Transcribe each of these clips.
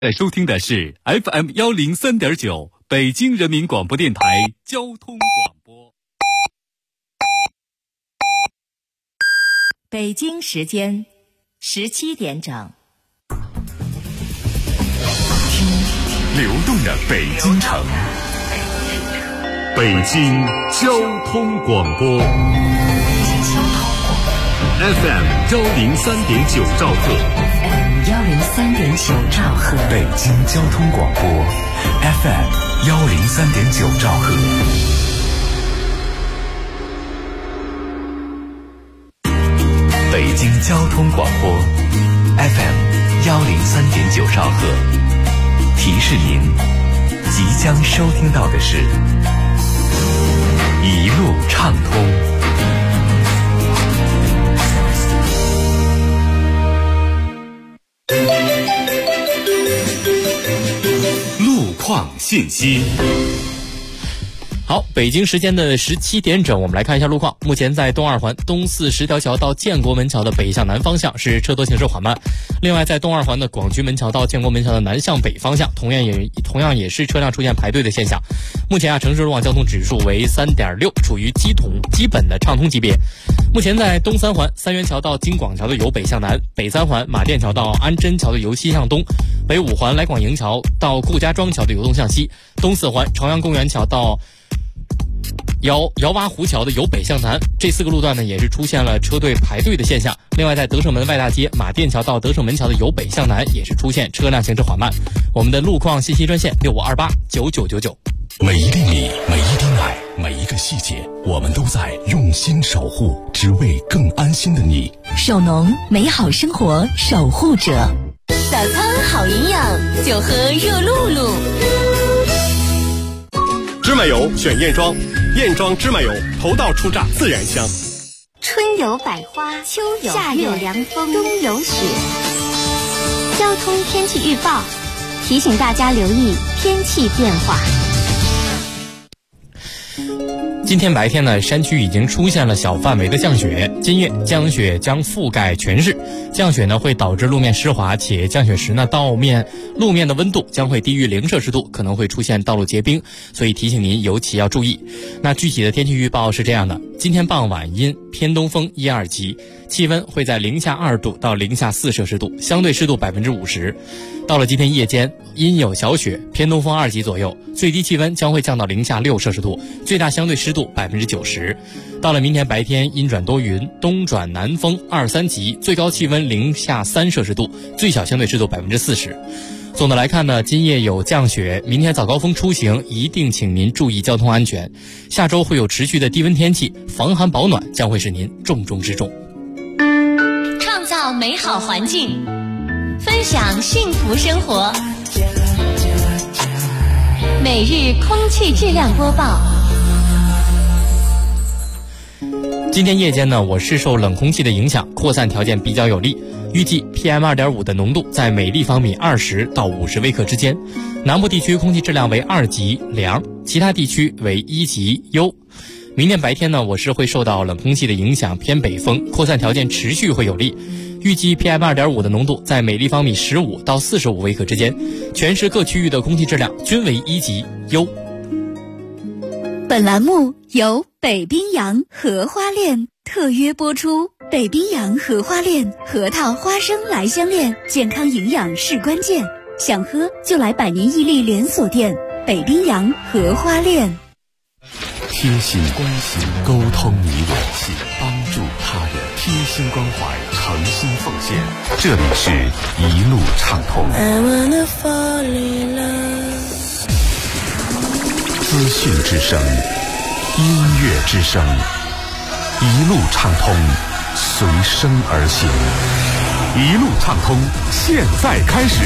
在收听的是 FM103.9 北京人民广播电台交通广播。 北京时间17点整。 听流动的北京城，北京交通广播 FM103.9 兆赫 103.9 兆赫， 北京交通广播 FM103.9 兆赫。北京交通广播 FM103.9 兆赫，提示您即将收听到的是一路畅通。路况信息。 好，北京时间的17点整，我们来看一下路况。目前在东二环东四十条桥到建国门桥的北向南方向是车多行驶缓慢。另外，在东二环的广渠门桥到建国门桥的南向北方向，同样也是车辆出现排队的现象。目前城市路网交通指数为 3.6， 处于基本的畅通级别。目前在东三环三元桥到京广桥的由北向南，北三环马甸桥到安贞桥的由西向东，北五环来广营桥到顾家庄桥的由东向西，东四环朝阳公园桥到姚洼湖桥的由北向南，这4个路段呢也是出现了车队排队的现象。另外，在德胜门外大街马甸桥到德胜门桥的由北向南也是出现车辆行驶缓慢。我们的路况信息专线65289999。 每一粒米，每一滴奶，每一个细节，我们都在用心守护，只为更安心的你。 首农，美好生活守护者。早餐好营养，就喝热露露。 芝麻油选燕庄，燕庄芝麻油头道出榨，自然香。 春有百花，秋有夏有凉风，冬有雪。交通天气预报提醒大家留意天气变化。 今天白天呢，山区已经出现了小范围的降雪，今夜降雪将覆盖全市。降雪呢会导致路面湿滑，且降雪时呢路面的温度将会低于0摄氏度，可能会出现道路结冰，所以提醒您尤其要注意。那具体的天气预报是这样的：今天傍晚阴，偏东风1、2级，气温会在零下2度到零下4摄氏度，相对湿度50%。到了今天夜间，阴有小雪，偏东风2级左右，最低气温将会降到零下6摄氏度，最大相对湿度90%。到了明天白天，阴转多云，东转南风2、3级，最高气温零下3摄氏度，最小相对湿度40%。总的来看呢，今夜有降雪，明天早高峰出行一定请您注意交通安全。下周会有持续的低温天气，防寒保暖将会是您重中之重。 创造美好环境，分享幸福生活。每日空气质量播报。 今天夜间呢，我市受冷空气的影响，扩散条件比较有利，预计 PM2.5 的浓度在每立方米20到50微克之间。南部地区空气质量为2级良，其他地区为1级优。明天白天呢，我市会受到冷空气的影响，偏北风，扩散条件持续会有利。预计 PM2.5 的浓度在每立方米15到45微克之间，全市各区域的空气质量均为1级优。 本栏目由北冰洋荷花恋特约播出。北冰洋荷花恋，核桃花生来相恋，健康营养是关键，想喝就来百年屹立连锁店北冰洋荷花恋。 贴心关心，沟通你我心，帮助他人，贴心关怀，诚心奉献。这里是一路畅通。资讯之声，音乐之声，一路畅通，随声而行。一路畅通，现在开始。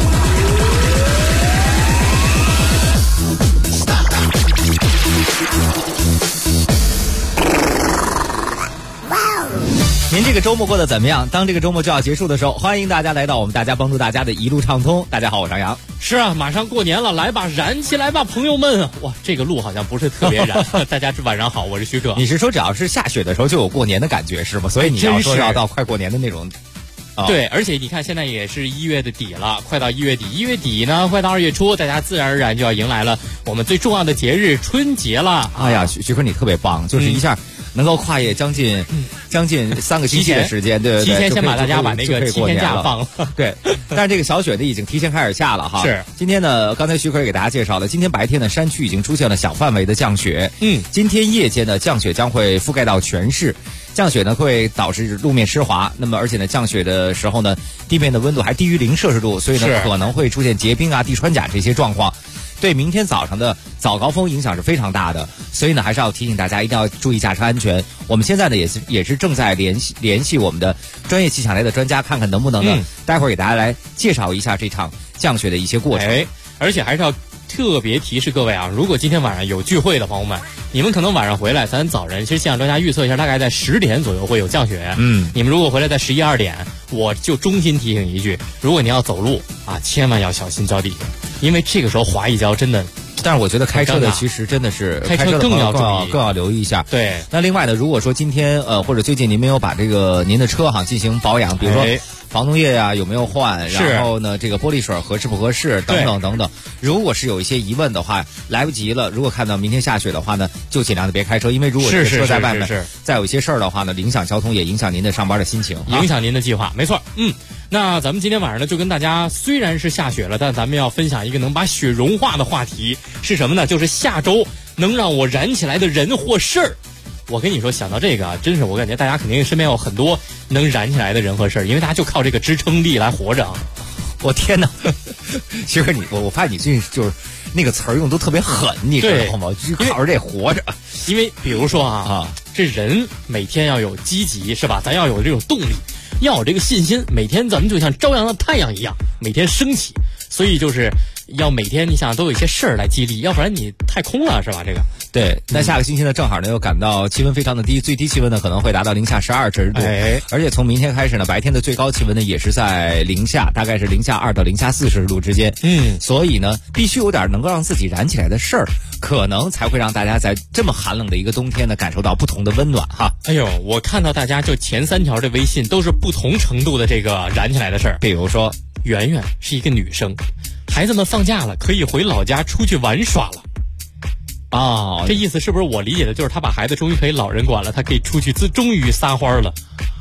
您这个周末过得怎么样？当这个周末就要结束的时候，欢迎大家来到我们大家帮助大家的一路畅通。大家好，我是杨洋。 是啊，马上过年了，来吧，燃起来吧，朋友们！哇，这个路好像不是特别燃。大家晚上好，我是徐哥。 你是说只要是下雪的时候就有过年的感觉是吗？所以你要说要到快过年的那种对，而且你看现在也是1月的底了，快到1月底，1月底呢快到2月初，大家自然而然就要迎来了我们最重要的节日春节了。 哎呀，徐坤你特别棒，就是一下能够跨越将近3个星期的时间，对对对， 提前先把大家把那个7天假放了。 对，但是这个小雪呢已经提前开始下了哈。 是。 今天呢，刚才徐坤也给大家介绍了，今天白天呢山区已经出现了小范围的降雪。今天夜间呢降雪将会覆盖到全市。降雪呢会导致路面湿滑，那么而且呢降雪的时候呢，地面的温度还低于0摄氏度，所以呢可能会出现结冰啊、地穿甲这些状况，对明天早上的早高峰影响是非常大的。所以呢还是要提醒大家一定要注意驾车安全。我们现在呢也是正在联系我们的专业气象台的专家，看看能不能呢待会儿给大家来介绍一下这场降雪的一些过程。 而且还是要特别提示各位啊，如果今天晚上有聚会的朋友们，你们可能晚上回来，咱早晨其实气象专家预测一下，大概在10点左右会有降雪。你们如果回来在11、2点，我就衷心提醒一句，如果你要走路啊，千万要小心脚底下，因为这个时候滑一跤真的。 但是我觉得开车的其实真的是开车更要留意一下。 对。 那另外呢，如果说今天或者最近您没有把这个您的车进行保养，比如说防冻液呀有没有换，然后呢这个玻璃水合适不合适等等等等。如果是有一些疑问的话，来不及了，如果看到明天下雪的话呢，就尽量的别开车，因为如果这个车在外面再有一些事儿的话呢，影响交通也影响您的上班的心情， 影响您的计划。没错。那咱们今天晚上呢就跟大家虽然是下雪了，但咱们要分享一个能把雪融化的话题是什么呢？就是下周能让我燃起来的人或事儿。我跟你说，想到这个真是我感觉大家肯定身边有很多能燃起来的人和事儿，因为大家就靠这个支撑力来活着。 我天哪！其实我发现你最近就是那个词儿用都特别狠，你知道吗？就靠着这活着。 因为比如说这人每天要有积极是吧？咱要有这种动力，要有这个信心，每天咱们就像朝阳的太阳一样，每天升起。所以就是要每天你想都有一些事儿来激励，要不然你太空了是吧？这个对。那下个星期呢，正好呢又感到气温非常的低，最低气温呢可能会达到零下12摄氏度。而且从明天开始呢，白天的最高气温呢也是在零下，大概是零下2到零下4摄氏度之间。所以呢，必须有点能够让自己燃起来的事儿，可能才会让大家在这么寒冷的一个冬天呢感受到不同的温暖哈。 哎呦，我看到大家就前3条的微信都是不同程度的这个燃起来的事儿。 比如说， 圆圆是一个女生，孩子们放假了，可以回老家出去玩耍了。这意思是不是我理解的就是他把孩子终于可以老人管了，他可以出去终于撒欢了。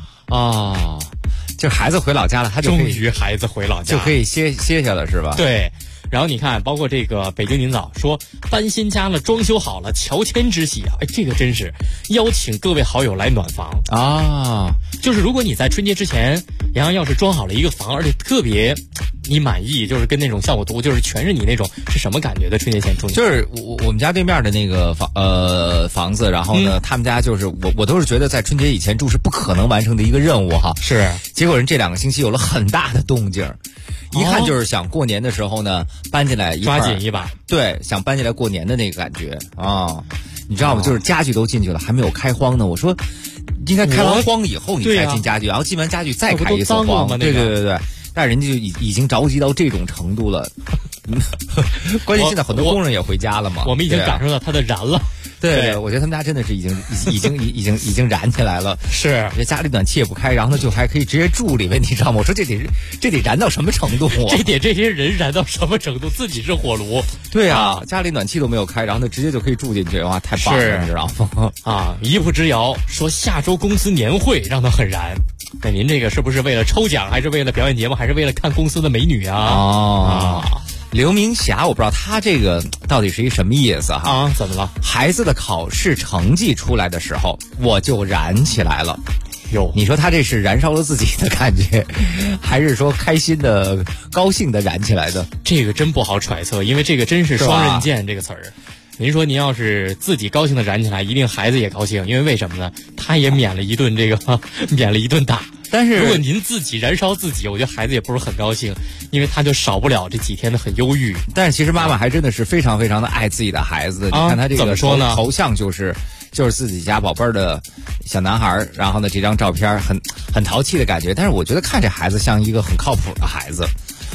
就是孩子回老家了，他就终于孩子回老家就可以歇下了是吧？ 对。然后你看，包括这个北京您早说搬新家了，装修好了，乔迁之喜啊！这个真是邀请各位好友来暖房就是如果你在春节之前，然后要是装好了一个房，而且特别你满意，就是跟那种效果图，就是全是你那种，是什么感觉的？春节前住？ 就是我们家对面的那个房子，然后呢，他们家就是我都是觉得在春节以前住是不可能完成的一个任务哈。 是。 结果人这2个星期有了很大的动静。一看就是想过年的时候呢，搬进来抓紧一把。 对，想搬进来过年的那个感觉你知道吗？就是家具都进去了，还没有开荒呢。我说应该开完荒以后你再进家具，然后进完家具再开一次荒。对。但人家就已经着急到这种程度了。关键现在很多工人也回家了嘛。 我们已经感受到它的燃了。 对，我觉得他们家真的是已经燃起来了。 是， 这家里暖气也不开，然后呢就还可以直接住里面，你知道吗？我说这得燃到什么程度这些人燃到什么程度？自己是火炉。 对啊，家里暖气都没有开，然后呢直接就可以住进去，哇，太棒了，你知道吗？ 一步之遥说下周公司年会让他很燃。那您这个是不是为了抽奖，还是为了表演节目，还是为了看公司的美女啊？ 刘明霞，我不知道他这个到底是一什么意思哈？ 怎么了？ 孩子的考试成绩出来的时候，我就燃起来了。你说他这是燃烧了自己的感觉，还是说开心的、高兴的燃起来的？ 这个真不好揣测，因为这个真是双刃剑这个词儿。您说您要是自己高兴的燃起来，一定孩子也高兴，因为为什么呢？他也免了一顿打。但是如果您自己燃烧自己，我觉得孩子也不是很高兴，因为他就少不了这几天的很忧郁。 但是其实妈妈还真的是非常非常的爱自己的孩子。你看他这个怎么说呢？ 头像就是自己家宝贝儿的小男孩，然后呢这张照片很淘气的感觉。但是我觉得看这孩子像一个很靠谱的孩子。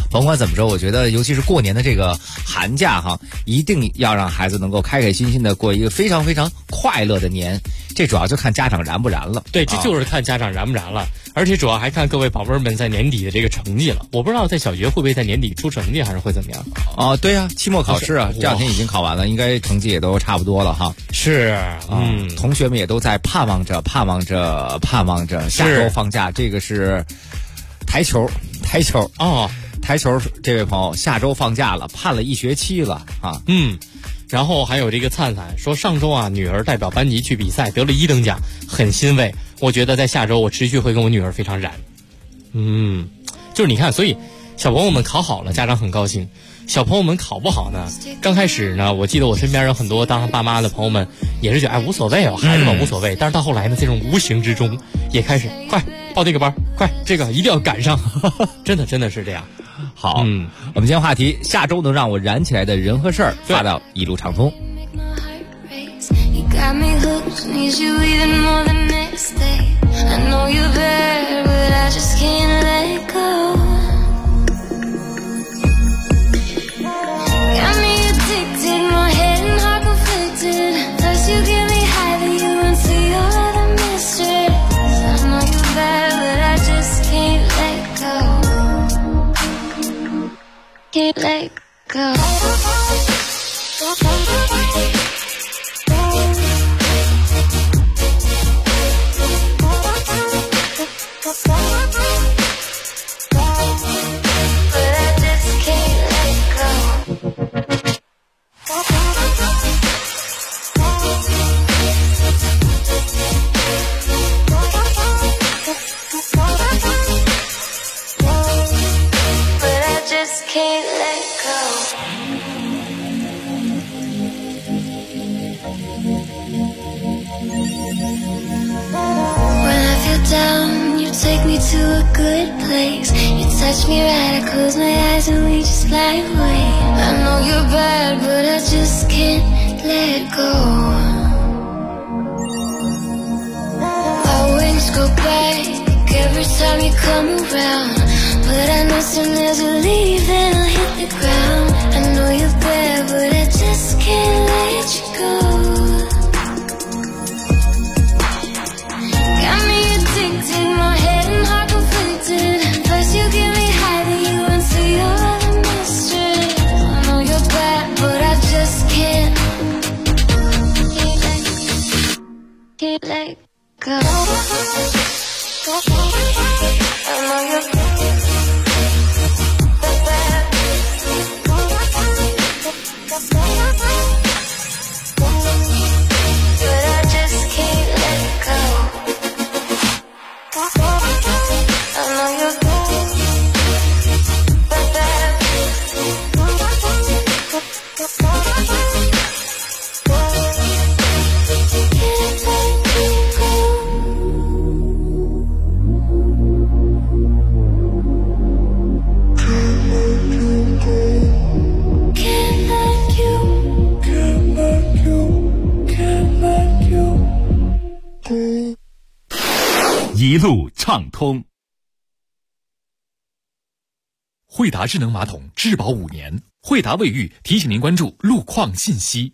甭管怎么说，我觉得尤其是过年的这个寒假哈，一定要让孩子能够开开心心的过一个非常非常快乐的年。这主要就看家长燃不燃了。 对，这就是看家长燃不燃了，而且主要还看各位宝贝们在年底的这个成绩了。我不知道在小学会不会在年底出成绩，还是会怎么样？ 对啊，期末考试啊，这两天已经考完了，应该成绩也都差不多了哈。 是， 同学们也都在盼望着下周放假。这个是台球哦，台球这位朋友下周放假了，盼了一学期了啊。 然后还有这个灿灿说，上周啊，女儿代表班级去比赛得了1等奖，很欣慰。我觉得在下周我持续会跟我女儿非常燃。就是你看，所以小朋友们考好了，家长很高兴；小朋友们考不好呢，刚开始呢，我记得我身边有很多当上爸妈的朋友们也是觉得无所谓孩子们无所谓。但是到后来呢，这种无形之中也开始快报这个班，快这个一定要赶上，真的是这样。 好，我们今天话题下周能让我燃起来的人和事儿发到一路畅通。 Can't let go. To a good place. You touch me right, I close my eyes and we just fly away. I know you're bad, but I just can't let go. Our wings go back every time you come around, but I know soon as we leave then I'll hit the ground. I know you're bad, but I just can't let you go. Got me addicted, my head First you get me high, then you into your other mystery. I know you're bad, but I just can't let go. I know you're bad, but I just can't let go. I know you're bad. 一路畅通。 惠达智能马桶质保5年，惠达卫浴提醒您关注路况信息。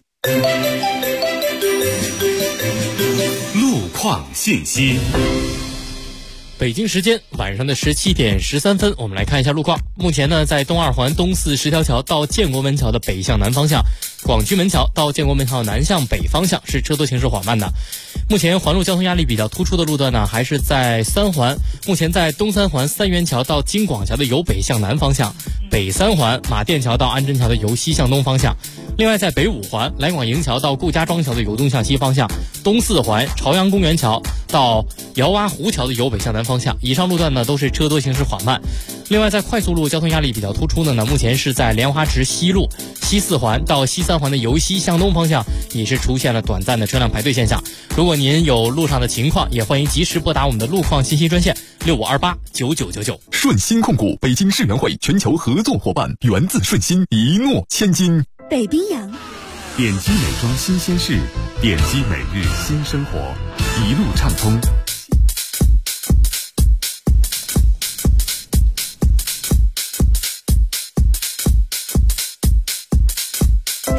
路况信息。 北京时间晚上的17点13分，我们来看一下路况。目前呢，在东二环东四10条桥到建国门桥的北向南方向，广渠门桥到建国门桥南向北方向是车多行驶缓慢的。目前环路交通压力比较突出的路段呢，还是在三环。目前在东三环三元桥到京广桥的由北向南方向，北三环马甸桥到安贞桥的由西向东方向。另外在北五环来广营桥到顾家庄桥的由东向西方向，东四环朝阳公园桥到姚洼湖桥的由北向南方向。以上路段呢都是车多行驶缓慢。另外在快速路交通压力比较突出的呢，目前是在莲花池西路西四环到西三环的由西向东方向也是出现了短暂的车辆排队现象。如果您有路上的情况，也欢迎及时拨打我们的路况信息专线65289999。 顺鑫控股北京世园会全球合作伙伴，源自顺鑫，一诺千金。 北冰洋， 点击美妆新鲜事，点击每日新生活，一路畅通。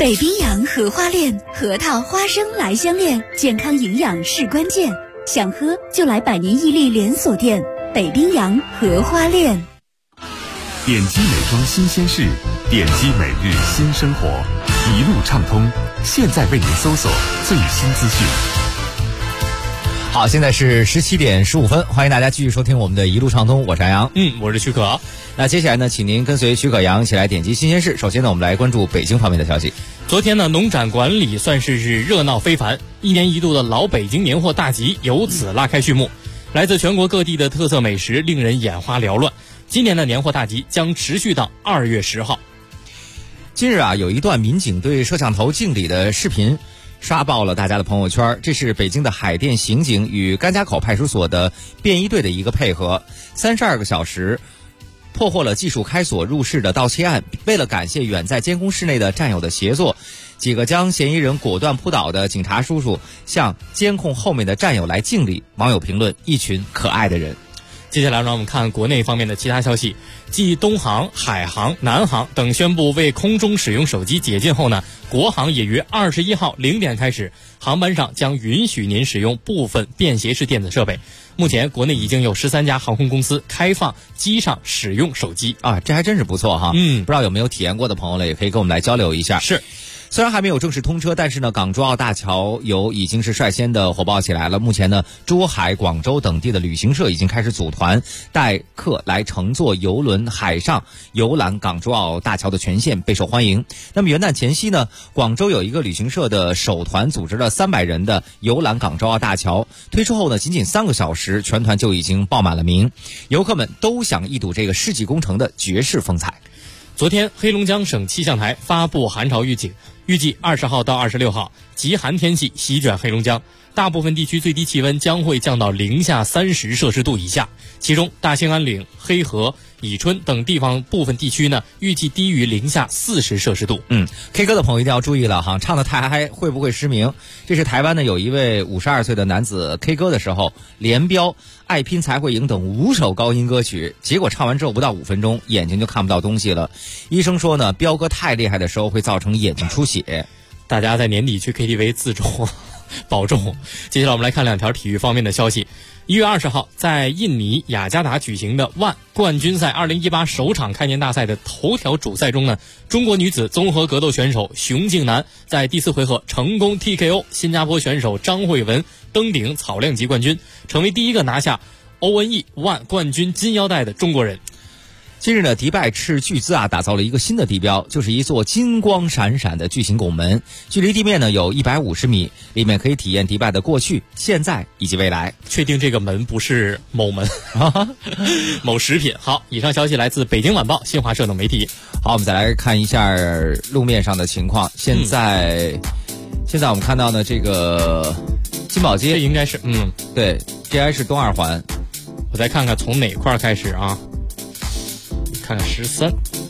北冰洋荷花恋，核桃花生来相恋，健康营养是关键。想喝就来百年屹立连锁店北冰洋荷花恋。 点击美妆新鲜事，点击每日新生活，一路畅通。现在为您搜索最新资讯。 好，现在是17点15分，欢迎大家继续收听我们的一路畅通，我是安阳， 我是许可。 那接下来呢，请您跟随许可阳一起来点击新鲜事。首先呢，我们来关注北京方面的消息。 昨天呢，农展馆里算是热闹非凡，一年一度的老北京年货大集由此拉开序幕。来自全国各地的特色美食令人眼花缭乱。今年的年货大集将持续到2月10号。 近日啊，有一段民警对摄像头敬礼的视频刷爆了大家的朋友圈。这是北京的海淀刑警与甘家口派出所的便衣队的一个配合，32个小时破获了技术开锁入室的盗窃案。为了感谢远在监控室内的战友的协作，几个将嫌疑人果断扑倒的警察叔叔向监控后面的战友来敬礼。网友评论：一群可爱的人。 接下来让我们看国内方面的其他消息。继东航、海航、南航等宣布为空中使用手机解禁后呢，国航也于21号0点开始，航班上将允许您使用部分便携式电子设备。目前国内已经有13家航空公司开放机上使用手机啊，这还真是不错哈。不知道有没有体验过的朋友呢，也可以跟我们来交流一下。 是。 虽然还没有正式通车，但是呢，港珠澳大桥游已经是率先的火爆起来了。目前呢，珠海、广州等地的旅行社已经开始组团带客来乘坐邮轮海上游览港珠澳大桥的全线，备受欢迎。那么元旦前夕呢，广州有一个旅行社的首团组织了300人的游览港珠澳大桥，推出后呢，仅仅3个小时，全团就已经爆满了名。游客们都想一睹这个世纪工程的绝世风采。 昨天，黑龙江省气象台发布寒潮预警，预计20号到26号，极寒天气席卷黑龙江，大部分地区最低气温将会降到零下30摄氏度以下，其中大兴安岭、黑河、宜春等地方部分地区呢，预计低于零下40摄氏度。 K 歌的朋友一定要注意了哈，唱的太嗨会不会失明？这是台湾呢有一位52岁的男子 K 歌的时候连飙爱拼才会赢等5首高音歌曲，结果唱完之后不到5分钟，眼睛就看不到东西了。医生说呢，飙歌太厉害的时候会造成眼睛出血。 大家在年底去 KTV 自重保重。接下来我们来看2条体育方面的消息。1月20号，在印尼雅加达举行的万冠军赛2018首场开年大赛的头条主赛中呢，中国女子综合格斗选手熊静楠在第4回合成功 TKO 新加坡选手张慧文，登顶草量级冠军，成为第一个拿下 ONE 万冠军金腰带的中国人。 近日呢，迪拜斥巨资打造了一个新的地标，就是一座金光闪闪的巨型拱门，距离地面呢有150米，里面可以体验迪拜的过去、现在以及未来。 确定这个门不是某门某食品。好，以上消息来自北京晚报、新华社等媒体。 好，我们再来看一下路面上的情况。现在我们看到呢，这个金宝街， 这应该是对，这还是东2环。 我再看看从哪块开始啊？看看13。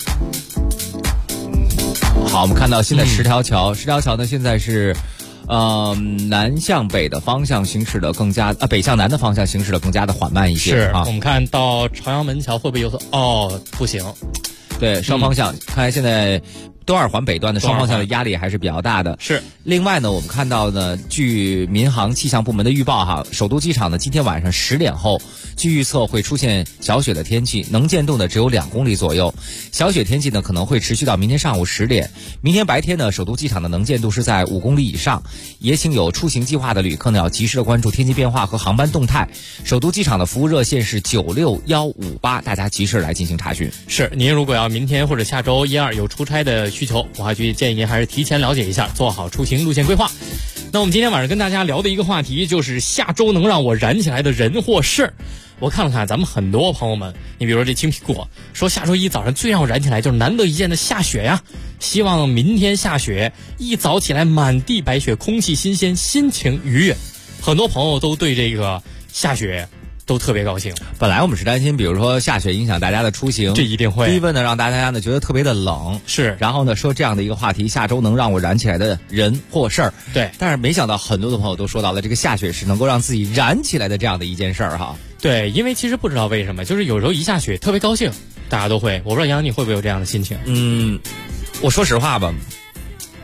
好，我们看到现在10条桥，10条桥呢现在是南向北的方向行驶的更加北向南的方向行驶的更加的缓慢一些。 是，我们看到朝阳门桥会不会有所不行。 对，双方向看来现在东2环北端的双方向的压力还是比较大的。 是。 另外呢，我们看到呢，据民航气象部门的预报哈，首都机场呢今天晚上10点后，据预测会出现小雪的天气，能见度呢只有2公里左右。小雪天气呢可能会持续到明天上午10点。明天白天呢，首都机场的能见度是在5公里以上。也请有出行计划的旅客呢要及时的关注天气变化和航班动态。首都机场的服务热线是96158，大家及时来进行查询。 是，您如果要明天或者下周1、2有出差的需求，我还建议您还是提前了解一下，做好出行路线规划。那我们今天晚上跟大家聊的一个话题就是下周能让我燃起来的人或事儿。我看了看咱们很多朋友们，你比如说这青苹果说下周1早上最让我燃起来就是难得一见的下雪呀，希望明天下雪，一早起来满地白雪，空气新鲜，心情愉悦。很多朋友都对这个下雪都特别高兴。 本来我们是担心比如说下雪影响大家的出行， 这一定会。 第一问呢让大家呢觉得特别的冷， 是， 然后呢说这样的一个话题，下周能让我燃起来的人或事儿。 对， 但是没想到很多的朋友都说到了这个下雪是能够让自己燃起来的这样的一件事儿哈。 对，因为其实不知道为什么，就是有时候一下雪特别高兴，大家都会。我不知道杨你会不会有这样的心情？ 我说实话吧，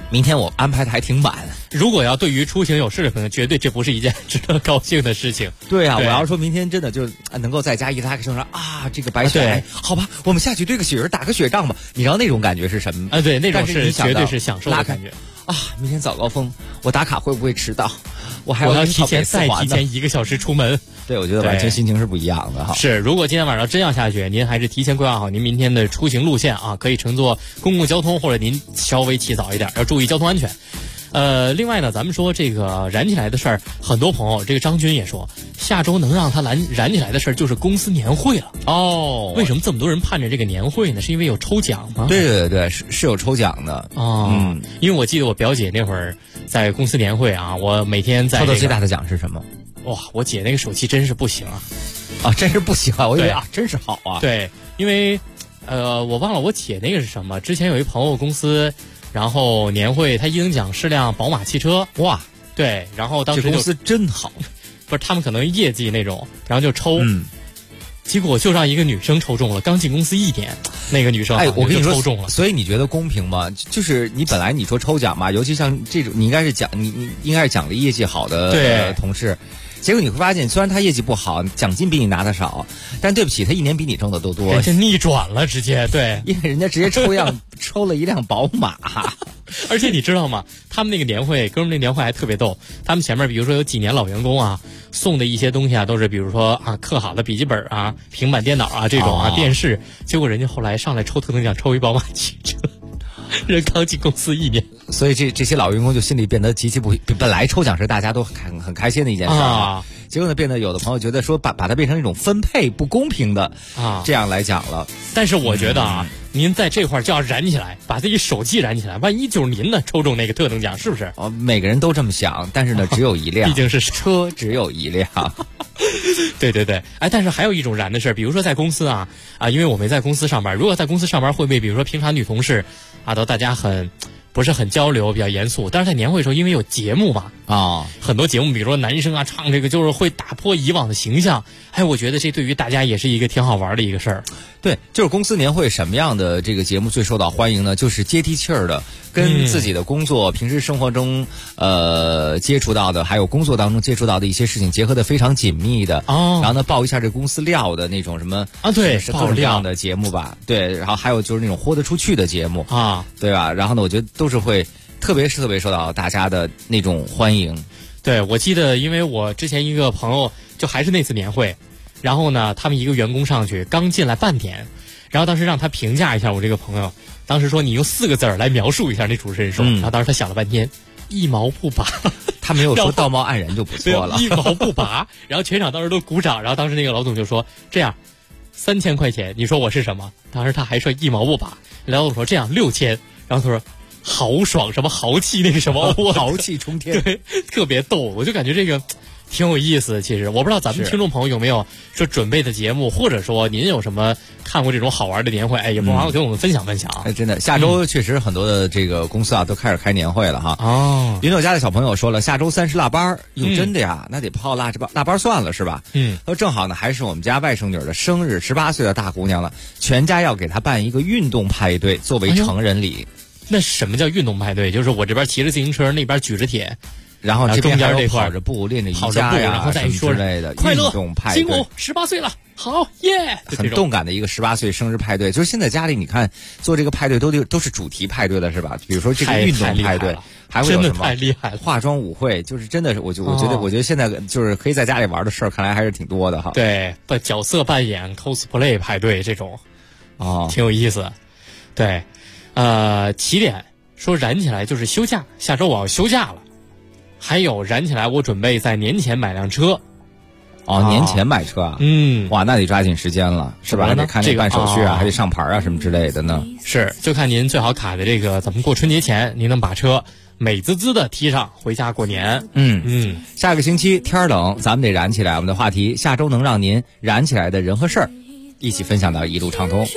明天我安排的还挺满。 如果要对于出行有事的朋友，绝对这不是一件值得高兴的事情。 对啊， 对我要说明天真的就能够在家一拉开声说这个白雪，好吧，我们下去堆个雪人，打个雪仗吧。你知道那种感觉是什么？ 对，那种是绝对是享受的感觉。 明天早高峰，我打卡会不会迟到？我要提前1个小时出门。 对，我觉得完全心情是不一样的哈。 是，如果今天晚上真要下雪，您还是提前规划好您明天的出行路线啊，可以乘坐公共交通，或者您稍微起早一点，要注意交通安全。另外呢，咱们说这个燃起来的事儿，很多朋友，这个张军也说，下周能让他燃起来的事儿就是公司年会了。为什么这么多人盼着这个年会呢？是因为有抽奖吗？ 对，是有抽奖的。 因为我记得我表姐那会儿在公司年会啊，我每天在抽到最大的奖是什么？ 哇，我姐那个手气真是不行啊！ 真是不行啊！我以为真是好啊。 对，因为我忘了我姐那个是什么。之前有一朋友公司，然后年会他一等奖是辆宝马汽车。 哇， 对，然后当时这公司真好， 不是他们可能业绩那种，然后就抽。结果就让一个女生抽中了，刚进公司1年，那个女生我跟你说抽中了。 所以你觉得公平吗？就是你本来你说抽奖嘛，尤其像这种，你应该是你应该是奖励业绩好的同事。结果你会发现，虽然他业绩不好，奖金比你拿的少，但对不起，他1年比你挣的都多。 人家逆转了，直接对， 因为人家直接抽了一辆宝马。 而且你知道吗？他们那个年会，哥们那年会还特别逗。他们前面比如说有几年老员工啊，送的一些东西啊，都是比如说刻好的笔记本啊、平板电脑啊这种电视。结果人家后来上来抽特等奖，抽一宝马汽车。人刚进公司1年， 所以这些老员工就心里变得极其本来抽奖是大家都很开心的一件事结果呢变得有的朋友觉得说把它变成一种分配不公平的这样来讲了。 但是我觉得您在这块就要燃起来，把自己手气燃起来，万一就是您呢抽中那个特等奖，是不是？ 每个人都这么想，但是呢只有一辆， 毕竟是车只有一辆。 对，但是还有一种燃的事，比如说在公司因为我没在公司上班，如果在公司上班会不会比如说平常女同事都大家不是很交流，比较严肃，但是在年会的时候因为有节目嘛很多节目，比如说男生唱这个就是会打破以往的形象，我觉得这对于大家也是一个挺好玩的一个事儿。 对，就是公司年会什么样的这个节目最受到欢迎呢？就是接地气儿的，跟自己的工作平时生活中接触到的，还有工作当中接触到的一些事情结合的非常紧密的然后呢爆一下这公司料的那种什么对， 是各种各样的节目吧。对，然后还有就是那种豁得出去的节目对吧？然后呢我觉得都是会特别受到大家的那种欢迎。 对，我记得因为我之前一个朋友就还是那次年会，然后呢他们一个员工上去刚进来半天，然后当时让他评价一下我这个朋友，当时说你用4个字来描述一下，那主持人说然后当时他想了半天，1毛不拔。 他没有说道貌岸然就不错了 ，1毛不拔。然后全场当时都鼓掌，然后当时那个老总就说这样3000块钱，你说我是什么？当时他还说1毛不拔。老总说这样6000，然后他说豪爽什么豪气那个什么豪气冲天。 对，特别逗，我就感觉这个挺有意思的。其实我不知道咱们听众朋友有没有说准备的节目，或者说您有什么看过这种好玩的年会，也不妨给我们分享分享。 真的，下周确实很多的这个公司都开始开年会了哈。云友家的小朋友说了，下周3是腊八真的呀，那得泡腊八算了是吧？说正好呢还是我们家外甥女的生日，18岁的大姑娘了，全家要给她办一个运动派对作为成人礼。 那什么叫运动派对？就是我这边骑着自行车，那边举着铁， 然后这边中间这块跑着步练着瑜伽呀， 然后再说之类的快乐运动派对。 金某18岁了，好耶！ 很动感的一个18岁生日派对。就是现在家里你看做这个派对都是主题派对了是吧？比如说这个运动派对，还会有什么太厉害了化妆舞会，就是真的是我觉得现在就是可以在家里玩的事儿，看来还是挺多的哈。 对，角色扮演 cosplay 派对这种挺有意思。对。起点说燃起来就是休假，下周我要休假了。还有燃起来我准备在年前买辆车。 年前买车啊？哇，那得抓紧时间了，是吧？还得看这办手续还得上牌什么之类的呢。 是，就看您最好卡在这个咱们过春节前，您能把车美滋滋的提上回家过年。 下个星期天冷，咱们得燃起来。我们的话题下周能让您燃起来的人和事儿，一起分享到一路畅通。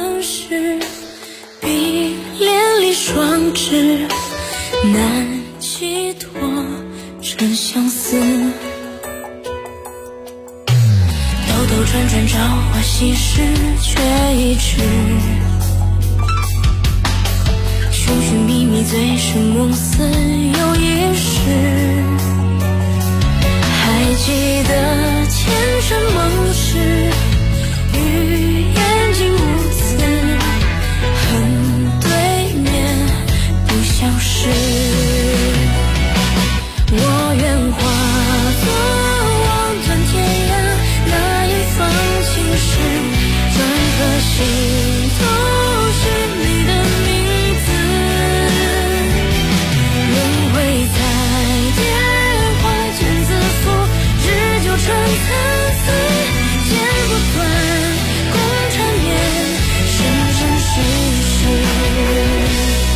连理双指难寄托真相思，兜兜转转朝花夕拾却一迟，寻寻觅觅醉生梦死有一世。还记得前生梦事，与眼睛无词，恨对面不相识。我愿化作望断天涯那一方青石，转个心头是你的名字。轮回在蝶花间自负，日久春残丝，剪不断共缠绵，生生世世。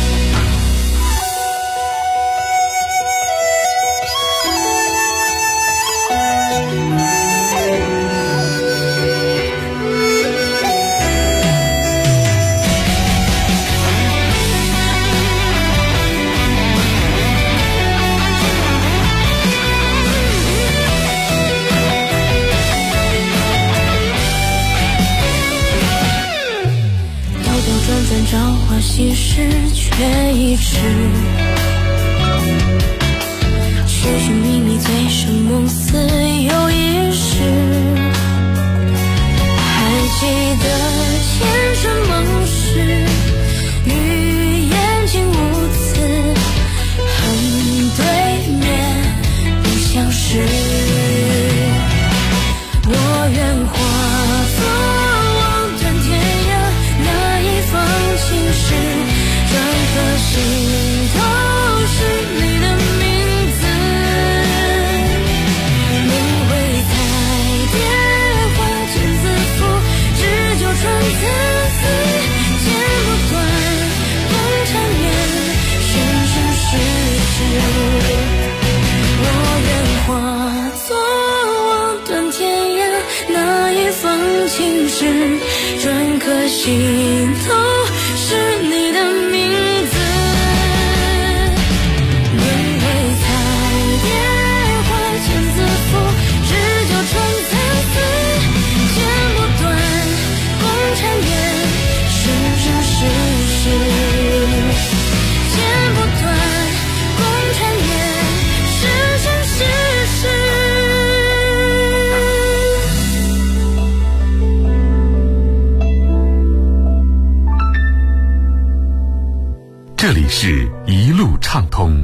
朝花夕拾却已迟，寻寻觅觅醉生梦死有一世。还记得前生梦事，与眼睛无词，恨对面不相识。我愿化作望断天涯那一方青石，转个心头是你的名字。轮回在蝶花间自负，日久春残丝，剪不断共缠绵，生生世世。我愿化作望断天涯那一方青石，转个心头是你的名字。轮回在蝶花间自负，日久春残丝，剪不断共缠绵，生生世世。剪不断共缠绵，生生世世。 这里是一路畅通。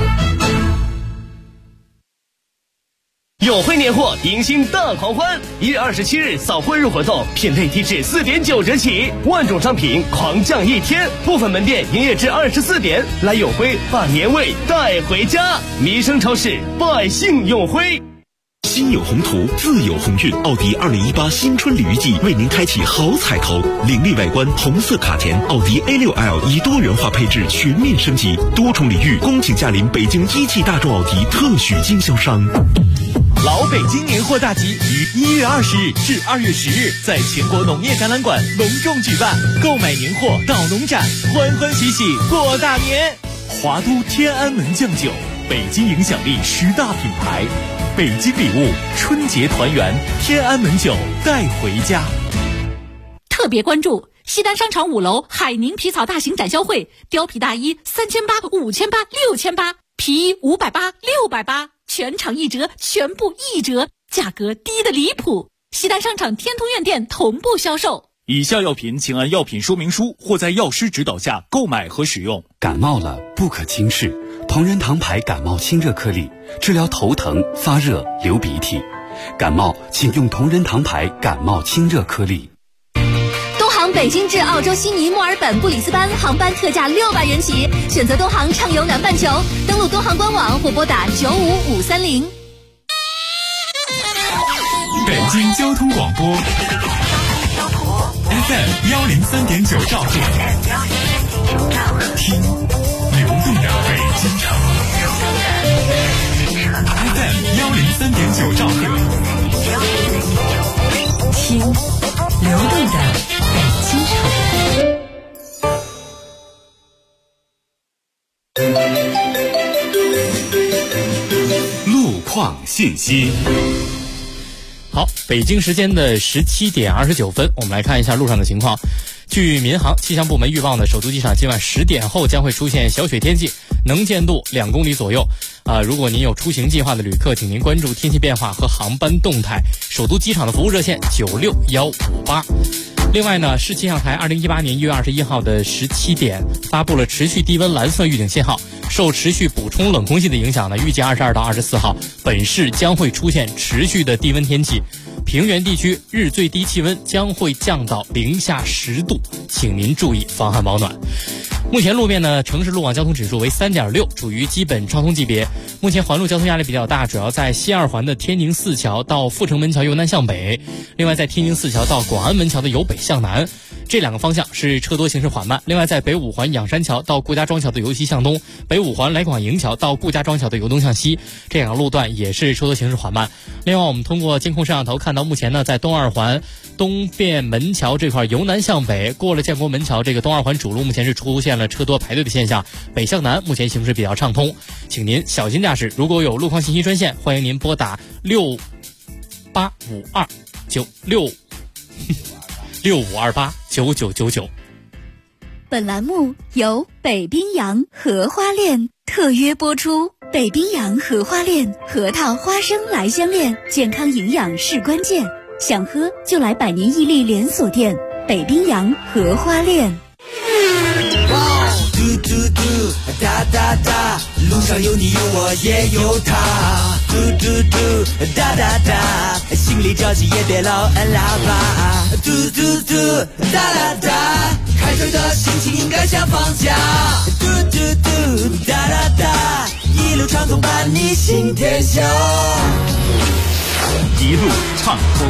友辉年货迎新大狂欢，1月27日扫货日活动，品类低至4.9折起，万种商品狂降1天，部分门店营业至24点。来友辉把年味带回家，民生超市百姓永辉。 心有宏图，自有鸿运。奥迪2018新春礼遇季为您开启好彩头，凌厉外观，红色卡钿，奥迪 A6L 以多元化配置全面升级，多重礼遇，恭请驾临北京一汽大众奥迪特许经销商。 老北京年货大集于1月20日至2月10日在全国农业展览馆隆重举办，购买年货到农展，欢欢喜喜过大年。华都天安门酱酒，北京影响力10大品牌，北京礼物，春节团圆，天安门酒带回家。 特别关注西单商场5楼海宁皮草大型展销会，貂皮大衣3800、5800、6800，皮衣580、680，全场1折，全部1折，价格低得离谱。西单商场天通苑店同步销售。 以下药品请按药品说明书或在药师指导下购买和使用。 感冒了不可轻视，同仁堂牌感冒清热颗粒，治疗头疼、发热、流鼻涕。感冒请用同仁堂牌感冒清热颗粒。 东航北京至澳洲悉尼、墨尔本、布里斯班航班特价600元起，选择东航畅游南半球，登录东航官网或拨打95530。 北京交通广播 FM 103.9兆赫，听流动的北京城。FM 103.9兆赫， 听流动的北京城。路况信息。 好，北京时间的17点29分，我们来看一下路上的情况。 据民航气象部门预报呢，首都机场今晚10点后将会出现小雪天气，能见度2公里左右。如果您有出行计划的旅客，请您关注天气变化和航班动态。首都机场的服务热线96158。另外呢，市气象台2018年1月21号的17点发布了持续低温蓝色预警信号。受持续补充冷空气的影响呢，预计22到24号本市将会出现持续的低温天气，平原地区日最低气温将会降到零下10度，请您注意防寒保暖。目前路面呢，城市路网交通指数为3.6，处于基本畅通级别。目前环路交通压力比较大，主要在西二环的天宁四桥到阜成门桥由南向北，另外在天宁四桥到广安门桥的由北向南，这2个方向是车多行驶缓慢。另外在北五环仰山桥到顾家庄桥的由西向东，北五环来广营桥到顾家庄桥的由东向西，这2个路段也是车多行驶缓慢。另外我们通过监控摄像头看到，目前呢在东二环东便门桥这块由南向北过了建国门桥，这个东二环主路目前是出现了车多排队的现象，北向南目前行驶比较畅通，请您小心驾驶。如果有路况信息专线，欢迎您拨打652899。 本栏目由北冰洋荷花链特约播出。北冰洋荷花链，核桃花生来香链，健康营养是关键。想喝就来百年屹立连锁店北冰洋荷花链。 嘟嘟嘟，哒哒哒，路上有你有我也有他。嘟嘟嘟，哒哒哒，心里着急也别老按喇叭。嘟嘟嘟，哒哒哒，开车的心情应该想放假。嘟嘟嘟，哒哒哒，一路畅通伴你行天下。 一路畅通。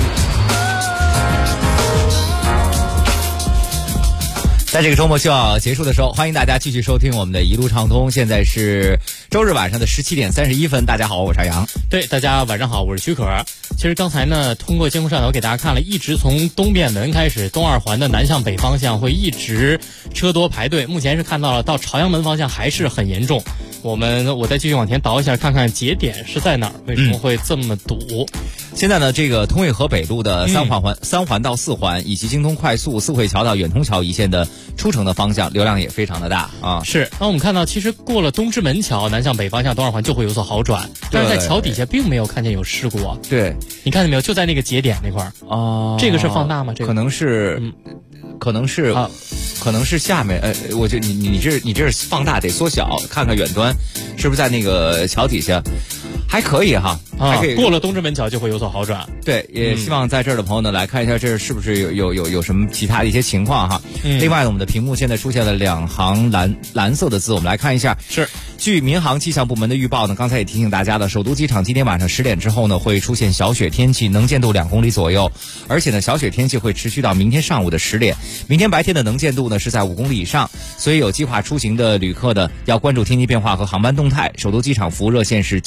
在这个周末就要结束的时候，欢迎大家继续收听我们的一路畅通。现在是周日晚上的17点31分。大家好，我是杨。 对，大家晚上好，我是许可。其实刚才呢，通过监控摄像头给大家看了，一直从东便门开始，东二环的南向北方向会一直车多排队。目前是看到了，到朝阳门方向还是很严重。我再继续往前倒一下，看看节点是在哪儿，为什么会这么堵？ 现在呢，这个通渭河北路的3环到4环，以及京通快速四惠桥到远通桥一线的出城的方向，流量也非常的大啊。 是，那我们看到，其实过了东直门桥，南向北方向东二环就会有所好转，但是在桥底下并没有看见有事故啊。 对， 你看见没有？就在那个节点那块儿。哦，这个是放大吗？这个可能是，可能是下面。我觉得你这是放大得缩小，看看远端是不是在那个桥底下。还可以哈，还可以过了东直门桥就会有所好转。 对，也希望在这儿的朋友呢来看一下，这是不是有什么其他的一些情况哈。另外呢，我们的屏幕现在出现了2行蓝色的字，我们来看一下。 是， 据民航气象部门的预报呢，刚才也提醒大家的，首都机场今天晚上10点之后呢会出现小雪天气，能见度2公里左右，而且呢小雪天气会持续到明天上午的10点，明天白天的能见度呢是在5公里以上，所以有计划出行的旅客呢要关注天气变化和航班动态。首都机场服务热线是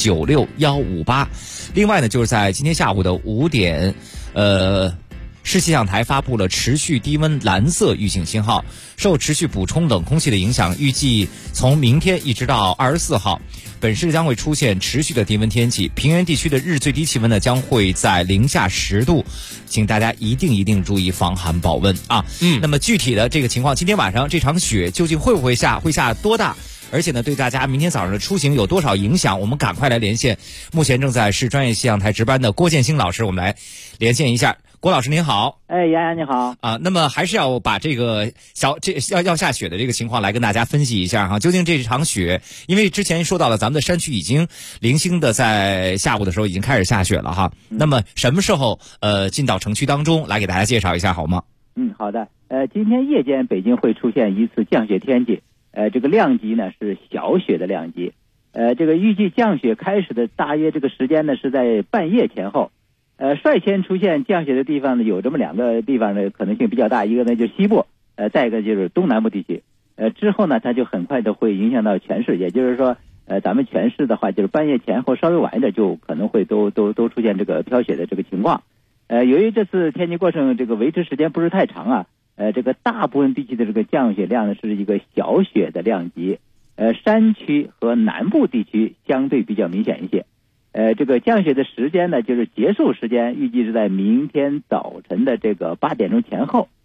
96158。另外呢，就是在今天下午的5点，市气象台发布了持续低温蓝色预警信号，受持续补充冷空气的影响，预计从明天一直到24号，本市将会出现持续的低温天气，平原地区的日最低气温呢将会在零下10度，请大家一定注意防寒保温啊。那么具体的这个情况，今天晚上这场雪究竟会不会下，会下多大？而且呢，对大家明天早上的出行有多少影响？我们赶快来连线目前正在市专业气象台值班的郭建兴老师，我们来连线一下。郭老师您好。 杨洋你好啊。那么还是要把这个要下雪的这个情况来跟大家分析一下哈。究竟这场雪，因为之前说到了咱们的山区已经零星的在下午的时候已经开始下雪了哈。那么什么时候进到城区当中来给大家介绍一下好吗？ 好的。今天夜间北京会出现一次降雪天气。这个量级呢是小雪的量级，这个预计降雪开始的大约这个时间呢是在半夜前后，率先出现降雪的地方呢有这么2个地方的可能性比较大，一个呢就是西部，再一个就是东南部地区，之后呢它就很快的会影响到全市，也就是说，咱们全市的话就是半夜前后稍微晚一点就可能会都出现这个飘雪的这个情况，由于这次天气过程这个维持时间不是太长啊。这个大部分地区的这个降雪量呢是一个小雪的量级，山区和南部地区相对比较明显一些。这个降雪的时间呢，就是结束时间预计是在明天早晨的这个8点钟前后。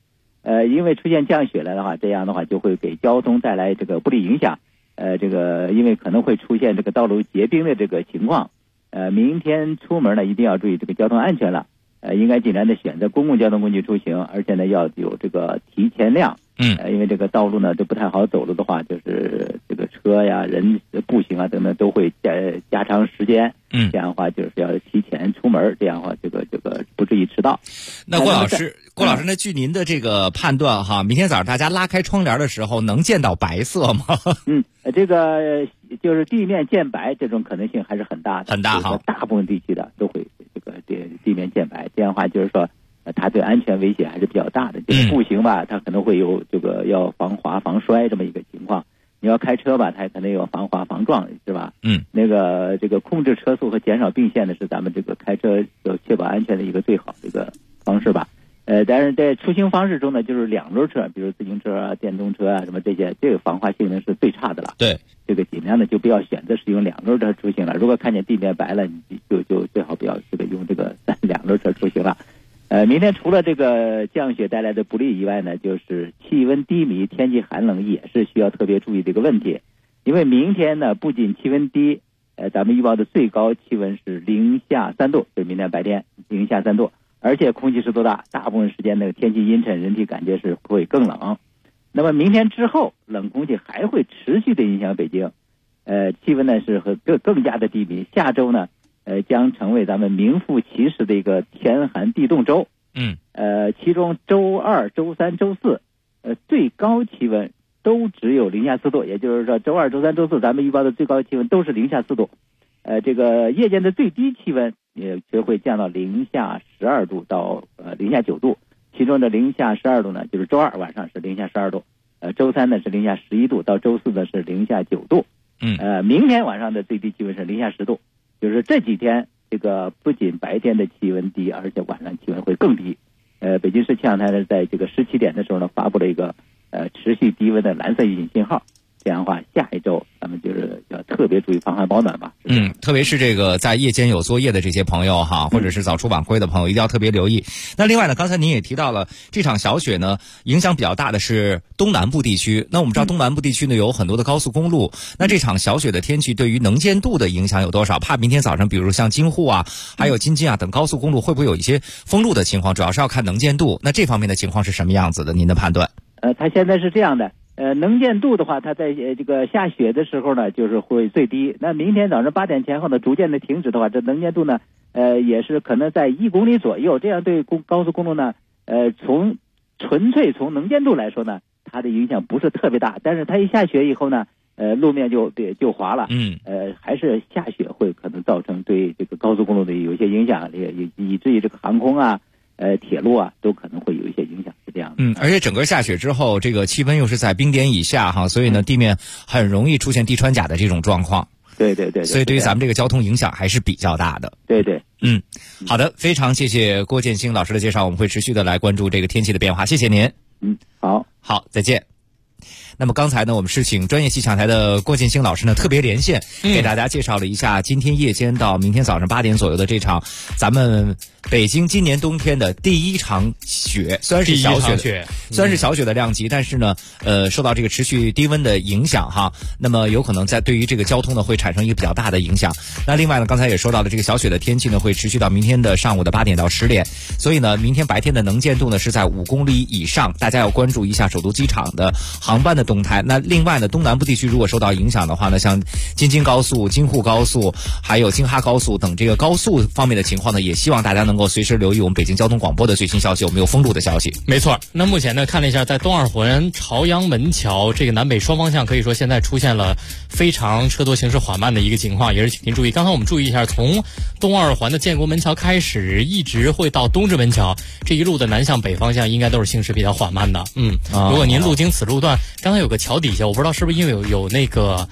因为出现降雪了的话，这样的话就会给交通带来这个不利影响。因为可能会出现这个道路结冰的这个情况。明天出门呢，一定要注意这个交通安全了。应该尽量的选择公共交通工具出行，而且呢要有这个提前量。因为这个道路呢都不太好走路的话，就是这个车呀、人步行啊等等都会加长时间。这样的话就是要提前出门，这样的话这个不至于迟到。 那郭老师，那据您的这个判断哈，明天早上大家拉开窗帘的时候能见到白色吗？ 这个就是地面见白这种可能性还是很大的， 很大哈。 大部分地区的都会这个地面见白，这样的话就是说，它对安全威胁还是比较大的。就是步行吧，它可能会有这个要防滑防摔这么一个情况。你要开车吧，它可能有防滑防撞，是吧？这个控制车速和减少并线的是咱们这个开车确保安全的一个最好的一个方式吧。但是在出行方式中呢，就是2轮车，比如自行车啊、电动车啊什么这些，这个防滑性能是最差的了。 对， 这个尽量的就不要选择使用2轮车出行了。如果看见地面白了，你就最好不要这个用这个2轮车出行了。明天除了这个降雪带来的不利以外呢，就是气温低迷、天气寒冷也是需要特别注意的一个问题。因为明天呢，不仅气温低，咱们预报的最高气温是零下3度，就是明天白天零下3度，而且空气湿度大，大部分时间那个天气阴沉，人体感觉是会更冷。那么明天之后，冷空气还会持续的影响北京，气温呢是更加的低迷。下周呢，将成为咱们名副其实的一个天寒地冻周。其中周2、周3、周4，最高气温都只有零下4度，也就是说周2、周3、周4咱们预报的最高气温都是零下4度。这个夜间的最低气温也就会降到零下12度到零下9度，其中的零下12度呢，就是周2晚上是零下12度，周3呢是零下11度，到周4呢是零下9度。明天晚上的最低气温是零下10度，就是这几天这个不仅白天的气温低，而且晚上气温会更低。北京市气象台呢，在这个17点的时候呢，发布了一个持续低温的蓝色预警信号。这样的话，下一周咱们就是要特别注意防寒保暖吧。 特别是这个在夜间有作业的这些朋友哈，或者是早出晚归的朋友，一定要特别留意。那另外呢，刚才您也提到了这场小雪呢，影响比较大的是东南部地区。那我们知道东南部地区呢有很多的高速公路，那这场小雪的天气对于能见度的影响有多少？怕明天早上，比如像京沪啊，还有京津啊等高速公路会不会有一些封路的情况？主要是要看能见度。那这方面的情况是什么样子的？您的判断？ 它现在是这样的。能见度的话，它在这个下雪的时候呢，就是会最低。那明天早上8点前后呢，逐渐的停止的话，这能见度呢，也是可能在1公里左右。这样对高速公路呢，纯粹从能见度来说呢，它的影响不是特别大。但是它一下雪以后呢，路面就滑了。还是下雪会可能造成对这个高速公路的有一些影响，以至于这个航空啊、铁路啊都可能会有一些影响。这样而且整个下雪之后，这个气温又是在冰点以下哈，所以呢，地面很容易出现地穿甲的这种状况。 对， 所以对于咱们这个交通影响还是比较大的。 对。 好的，非常谢谢郭建兴老师的介绍，我们会持续的来关注这个天气的变化，谢谢您。好，再见。那么刚才呢，我们是请专业气象台的郭建兴老师呢特别连线，给大家介绍了一下今天夜间到明天早上8点左右的这场咱们北京今年冬天的第一场雪。虽然是小雪的量级，但是呢，受到这个持续低温的影响哈，那么有可能在对于这个交通呢会产生一个比较大的影响。那另外呢，刚才也说到了这个小雪的天气呢会持续到明天的上午的8点到10点，所以呢，明天白天的能见度呢是在5公里以上，大家要关注一下首都机场的航班的动态。那另外呢，东南部地区如果受到影响的话呢，像京津高速、京沪高速，还有京哈高速等这个高速方面的情况呢，也希望大家能够随时留意我们北京交通广播的最新消息，我们有封路的消息。 没错，那目前呢，看了一下，在东二环朝阳门桥这个南北双方向，可以说现在出现了非常车多行驶缓慢的一个情况，也是请您注意。刚才我们注意一下，从东二环的建国门桥开始，一直会到东直门桥，这一路的南向北方向应该都是行驶比较缓慢的。如果您路经此路段，刚才有个桥底下，我不知道是不是因为有那个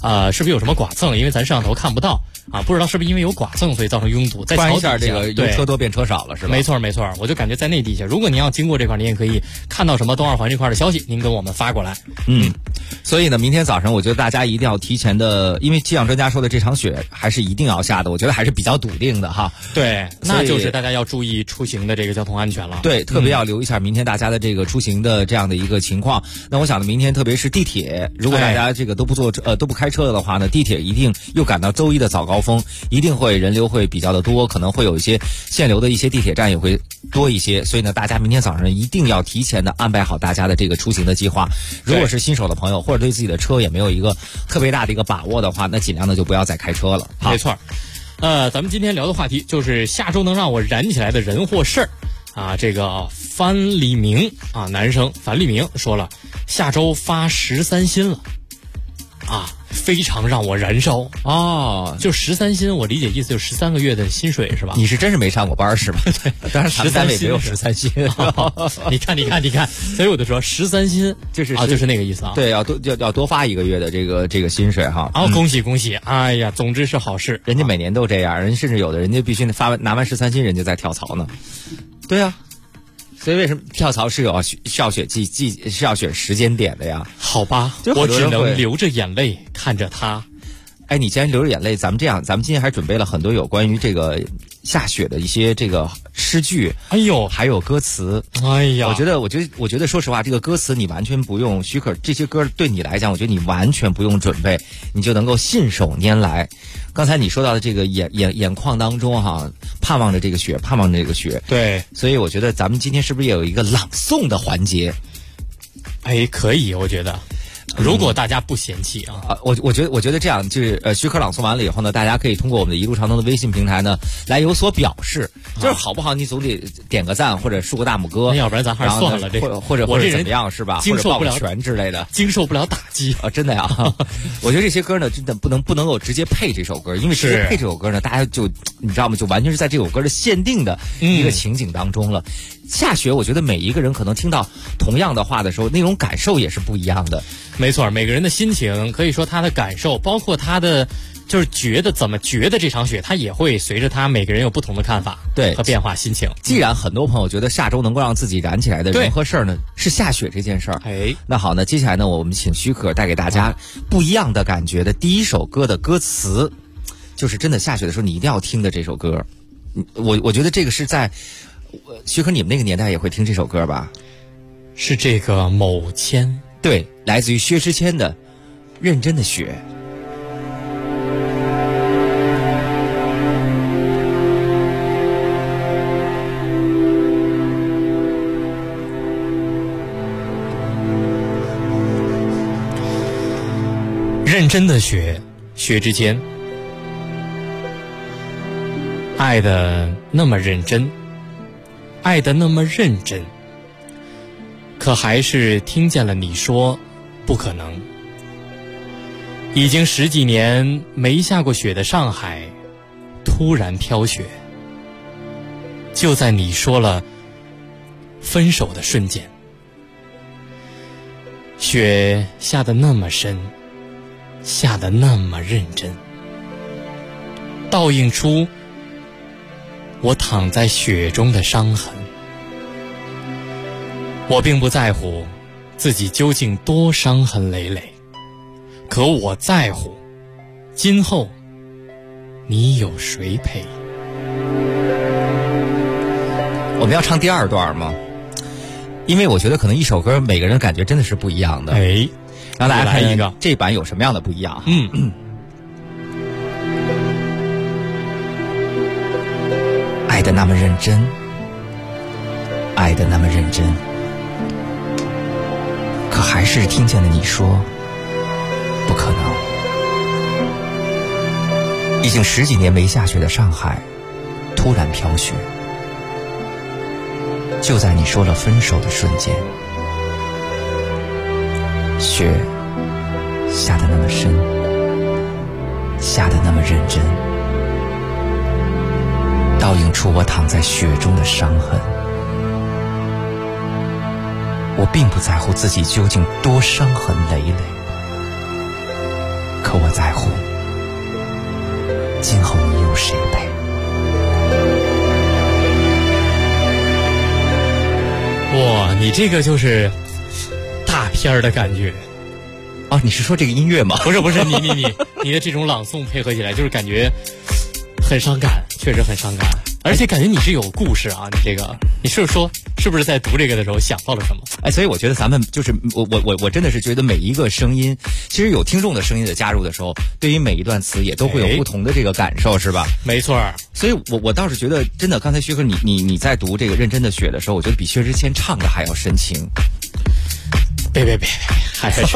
是不是有什么剐蹭？因为咱摄像头看不到啊，不知道是不是因为有剐蹭所以造成拥堵。在桥底下， 这个由车多变车少了，是吧？ 没错，我就感觉在那底下，如果您要经过这块，您也可以看到什么东二环这块的消息，您跟我们发过来。 所以呢，明天早上我觉得大家一定要提前的，因为气象专家说的这场雪还是一定要下的，我觉得还是比较笃定的哈。 对，那就是大家要注意出行的这个交通安全了。 对，特别要留一下明天大家的这个出行的这样的一个情况。那我想呢，明天特别是地铁，如果大家这个都不开车的话呢，地铁一定又赶到周一的早高峰，一定会人流会比较的多，可能会有一些限流的一些地铁站也会多一些。所以呢，大家明天早上一定要提前的安排好大家的这个出行的计划。如果是新手的朋友，或者对自己的车也没有一个特别大的一个把握的话，那尽量的就不要再开车了。 没错。咱们今天聊的话题就是下周能让我燃起来的人或事儿啊。这个樊立明啊，男生樊立明说了，下周发13薪了啊，非常让我燃烧哦。 就13薪，我理解意思就是13个月的薪水是吧？ 你是真是没上过班是吧？ 对， 当然咱们单位没有13薪。 你看，所以我就说13薪就是就是那个意思啊。 对，要多发1个月的这个薪水哈。 恭喜！哎呀，总之是好事。 人家每年都这样，人甚至有的人家必须拿完13薪，人家再跳槽呢。对啊。所以为什么跳槽是要选是要选时间点的呀？ 好吧，我只能流着眼泪看着他。 哎，你既然流着眼泪，咱们这样，咱们今天还准备了很多有关于这个下雪的一些这个诗句， 哎呦， 还有歌词。 哎呀， 我觉得说实话，这个歌词你完全不用许可，这些歌对你来讲，我觉得你完全不用准备，你就能够信手拈来。刚才你说到的这个眼眶当中哈，盼望着这个雪， 对， 所以我觉得咱们今天是不是也有一个朗诵的环节？ 哎，可以，我觉得。如果大家不嫌弃啊， 我觉得这样就是许可朗诵完了以后呢，大家可以通过我们的一路畅通的微信平台呢来有所表示，就是好不好你总得点个赞或者竖个大拇哥， 要不然咱还是算了，这个或者怎么样是吧？ 经受不了拳之类的， 经受不了打击啊！真的呀，我觉得这些歌呢，真的不能够直接配这首歌，因为直接配这首歌呢，大家就你知道吗？就完全是在这首歌的限定的一个情景当中了。下雪，我觉得每一个人可能听到同样的话的时候，那种感受也是不一样的。 没错，每个人的心情，可以说他的感受，包括他的就是怎么觉得这场雪，他也会随着他每个人有不同的看法， 对， 和变化心情。 既然很多朋友觉得下周能够让自己燃起来的人和事儿呢，是下雪这件事儿，那好呢，接下来呢，我们请许可带给大家不一样的感觉的第一首歌的歌词，就是真的下雪的时候你一定要听的这首歌。我觉得这个是在许可你们那个年代也会听这首歌吧？ 是这个某谦。 对，来自于薛之谦的《认真的雪》。 认真的雪，薛之谦。爱的那么认真，爱的那么认真，可还是听见了你说不可能。已经10几年没下过雪的上海突然飘雪，就在你说了分手的瞬间。雪下得那么深，下得那么认真，倒映出我躺在雪中的伤痕。我并不在乎自己究竟多伤痕累累，可我在乎今后你有谁陪。 我们要唱第二段吗？因为我觉得可能一首歌每个人感觉真的是不一样的。 哎， 让大家看一个这版有什么样的不一样。爱的那么认真，爱的那么认真，可还是听见了你说不可能。已经10几年没下雪的上海突然飘雪，就在你说了分手的瞬间。雪下得那么深，下得那么认真，倒映出我躺在雪中的伤痕。我并不在乎自己究竟多伤痕累累， 可我在乎，今后你有谁陪？ 哇，你这个就是大片的感觉。 哦，你是说这个音乐吗？ 不是，你的这种朗诵配合起来，就是感觉很伤感，确实很伤感，而且感觉你是有故事啊。你是不是在读这个的时候想到了什么？ 哎，所以我觉得咱们就是我真的是觉得每一个声音，其实有听众的声音的加入的时候，对于每一段词也都会有不同的这个感受，是吧？ 没错。 所以我倒是觉得，真的，刚才薛哥你在读这个认真的雪的时候，我觉得比薛之谦唱的还要深情。 别，还是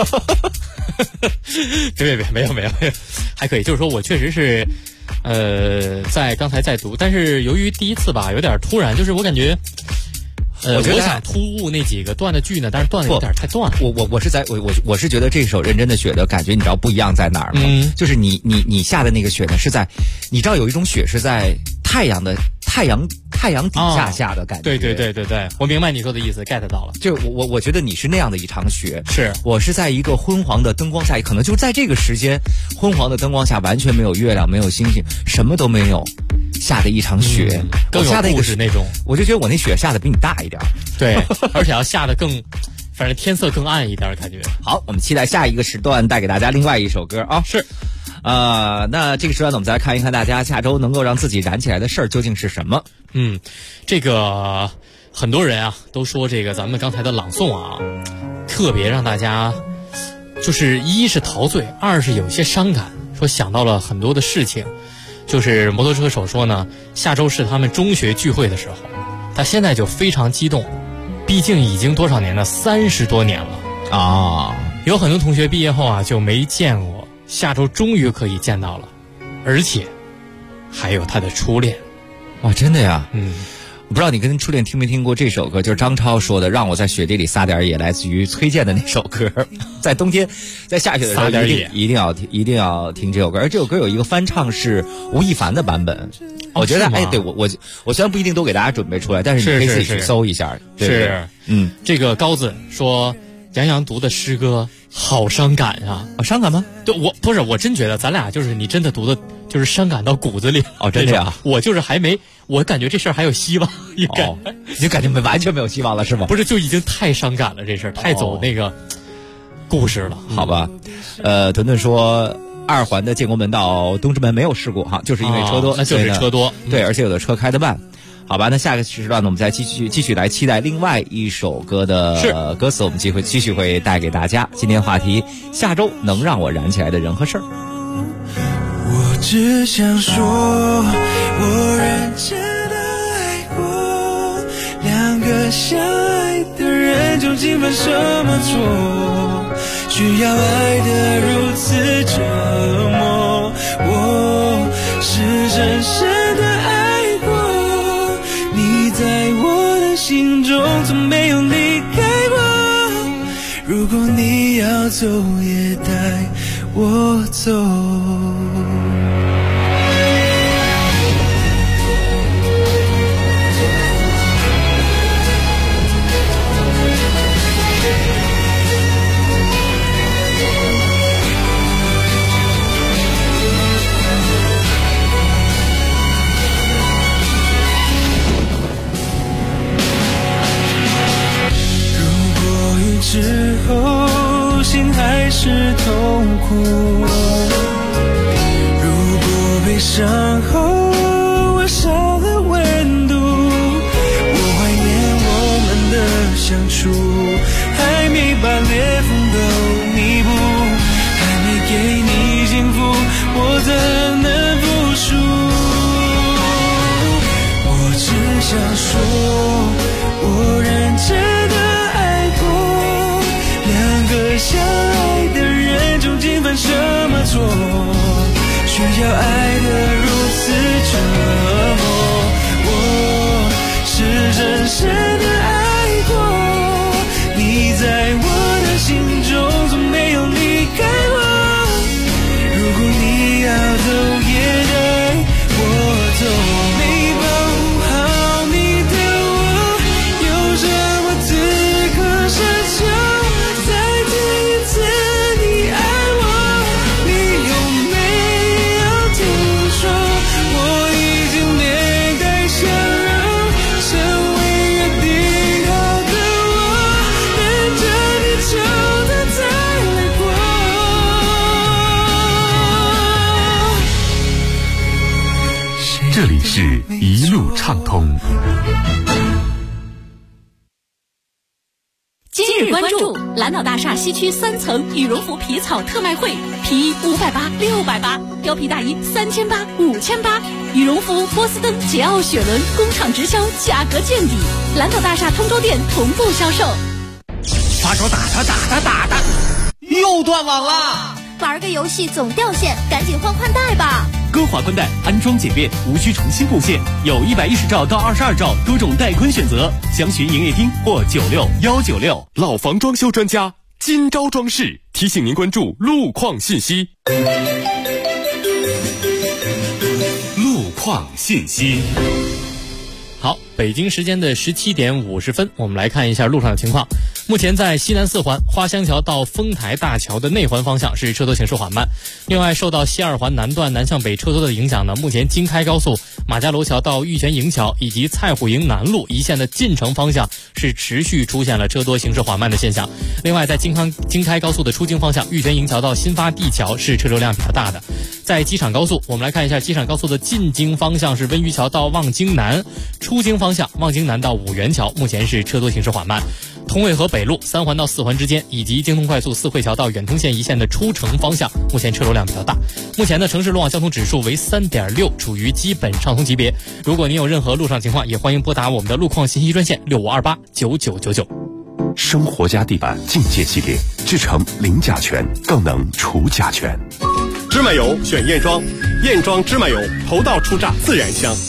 别，没有，还可以。就是说我确实是，在刚才在读，但是由于第一次吧，有点突然，就是我感觉，我想突兀那几个断的句呢，但是断的有点太断。 我是觉得这首认真的雪的感觉，你知道不一样在哪儿吗？就是你下的那个雪呢，是在你知道有一种雪是在太阳底下下的感觉。 对，我明白你说的意思 ，get 到了。 就我觉得你是那样的一场雪， 是我是在一个昏黄的灯光下，可能就在这个时间，昏黄的灯光下，完全没有月亮，没有星星，什么都没有，下的一场雪， 更有故事那种。 我就觉得我那雪下的比你大一点， 对，而且要下的更，反正天色更暗一点，感觉。 好，我们期待下一个时段带给大家另外一首歌啊， 是。 那这个时段呢，我们再来看一看大家下周能够让自己燃起来的事儿究竟是什么？ 这个很多人啊都说这个咱们刚才的朗诵啊，特别让大家就是一是陶醉，二是有些伤感，说想到了很多的事情。就是摩托车手说呢，下周是他们中学聚会的时候，他现在就非常激动，毕竟已经多少年了，30多年了啊！ 有很多同学毕业后啊就没见过。下周终于可以见到了，而且还有他的初恋。 哇，真的呀？我不知道你跟初恋听没听过这首歌，就是张超说的，让我在雪地里撒点野，来自于崔健的那首歌。在冬天，在下雪的时候一定要听这首歌。而这首歌有一个翻唱是吴亦凡的版本。我觉得哎，对我虽然不一定都给大家准备出来，但是你可以自己去搜一下。 是，这个高子说杨洋读的诗歌好伤感啊！ 伤感吗？ 对，我真觉得咱俩就是你真的读的，就是伤感到骨子里。 真的呀！ 我就是还没，我感觉这事儿还有希望。 你就感觉完全没有希望了是吗？ 不是，就已经太伤感了，这事儿太走那个故事了。 好吧，屯屯说2环的建国门到东直门没有事故哈，就是因为车多， 那就是车多。 对，而且有的车开得慢。好吧，那下个时段呢，我们再继续来期待另外一首歌的歌词，我们继续会带给大家。今天话题：下周能让我燃起来的人和事儿。 我只想说，我认真的爱过，两个相爱的人究竟犯什么错，需要爱得如此折磨？我是深深的爱过。你在我的心中从没有离开过，如果你要走也带我走。之后心还是痛苦，如果被伤后我少了温度，我怀念我们的相处，还没把裂缝都弥补，还没给你幸福，我怎能服输？我只想说，我认真的相爱的人究竟犯什么错，需要爱得如此折磨？我是深深的爱过，你在我的心中从没有离开我，如果你要走也带我走。没保护好你的我，有什么资格奢求你爱我，你这里是一路畅通。 今日关注蓝岛大厦西区3层羽绒服皮草特卖会，皮衣580、680，貂皮大衣3800、5800，羽绒服、波司登、捷奥、雪伦工厂直销，价格见底。蓝岛大厦通州店同步销售。 发烧打他，又断网了。 玩个游戏总掉线，赶紧换宽带吧。 歌华宽带安装简便，无需重新布线，有110兆到22兆多种带宽选择，详询营业厅或96196。 老房装修专家金招装饰提醒您关注路况信息。 路况信息。 好，北京时间的17点50分，我们来看一下路上的情况。目前在西南4环花乡桥到丰台大桥的内环方向是车多行驶缓慢。另外，受到西2环南段南向北车多的影响呢，目前京开高速马家楼桥到玉泉营桥以及蔡虎营南路一线的进城方向是持续出现了车多行驶缓慢的现象。另外，在京开高速的出京方向，玉泉营桥到新发地桥是车流量比较大的。在机场高速，我们来看一下机场高速的进京方向是温榆桥到望京南，出京方向望京南到五原桥目前是车多行驶缓慢。通渭河北路3环到4环之间，以及京通快速四惠桥到远通线一线的出城方向，目前车流量比较大。目前的城市路网交通指数为3.6，处于基本畅通级别。如果您有任何路上情况，也欢迎拨打我们的路况信息专线65289999。 生活家地板境界系列，制成零甲醛，更能除甲醛。 芝麻油选燕庄，燕庄芝麻油头道出榨自然香。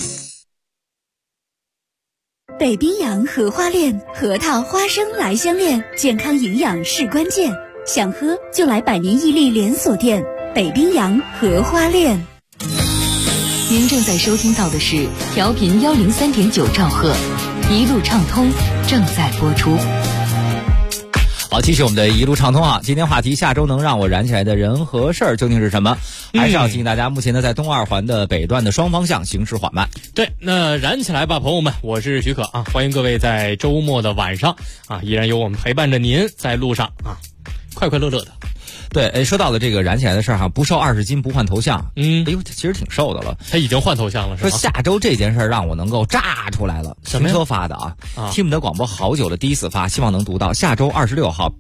北冰洋荷花恋，核桃花生来相恋，健康营养是关键。想喝就来百年屹立连锁店北冰洋荷花恋。 您正在收听到的是调频103.9兆赫，一路畅通正在播出。 好，继续我们的一路畅通啊！今天话题：下周能让我燃起来的人和事儿究竟是什么？还是要提醒大家，目前呢在东2环的北段的双方向行驶缓慢。 对，那燃起来吧，朋友们！我是许可啊，欢迎各位在周末的晚上啊，依然有我们陪伴着您在路上啊，快快乐乐的。 对，说到了这个燃起来的事儿哈，不瘦20斤不换头像。哎呦，其实挺瘦的了。 他已经换头像了，是吧？ 说下周这件事儿让我能够炸出来了。 什么呀？ 停车发的啊，听我们的广播好久了，第一次发，希望能读到。下周26号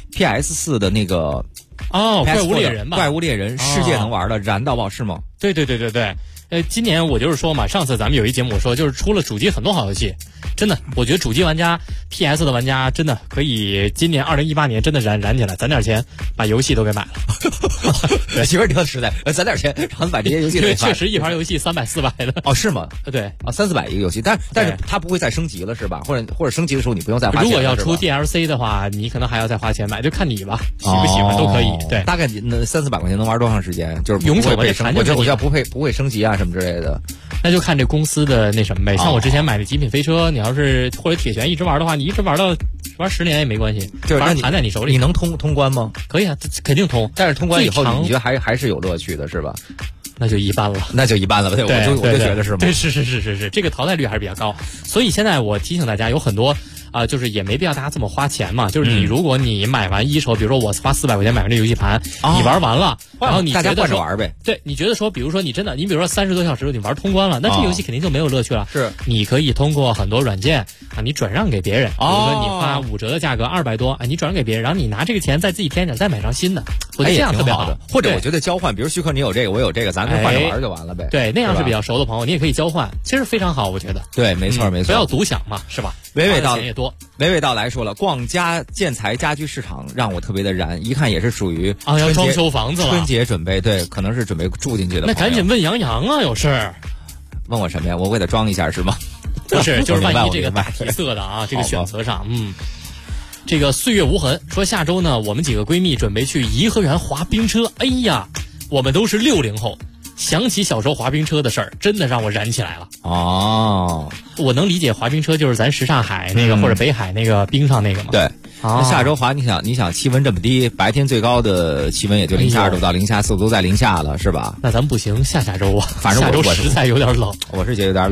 PS4 的那个怪物猎人吧？ 怪物猎人世界能玩的燃到爆是吗？ 对。今年我就是说嘛，上次咱们有一节目说，就是出了主机很多好游戏，真的，我觉得主机玩家 PS 的玩家真的可以今年2018年真的燃起来，攒点钱把游戏都给买了。 媳妇儿挺实在，攒点钱，然后把这些游戏给确实一盘游戏300、400的。 哦，是吗？ 对啊 ，300-400一个游戏，但是它不会再升级了是吧？或者升级的时候你不用再花钱。 如果要出 DLC 的话，你可能还要再花钱买，就看你吧，喜不喜欢都可以。对， 大概那300-400块钱能玩多长时间？就是永久的我叫不会升级啊什么之类的。 那就看这公司的那什么呗，像我之前买的极品飞车，你要是或者铁拳一直玩的话，你一直玩10年也没关系， 就是反正盘在你手里。 你能通关吗？ 可以啊，肯定通。 但是通关以后，你觉得还是有乐趣的，是吧？ 那就一般了， 对，我就觉得是吗？ 对，是，这个淘汰率还是比较高。所以现在我提醒大家，有很多就是也没必要大家这么花钱嘛。就是如果你买完一手，比如说我花400块钱买完这游戏盘，你玩完了，然后你大家换着玩呗。 对，你觉得说，比如说你比如说30多小时你玩通关了，那这游戏肯定就没有乐趣了。 是， 你可以通过很多软件啊，你转让给别人，比如说你花5折的价格200多，你转让给别人，然后你拿这个钱再自己添点，再买上新的，我觉得这样特别好的。 或者我觉得交换，比如徐克你有这个，我有这个，咱们换着玩就完了呗。 对，那样是比较熟的朋友，你也可以交换，其实非常好，我觉得。 对，没错。 不要独享嘛，是吧？ 娓娓道来说了，逛建材家居市场让我特别的燃，一看也是属于要装修房子了， 春节准备，对，可能是准备住进去的。 那赶紧问杨洋啊，有事儿。 问我什么呀？我给他装一下是吗？ 不是，就是万一这个大题色的啊，这个选择上，这个岁月无痕说下周呢，我们几个闺蜜准备去颐和园滑冰车。哎呀，我们都是60后。想起小时候滑冰车的事儿，真的让我燃起来了。我能理解滑冰车就是咱什刹海那个或者北海那个冰上那个嘛。 对，那下周滑，你想气温这么低，白天最高的气温也就零下2度到零下4度都在零下了，是吧？ 那咱们不行，下周啊， 反正下周实在有点冷， 我是觉得有点冷。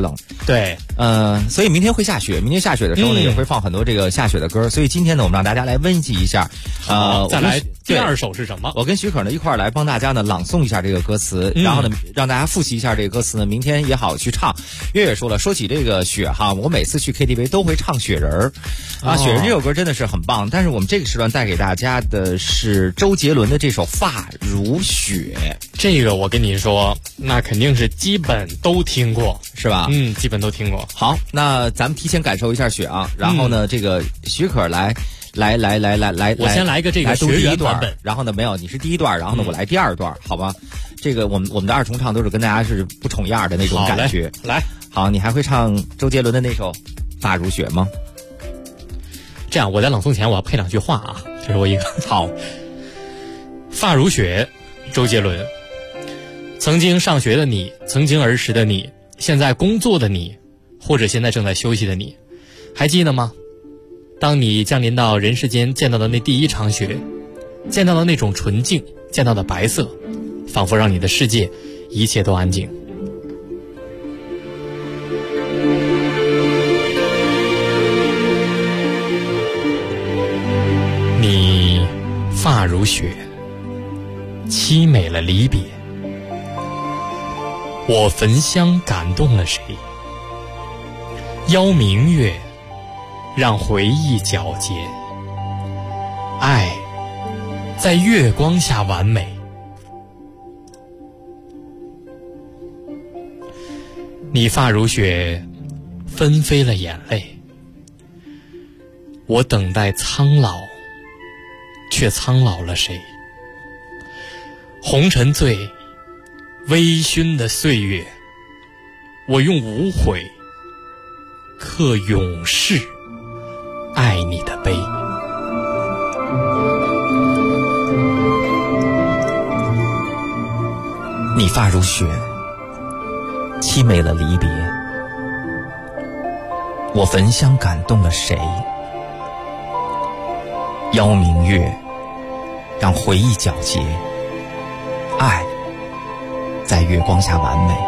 对， 所以明天会下雪，明天下雪的时候呢，也会放很多这个下雪的歌。所以今天呢，我们让大家来温习一下。 再来第二首是什么？ 我跟许可呢一块儿来帮大家呢朗诵一下这个歌词，然后呢让大家复习一下这个歌词呢，明天也好去唱。月月说了，说起这个雪哈，我每次去 KTV 都会唱雪人儿啊，雪人这首歌真的是很棒。但是我们这个时段带给大家的是周杰伦的这首《发如雪》， 这个我跟你说，那肯定是基本都听过， 是吧？ 基本都听过。 好，那咱们提前感受一下雪啊，然后呢，这个许可来， 我先来一个这个学员版本， 然后呢，没有，你是第一段，然后呢，我来第二段，好吧？这个我们的二重唱都是跟大家是不重样的那种感觉。 来， 好，你还会唱周杰伦的那首《发如雪》吗？ 这样，我在朗诵前我要配两句话啊，这是我一个好。 发如雪，周杰伦。曾经上学的你，曾经儿时的你，现在工作的你，或者现在正在休息的你，还记得吗？当你降临到人世间，见到的那第一场雪，见到的那种纯净，见到的白色，仿佛让你的世界一切都安静。你发如雪，凄美了离别。我焚香感动了谁？邀明月，让回忆皎洁。爱在月光下完美。你发如雪，纷飞了眼泪。我等待苍老，却苍老了谁？红尘醉，微醺的岁月，我用无悔刻永世爱你的悲。 你发如雪，凄美了离别。我焚香感动了谁？邀明月，让回忆皎洁。爱在月光下完美。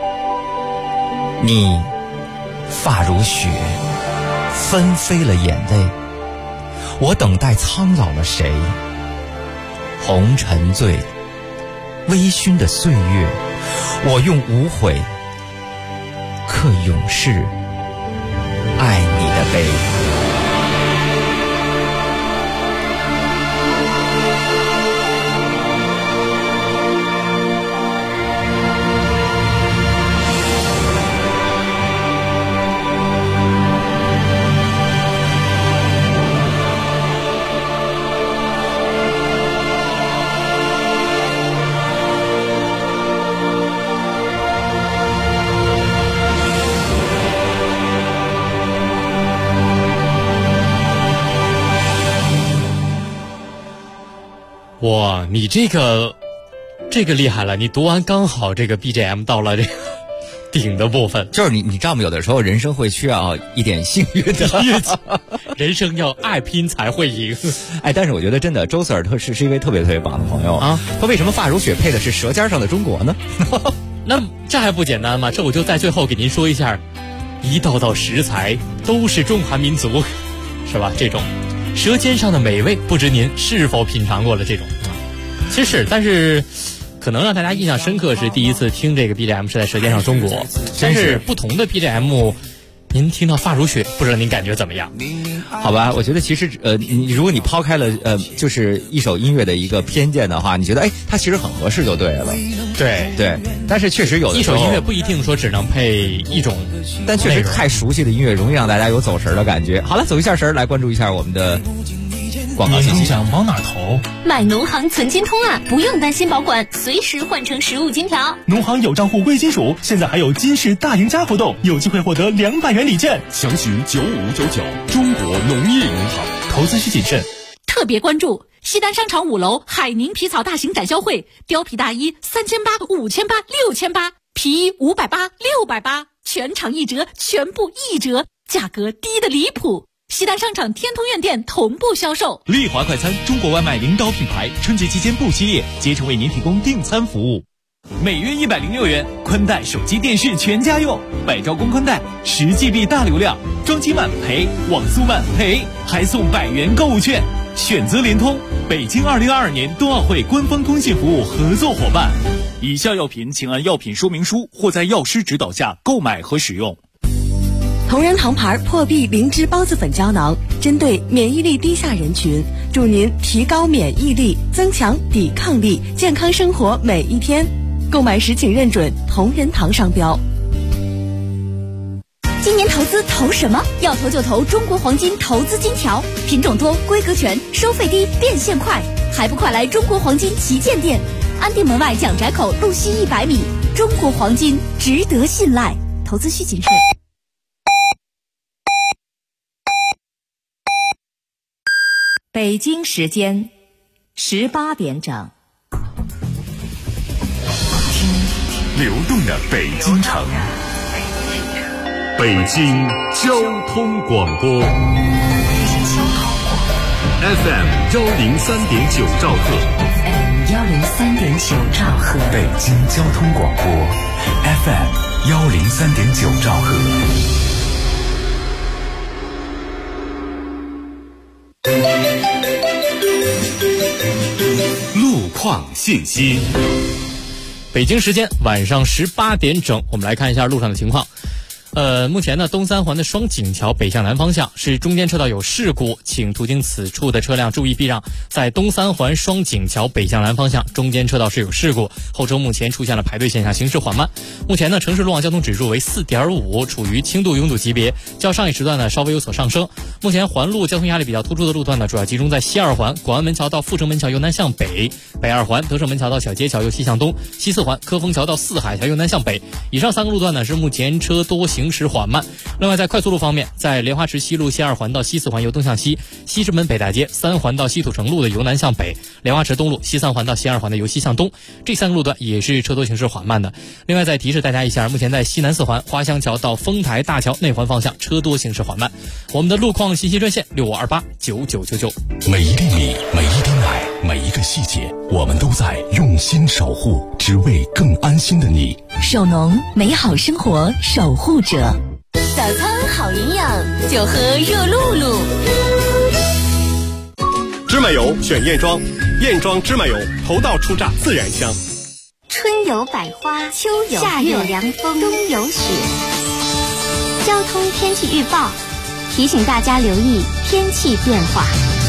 你发如雪，纷飞了眼泪。我等待苍老了谁？红尘醉，微醺的岁月，我用无悔刻永世爱你的悲。 哇，你这个厉害了！你读完刚好这个 BGM 到了这个顶的部分， 就是你知道吗？有的时候人生会需要一点幸运的， 人生要爱拼才会赢。 哎，但是我觉得真的，周瑟尔是一位特别棒的朋友啊。他为什么发如雪配的是《舌尖上的中国》呢？ 那这还不简单吗？这我就在最后给您说一下，一道道食材都是中华民族，是吧？这种舌尖上的美味，不知您是否品尝过了这种？其实但是可能让大家印象深刻是第一次听这个 BGM 是在《舌尖上中国》，但是不同的 BGM， 您听到发如雪，不知道您感觉怎么样？ 好吧，我觉得其实如果你抛开了就是一首音乐的一个偏见的话，你觉得它其实很合适就对了。对，但是确实有的时候一首音乐不一定说只能配一种， 但确实太熟悉的音乐容易让大家有走神的感觉。好了，走一下神来关注一下我们的广告信息。 你想往哪投？ 买农行存金通啊，不用担心保管，随时换成实物金条。 农行有账户贵金属，现在还有金市大赢家活动，有机会获得200元礼券。 详询9599中国农业银行。 投资需谨慎。 特别关注西单商场5楼海宁皮草大型展销会，貂皮大衣3800、5800、6800，皮衣580、680，全场1折，全部1折，价格低得离谱。西单商场天通苑店同步销售。 丽华快餐，中国外卖领导品牌，春节期间不歇业，竭诚为您提供订餐服务。 每月106元，宽带、手机、电视全家用，百兆光宽带10GB 大流量，装机慢赔，网速慢赔，还送100元购物券。选择联通，北京2022年冬奥会官方通信服务合作伙伴。以下药品请按药品说明书或在药师指导下购买和使用。 同仁堂牌破壁灵芝孢子粉胶囊，针对免疫力低下人群，助您提高免疫力，增强抵抗力，健康生活每一天。购买时请认准同仁堂商标。 今年投资投什么？要投就投中国黄金投资金条，品种多，规格全，收费低，变现快，还不快来中国黄金旗舰店，安定门外蒋宅口路西100米。中国黄金值得信赖，投资需谨慎。 北京时间18点整。 流动的北京城，北京交通广播 FM 103.9兆赫 103.9兆赫， 北京交通广播 FM 103.9兆赫。路况信息。 北京时间晚上18点整，我们来看一下路上的情况。目前呢，东三环的双井桥北向南方向是中间车道有事故，请途经此处的车辆注意避让。在东三环双井桥北向南方向，中间车道是有事故，后车目前出现了排队现象，行驶缓慢。目前呢，城市路网交通指数为4.5，处于轻度拥堵级别，较上一时段呢稍微有所上升。目前环路交通压力比较突出的路段呢，主要集中在西二环广安门桥到阜成门桥由南向北，北二环德胜门桥到小街桥由西向东，西四环科丰桥到四海桥由南向北。以上3个路段呢是目前车多，行驶缓慢。另外在快速路方面，在莲花池西路西二环到西四环由东向西，西直门北大街3环到西土城路的由南向北，莲花池东路西3环到西二环的由西向东，这3个路段也是车多行驶缓慢的。另外再提示大家一下，目前在西南4环花乡桥到丰台大桥内环方向车多行驶缓慢。我们的路况信息专线65289999。 每一粒米，每一滴奶，每一个细节，我们都在用心守护，只为更安心的你。 首农，美好生活守护者。 早餐好营养，就喝热露露。 芝麻油选燕庄，燕庄芝麻油头道初榨自然香。 春有百花，秋有夏有凉风，冬有雪。交通天气预报提醒大家留意天气变化。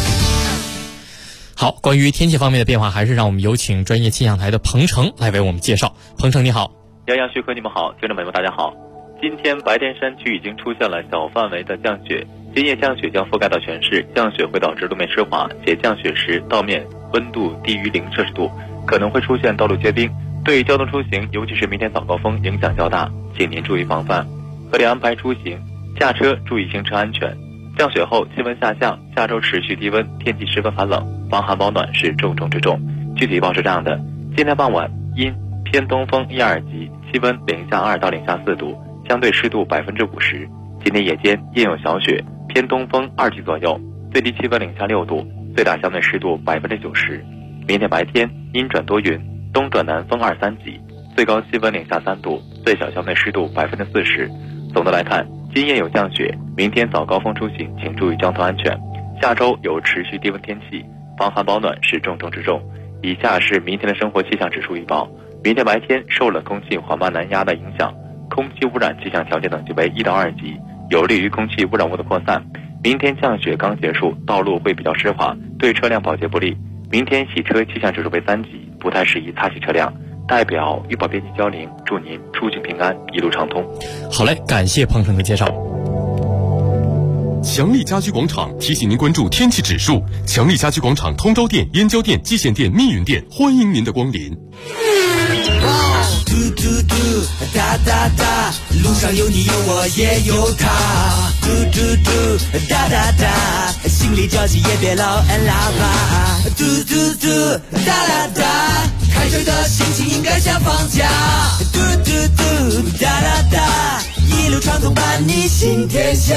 好，关于天气方面的变化，还是让我们有请专业气象台的彭程来为我们介绍。彭程你好。 杨洋、旭哥你们好，听众朋友们大家好。今天白天山区已经出现了小范围的降雪，今夜降雪将覆盖到全市，降雪会导致路面湿滑，且降雪时道面温度低于0摄氏度，可能会出现道路结冰，对交通出行，尤其是明天早高峰影响较大，请您注意防范，合理安排出行，驾车注意行车安全。降雪后气温下降，下周持续低温，天气十分寒冷，防寒保暖是重中之重。具体报是这样的：今天傍晚阴偏东风1、2级，气温-2到-4度，相对湿度50%。今天夜间阴有小雪，偏东风2级左右，最低气温-6度，最大相对湿度90%。明天白天阴转多云，东转南风2、3级，最高气温-3度，最小相对湿度40%。总的来看，今夜有降雪，明天早高峰出行请注意交通安全。下周有持续低温天气，防寒保暖是重中之重。以下是明天的生活气象指数预报。明天白天受冷空气缓慢南压的影响，空气污染气象条件等级为1到2级，有利于空气污染物的扩散。明天降雪刚结束，道路会比较湿滑，对车辆保洁不利。明天洗车气象指数为3级，不太适宜擦洗车辆。代表预报编辑焦玲，祝您出行平安，一路畅通。 好嘞，感谢彭程的介绍。 强力家居广场提醒您关注天气指数。强力家居广场通州店、燕郊店、蓟县店、密云店，欢迎您的光临。 嘟嘟嘟，哒哒哒，路上有你有我也有他。嘟嘟嘟，哒哒哒，心里着急也别老按喇叭。嘟嘟嘟，哒哒哒，开车的心情应该像放假。嘟嘟嘟，哒哒哒，一路畅通伴你行天下。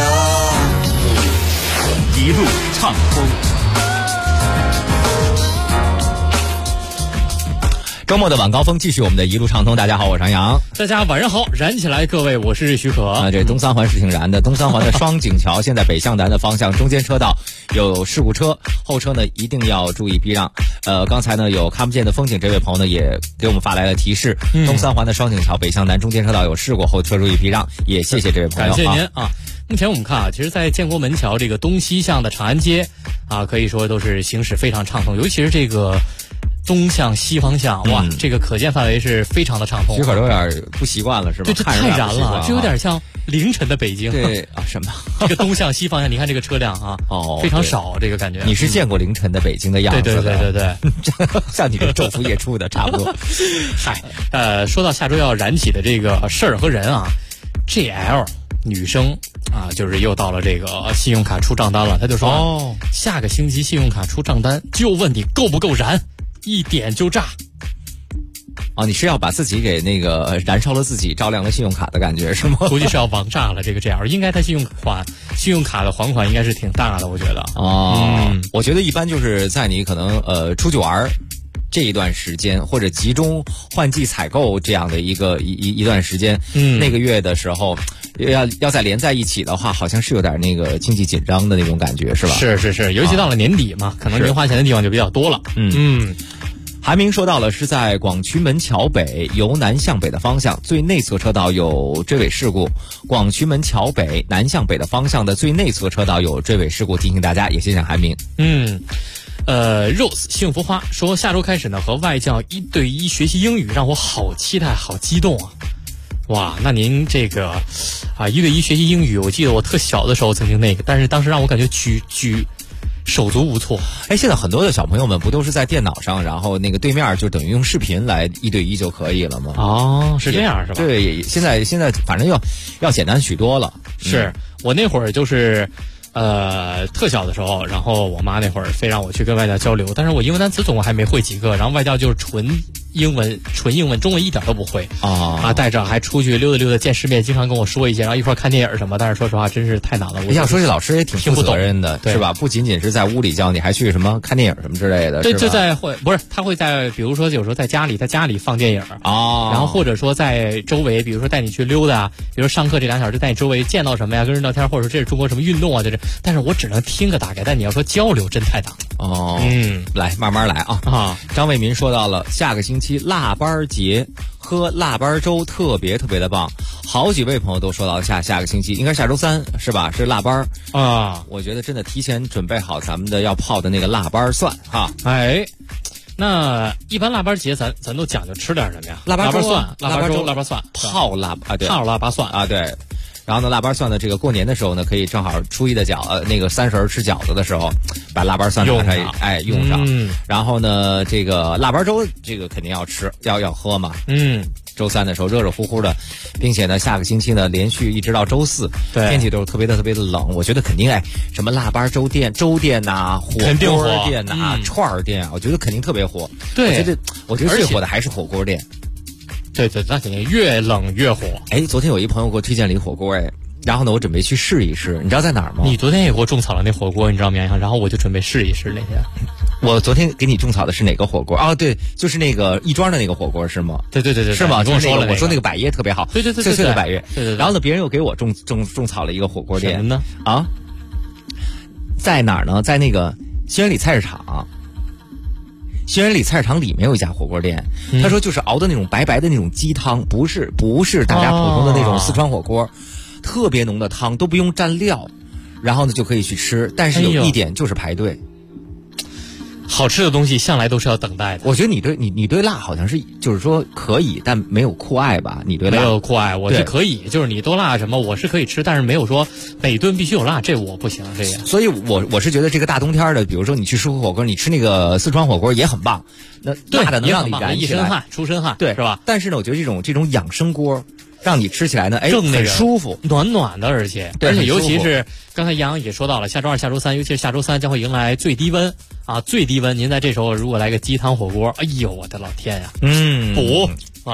一路畅通。 周末的晚高峰继续我们的一路畅通。大家好，我是杨洋。 大家晚上好，燃起来，各位，我是许可。 这东三环是挺燃的。东三环的双井桥现在北向南的方向，中间车道有事故车，后车呢一定要注意避让。刚才呢有看不见的风景，这位朋友呢也给我们发来了提示，东三环的双井桥北向南中间车道有事故，后车注意避让。也谢谢这位朋友， 感谢您啊。目前我们看啊，其实，在建国门桥这个东西向的长安街啊，可以说都是行驶非常畅通，尤其是这个东向西方向，哇，这个可见范围是非常的畅通。 许可都有点不习惯了，是吧？ 对，这太燃了，这有点像凌晨的北京。 对啊，什么？ 这个东向西方向，你看这个车辆啊，非常少，这个感觉。 你是见过凌晨的北京的样子的？ 对， 像你这昼伏夜出的差不多。 嗨，说到下周要燃起的这个事儿和人啊 ，GL 女生啊，就是又到了这个信用卡出账单了，她就说，下个星期信用卡出账单，就问你够不够燃。一点就炸， 你是要把自己给那个燃烧了自己，照亮了信用卡的感觉是吗？ 估计是要王炸了。这样，应该他信用卡的还款应该是挺大的，我觉得。 我觉得一般就是在你可能出去玩这一段时间，或者集中换季采购这样的一段时间，那个月的时候，要再连在一起的话，好像是有点那个经济紧张的那种感觉，是吧？ 是，尤其到了年底嘛，可能零花钱的地方就比较多了。 韩明说到了是在广渠门桥北由南向北的方向最内侧车道有追尾事故，广渠门桥北南向北的方向的最内侧车道有追尾事故，提醒大家，也谢谢韩明。 Rose 幸福花说，下周开始呢和外教1对1学习英语，让我好期待，好激动啊！哇，那您这个1对1学习英语，我记得我特小的时候曾经那个，但是当时让我感觉举手足无措。 现在很多的小朋友们不都是在电脑上，然后那个对面就等于用视频来1对1就可以了吗？ 是这样是吧？ 对，现在反正要简单许多了。 是我那会儿就是特小的时候，然后我妈那会儿非让我去跟外教交流，但是我英文单词总共还没会几个，然后外教就是纯英文，中文一点都不会带着还出去溜达见世面，经常跟我说一些，然后一块看电影什么，但是说实话真是太难了。 我想说这老师也挺负责任的，是吧？不仅仅是在屋里教你，还去什么看电影什么之类的。 对，就他会在比如说有时候在家里放电影然后或者说在周围，比如说带你去溜达，比如说上课这2小时就带你周围见到什么呀，跟人聊天，或者说这是中国什么运动啊，但是我只能听个大概，但你要说交流真太难了。 来慢慢来啊。张卫民说到了下个星期腊八节喝腊八粥特别特别的棒，好几位朋友都说到下个星期应该下周3是吧？是腊八我觉得真的提前准备好咱们的要泡的那个腊八蒜哈。 那一般腊八节咱都讲究吃点什么呀？ 腊八蒜、腊八粥、腊八蒜、 泡腊八蒜啊，对。然后呢，腊八蒜呢，这个过年的时候呢，可以正好初一的那个30吃饺子的时候，把腊八蒜用上。然后呢，这个腊八粥，这个肯定要吃，要喝嘛。周3的时候热热乎乎的，并且呢，下个星期呢，连续一直到周4，天气都是特别的冷。我觉得肯定什么腊八粥店呐，火锅店呐，串儿店，我觉得肯定特别火。 对， 我觉得最火的还是火锅店。 对，那肯定越冷越火。 昨天有一朋友给我推荐了一火锅然后呢，我准备去试一试。你知道在哪儿吗？ 你昨天也给我种草了那火锅，你知道吗？然后我就准备试一试那天。 我昨天给你种草的是哪个火锅？对，就是那个亦庄的那个火锅是吗？ 对， 是吗？ 跟我说了， 我说那个百叶特别好， 对， 脆脆的百叶。 对。 然后呢，别人又给我种草了一个火锅店， 什么呢？ 在哪儿呢？在那个新源里菜市场。新源里菜市场里面有一家火锅店，他说就是熬的那种白白的那种鸡汤，不是大家普通的那种四川火锅，特别浓的汤都不用蘸料，然后呢就可以去吃，但是有一点就是排队。 好吃的东西向来都是要等待的。 我觉得你对辣好像是就是说可以，但没有酷爱吧？你对辣没有酷爱，我是可以，就是你多辣什么我是可以吃，但是没有说每顿必须有辣，这我不行这个。 所以我是觉得这个大冬天的，比如说你去吃火锅，你吃那个四川火锅也很棒，那辣的能让你燃起来， 一身汗出身汗， 对， 是吧？ 但是呢，我觉得这种养生锅。让你吃起来呢，很舒服， 暖暖的，而且尤其是刚才杨也说到了，下周2、下周3，尤其是下周3将会迎来最低温啊，最低温。您在这时候如果来个鸡汤火锅，哎呦我的老天呀，补啊！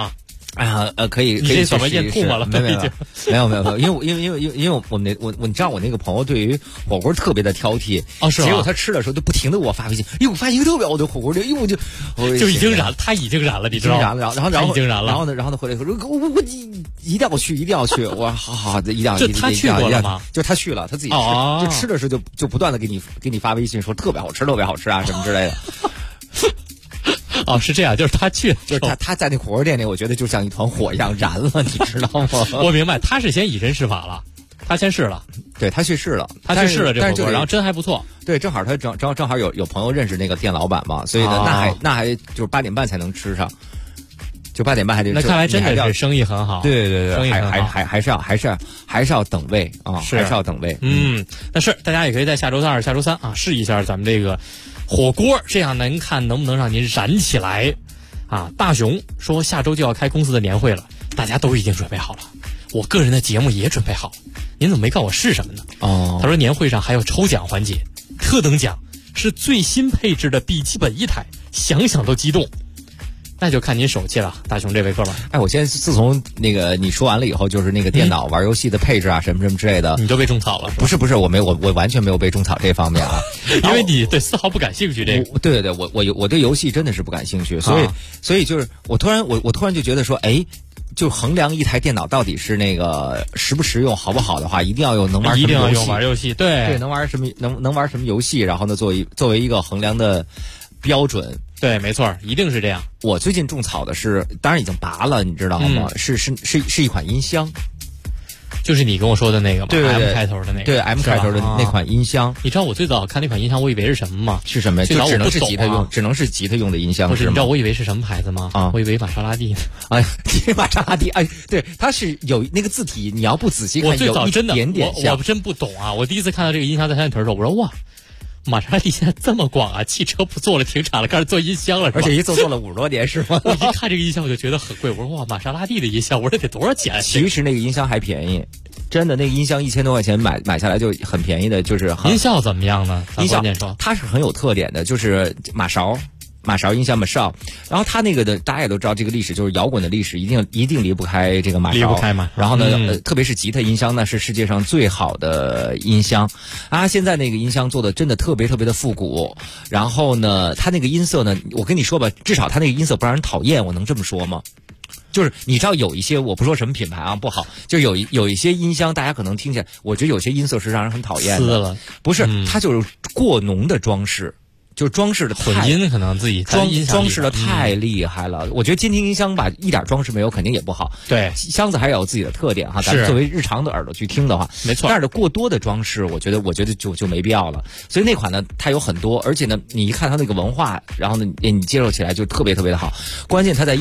哎呀，可以你这怎么咽吐沫了？ 没有，因为我们你知道我那个朋友对于火锅特别的挑剔哦，是吧？ 结果他吃的时候就不停的给我发微信，我发现一个特别好的火锅店，我就已经燃了，他已经燃了，你知道吗？ 然后呢回来说我一定要去，我说好，一定要。 就他去过了吗？ 就他去了，他自己吃，就吃的时候就不断的给你发微信说特别好吃啊什么之类的。 哦，是这样，就是他去， 就是他在那火锅店里，我觉得就像一团火一样燃了，你知道吗？ 我明白，他是先以身试法了，他先试了， 对他去试了这火锅，然后真还不错。 对，正好他正好有朋友认识那个店老板嘛，所以呢，那还就是8点半才能吃上，就8点半还得。 那看来真的是生意很好。 对， 生意很好， 还是要等位啊，还是要等位。 但是大家也可以在下周2、下周3啊试一下咱们这个火锅，这样能看能不能让您燃起来啊！大熊说下周就要开公司的年会了，大家都已经准备好了，我个人的节目也准备好，您怎么没告我是什么呢？他说年会上还有抽奖环节，特等奖是最新配置的笔记本1台，想想都激动。那就看您手气了，大熊这位哥们儿。 哎，我现在自从那个你说完了以后，就是那个电脑玩游戏的配置啊，什么之类的， 你都被种草了？ 不是，我完全没有被种草这方面啊， 因为你对丝毫不感兴趣。这个， 对，我对游戏真的是不感兴趣，所以就是我突然就觉得说，哎。就衡量一台电脑到底是那个实不实用、好不好的话，一定要用能玩什么游戏， 一定要用玩游戏，对， 能玩什么能玩什么游戏，然后呢作为一个衡量的标准。 对，没错，一定是这样。 我最近种草的是，当然已经拔了，你知道吗？是一款音箱。 就是你跟我说的那个嘛， 对 M 开头的那个， 对 M 开头的那款音箱。 你知道我最早看那款音箱，我以为是什么吗？ 是什么？就只能是吉他用，只能是吉他用的音箱。 不是，你知道我以为是什么牌子吗？我以为玛莎拉蒂呢。 哎，玛莎拉蒂，哎，对，它是有那个字体，你要不仔细看， 我最早真的我真不懂啊！我第一次看到这个音箱在三里屯的时候，我说哇。玛莎拉蒂现在这么广啊！汽车不做了，停产了，开始做音箱了， 而且一做了50多年，是吗？ 我一看这个音箱，我就觉得很贵。我说哇，玛莎拉蒂的音箱，我说这得多少钱？ 其实那个音箱还便宜，真的，那个音箱1000多块钱买下来就很便宜的，就是音效怎么样呢？ 音效它是很有特点的，就是马勺音箱马勺，然后它那个的大家也都知道，这个历史就是摇滚的历史，一定离不开这个马勺， 离不开嘛。 然后呢，特别是吉他音箱呢，是世界上最好的音箱啊。现在那个音箱做的真的特别的复古，然后呢，它那个音色呢，我跟你说吧，至少它那个音色不让人讨厌，我能这么说吗？就是你知道有一些，我不说什么品牌啊不好，就有一些音箱，大家可能听起来，我觉得有些音色是让人很讨厌的，不是，它就是过浓的装饰。就装饰的混音可能自己装饰的太厉害了，我觉得监听音箱吧一点装饰没有肯定也不好。 对， 箱子还有自己的特点哈，咱们作为日常的耳朵去听的话， 没错。 但是过多的装饰，我觉得就没必要了。所以那款呢，它有很多，而且呢，你一看它那个文化，然后呢，你接受起来就特别的好。关键它在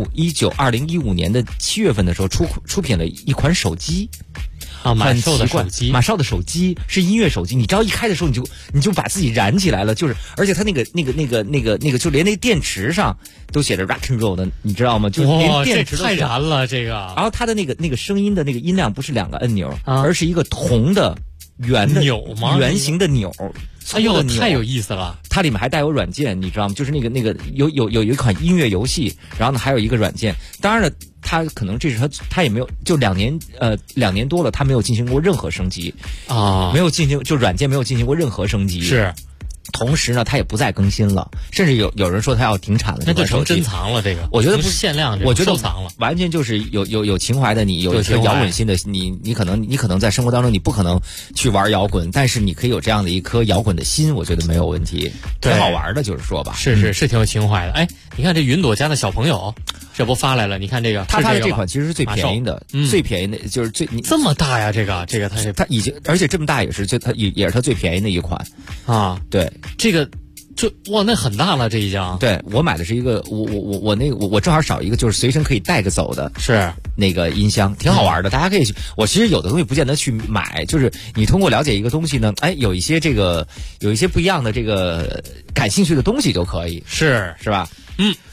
2015年的7月份的时候出品了一款手机。 马少的手机， 马少的手机是音乐手机，你只要一开的时候，你就把自己燃起来了，就是，而且它那个，就连那电池上都写着 rock and roll 的，你知道吗？就连电池都太燃了，这个。 然后它的那个声音的那个音量不是2个按钮，而是一个铜的圆的钮吗？ 圆形的钮。 哎呦，太有意思了！ 它里面还带有软件，你知道吗？就是那个有一款音乐游戏，然后呢还有一个软件。当然了，它可能这是它也没有，就2年多了，它没有进行过任何升级啊， 没有进行，就软件没有进行过任何升级。 是。 同时呢，它也不再更新了，甚至有人说它要停产了。 那就成珍藏了，这个我觉得不是限量， 我觉得收藏了， 完全就是有情怀的你，有一颗摇滚心的你可能在生活当中你不可能去玩摇滚，但是你可以有这样的一颗摇滚的心，我觉得没有问题，挺好玩的，就是说吧， 是挺有情怀的。哎，你看这云朵家的小朋友，这不发来了？你看这个， 他发的这款其实是最便宜的，最便宜的就是这么大呀，这个它已经，而且这么大也是也是它最便宜的一款啊， 对这个。就哇，那很大了，这已经。 对，我买的是一个，我正好少一个，就是随身可以带着走的， 是那个音箱，挺好玩的，大家可以去。我其实有的东西不见得去买，就是你通过了解一个东西呢，哎，有一些不一样的这个感兴趣的东西就可以， 是吧？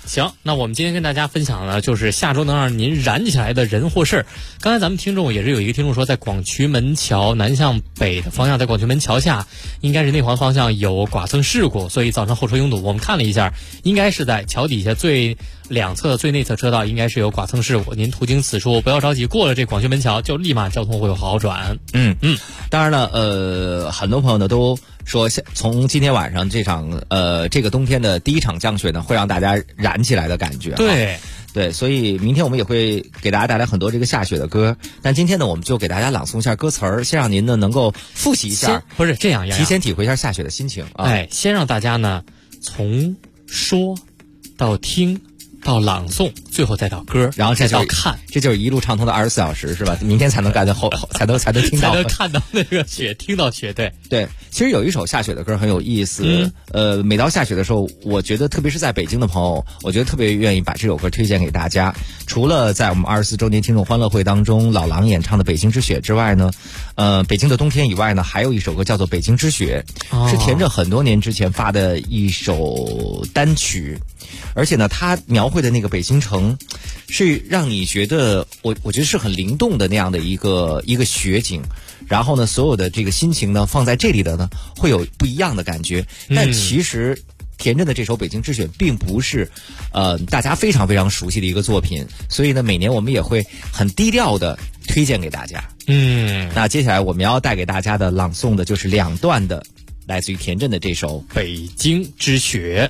行，那我们今天跟大家分享的就是下周能让您燃起来的人或事儿。刚才咱们听众也是有一个听众说，在广渠门桥南向北的方向，在广渠门桥下，应该是内环方向有剐蹭事故，所以造成后车拥堵。我们看了一下，应该是在桥底下最两侧最内侧车道应该是有剐蹭事故。您途经此处不要着急，过了这广渠门桥就立马交通会有好转。 当然了，很多朋友呢都说，从今天晚上这个冬天的第一场降雪呢，会让大家燃起来的感觉。对，所以明天我们也会给大家带来很多这个下雪的歌。但今天呢，我们就给大家朗诵一下歌词儿，先让您呢能够复习一下， 不是这样， 提前体会一下下雪的心情啊。 先让大家呢从说到听到朗诵，最后再到歌， 然后再到看， 这就是一路畅通的24小时，是吧？明天才能干的才能听到， 才能看到那个雪，听到雪。 对。其实有一首下雪的歌很有意思，每到下雪的时候，我觉得特别是在北京的朋友，我觉得特别愿意把这首歌推荐给大家。除了在我们24周年听众欢乐会当中老狼演唱的《北京之雪》之外呢，北京的冬天以外呢，还有一首歌叫做《北京之雪》，是田震很多年之前发的一首单曲。而且呢，他描绘的那个北京城，是让你觉得我觉得是很灵动的那样的一个雪景。然后呢，所有的这个心情呢，放在这里的呢，会有不一样的感觉。但其实田震的这首《北京之雪》并不是大家非常非常熟悉的一个作品，所以呢，每年我们也会很低调的推荐给大家。那接下来我们要带给大家的朗诵的就是2段的，来自于田震的这首《 北京之雪》。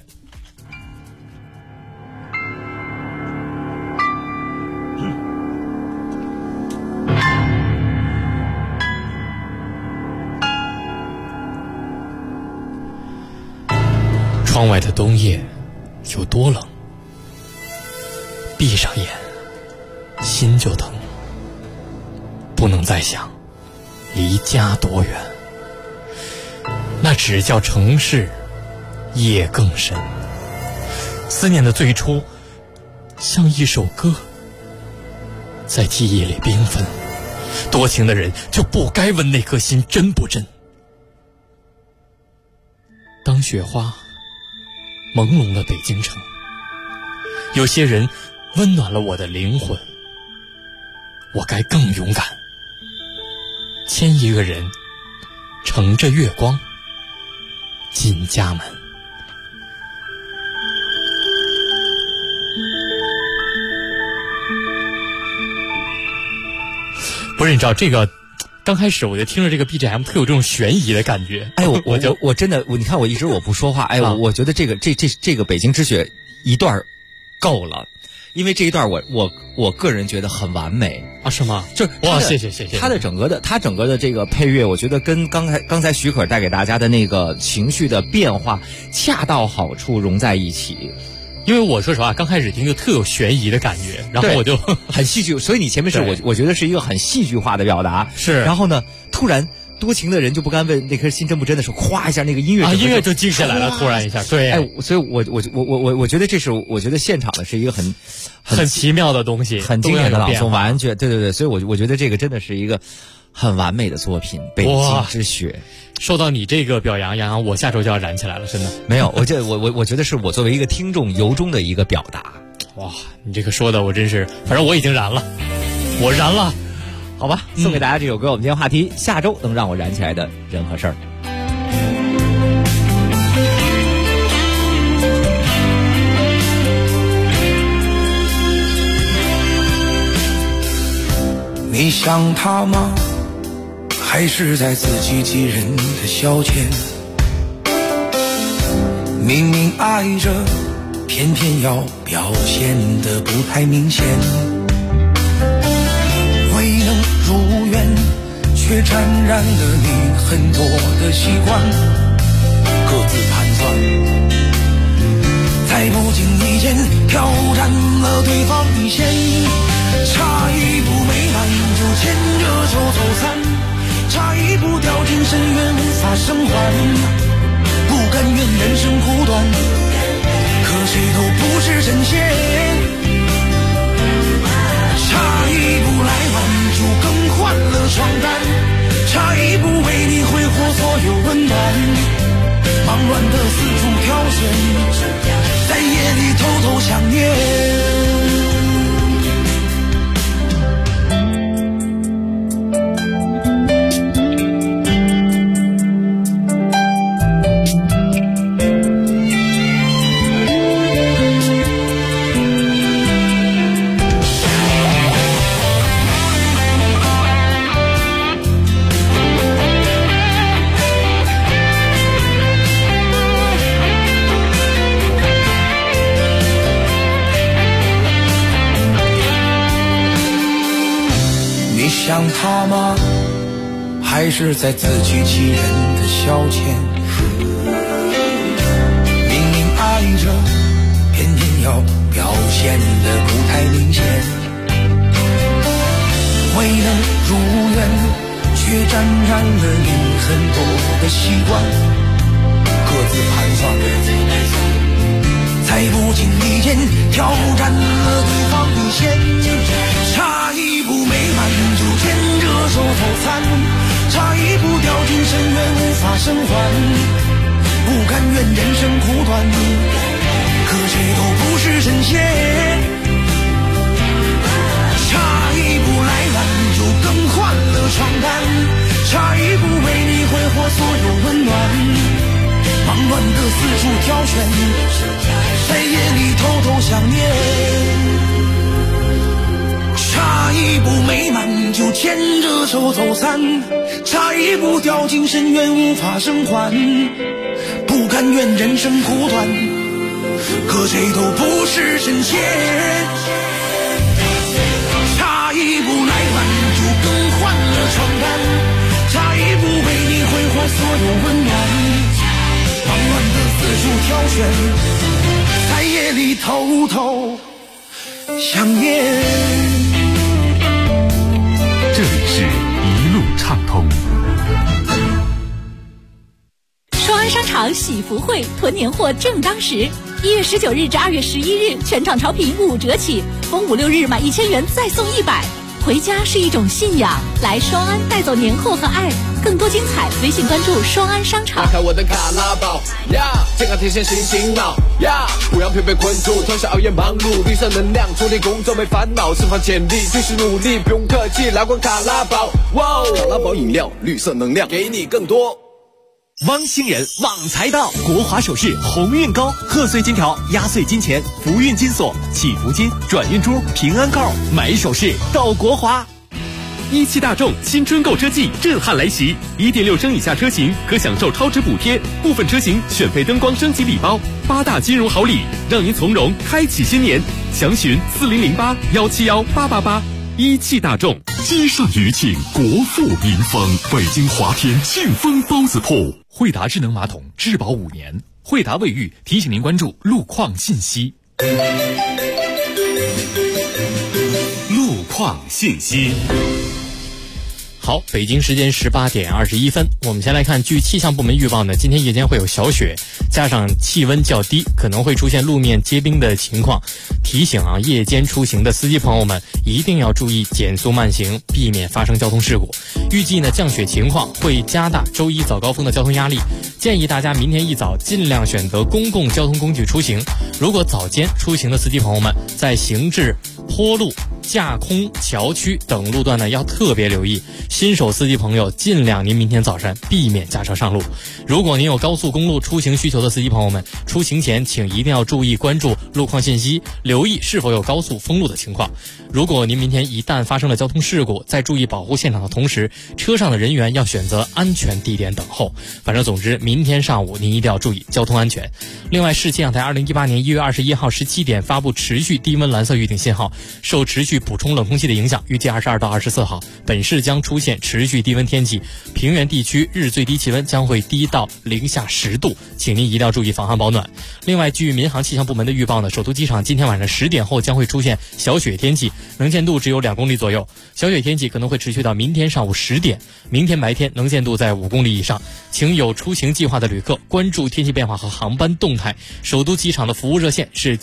窗外的冬夜有多冷，闭上眼心就疼，不能再想离家多远，那只叫城市夜更深。思念的最初像一首歌，在记忆里缤纷，多情的人就不该问那颗心真不真。当雪花朦胧了北京城，有些人温暖了我的灵魂，我该更勇敢，牵一个人乘着月光进家门。不是，你知道这个刚开始我就听着这个 BGM 特有这种悬疑的感觉。 我真的你看我一直我不说话，我觉得这个北京之雪一段够了，因为这一段我个人觉得很完美啊。是吗？ 就是哇，谢谢。 它整个的这个配乐，我觉得跟刚才许可带给大家的那个情绪的变化恰到好处融在一起。 因为我说实话，刚开始听就特有悬疑的感觉，然后我就很戏剧，所以你前面是我觉得是一个很戏剧化的表达。 是， 然后呢，突然多情的人就不敢问那颗心真不真的时候，咵一下那个音乐就静下来了，突然一下，对。 所以我觉得这是我觉得现场的是一个很奇妙的东西， 很经典的朗诵，完全对，所以我觉得这个真的是一个很完美的作品，《北京之雪》。 受到你这个表扬，杨洋，我下周就要燃起来了，真的。 没有，我觉得是我作为一个听众由衷的一个表达。 哇，你这个说的我真是，反正我已经燃了，我燃了。 好吧，送给大家这首歌，我们今天话题下周能让我燃起来的人和事儿。 你想他吗？还是在自欺欺人的消遣？明明爱着，偏偏要表现得不太明显。未能如愿，却沾染了你很多的习惯。各自盘算，在不经意间挑战了对方底线。差一步没拦住，牵着手走散。差一步掉进深渊，无法生还。不甘愿人生苦短，可谁都不是神仙。差一步来挽住，更换了床单。差一步为你挥霍所有温暖。忙乱的四处挑选，在夜里偷偷想你。 想他吗？还是在自欺欺人的消遣？明明爱着，偏偏要表现得不太明显。未能如愿，却沾染了你很多的习惯，各自盘算，在不经意间挑战了对方底线。差一步没满就牵着手走散，差一步掉进深渊无法生还，不甘愿人生苦短，可谁都不是神仙。差一步来晚就更换了床单，差一步为你挥霍所有温暖，忙乱的四处挑选，在夜里偷偷想念。差一步没满就牵着手走散，差一步掉进深渊无法生还，不甘愿人生苦短，可谁都不是神仙。差一步来晚就更换了床单，差一步为你挥霍所有温暖，忙乱的四处挑选，在夜里偷偷想念。 这里是一路畅通。 双安商场喜福会囤年货正当时，1月19日至2月11日，全场潮品5折起，逢5、6日买1000元再送100。回家是一种信仰，来双安带走年货和爱。更多精彩，微信关注双安商场。 打开我的卡拉宝呀，健康提神醒醒脑呀，不让疲惫困住，脱下熬夜忙碌，提升能量，处理工作没烦恼，释放潜力，继续努力，不用客气，来罐卡拉宝。哇，卡拉宝饮料，绿色能量，给你更多。 汪星人旺财到，国华首饰鸿运高，贺岁金条、压岁金钱、福运金锁、祈福金、转运珠、平安扣，买首饰到国华。 17大众新春购车季震撼来袭，1.6升以下车型可享受超值补贴，部分车型选配灯光升级礼包，8大金融好礼，让您从容开启新年。详询4008-171-888。17大众， 积善余庆，国富民丰。北京华天庆丰包子铺， 惠达智能马桶质保5年。惠达卫浴提醒您关注路况信息。路况信息。 好，北京时间18点21分，我们先来看，据气象部门预报呢，今天夜间会有小雪，加上气温较低，可能会出现路面结冰的情况。提醒啊，夜间出行的司机朋友们一定要注意减速慢行，避免发生交通事故。预计呢，降雪情况会加大周一早高峰的交通压力，建议大家明天一早尽量选择公共交通工具出行。如果早间出行的司机朋友们在行至坡路、架空桥区等路段呢，要特别留意。新手司机朋友尽量您明天早晨避免驾车上路。如果您有高速公路出行需求的司机朋友们，出行前请一定要注意关注路况信息，留意是否有高速封路的情况。如果您明天一旦发生了交通事故，在注意保护现场的同时，车上的人员要选择安全地点等候。反正总之，明天上午您一定要注意交通安全。另外，市气象台2018年1月21号17点发布持续低温蓝色预警信号，受持续补充冷空气的影响，预计22到24号本市将出现持续低温天气，平原地区日最低气温将会低到零下10度，请您一定要注意防寒保暖。另外，据民航气象部门的预报呢，首都机场今天晚上10点后将会出现小雪天气，能见度只有2公里左右，小雪天气可能会持续到明天上午10点，明天白天能见度在5公里以上。请有出行计划的旅客关注天气变化和航班动态，首都机场的服务热线是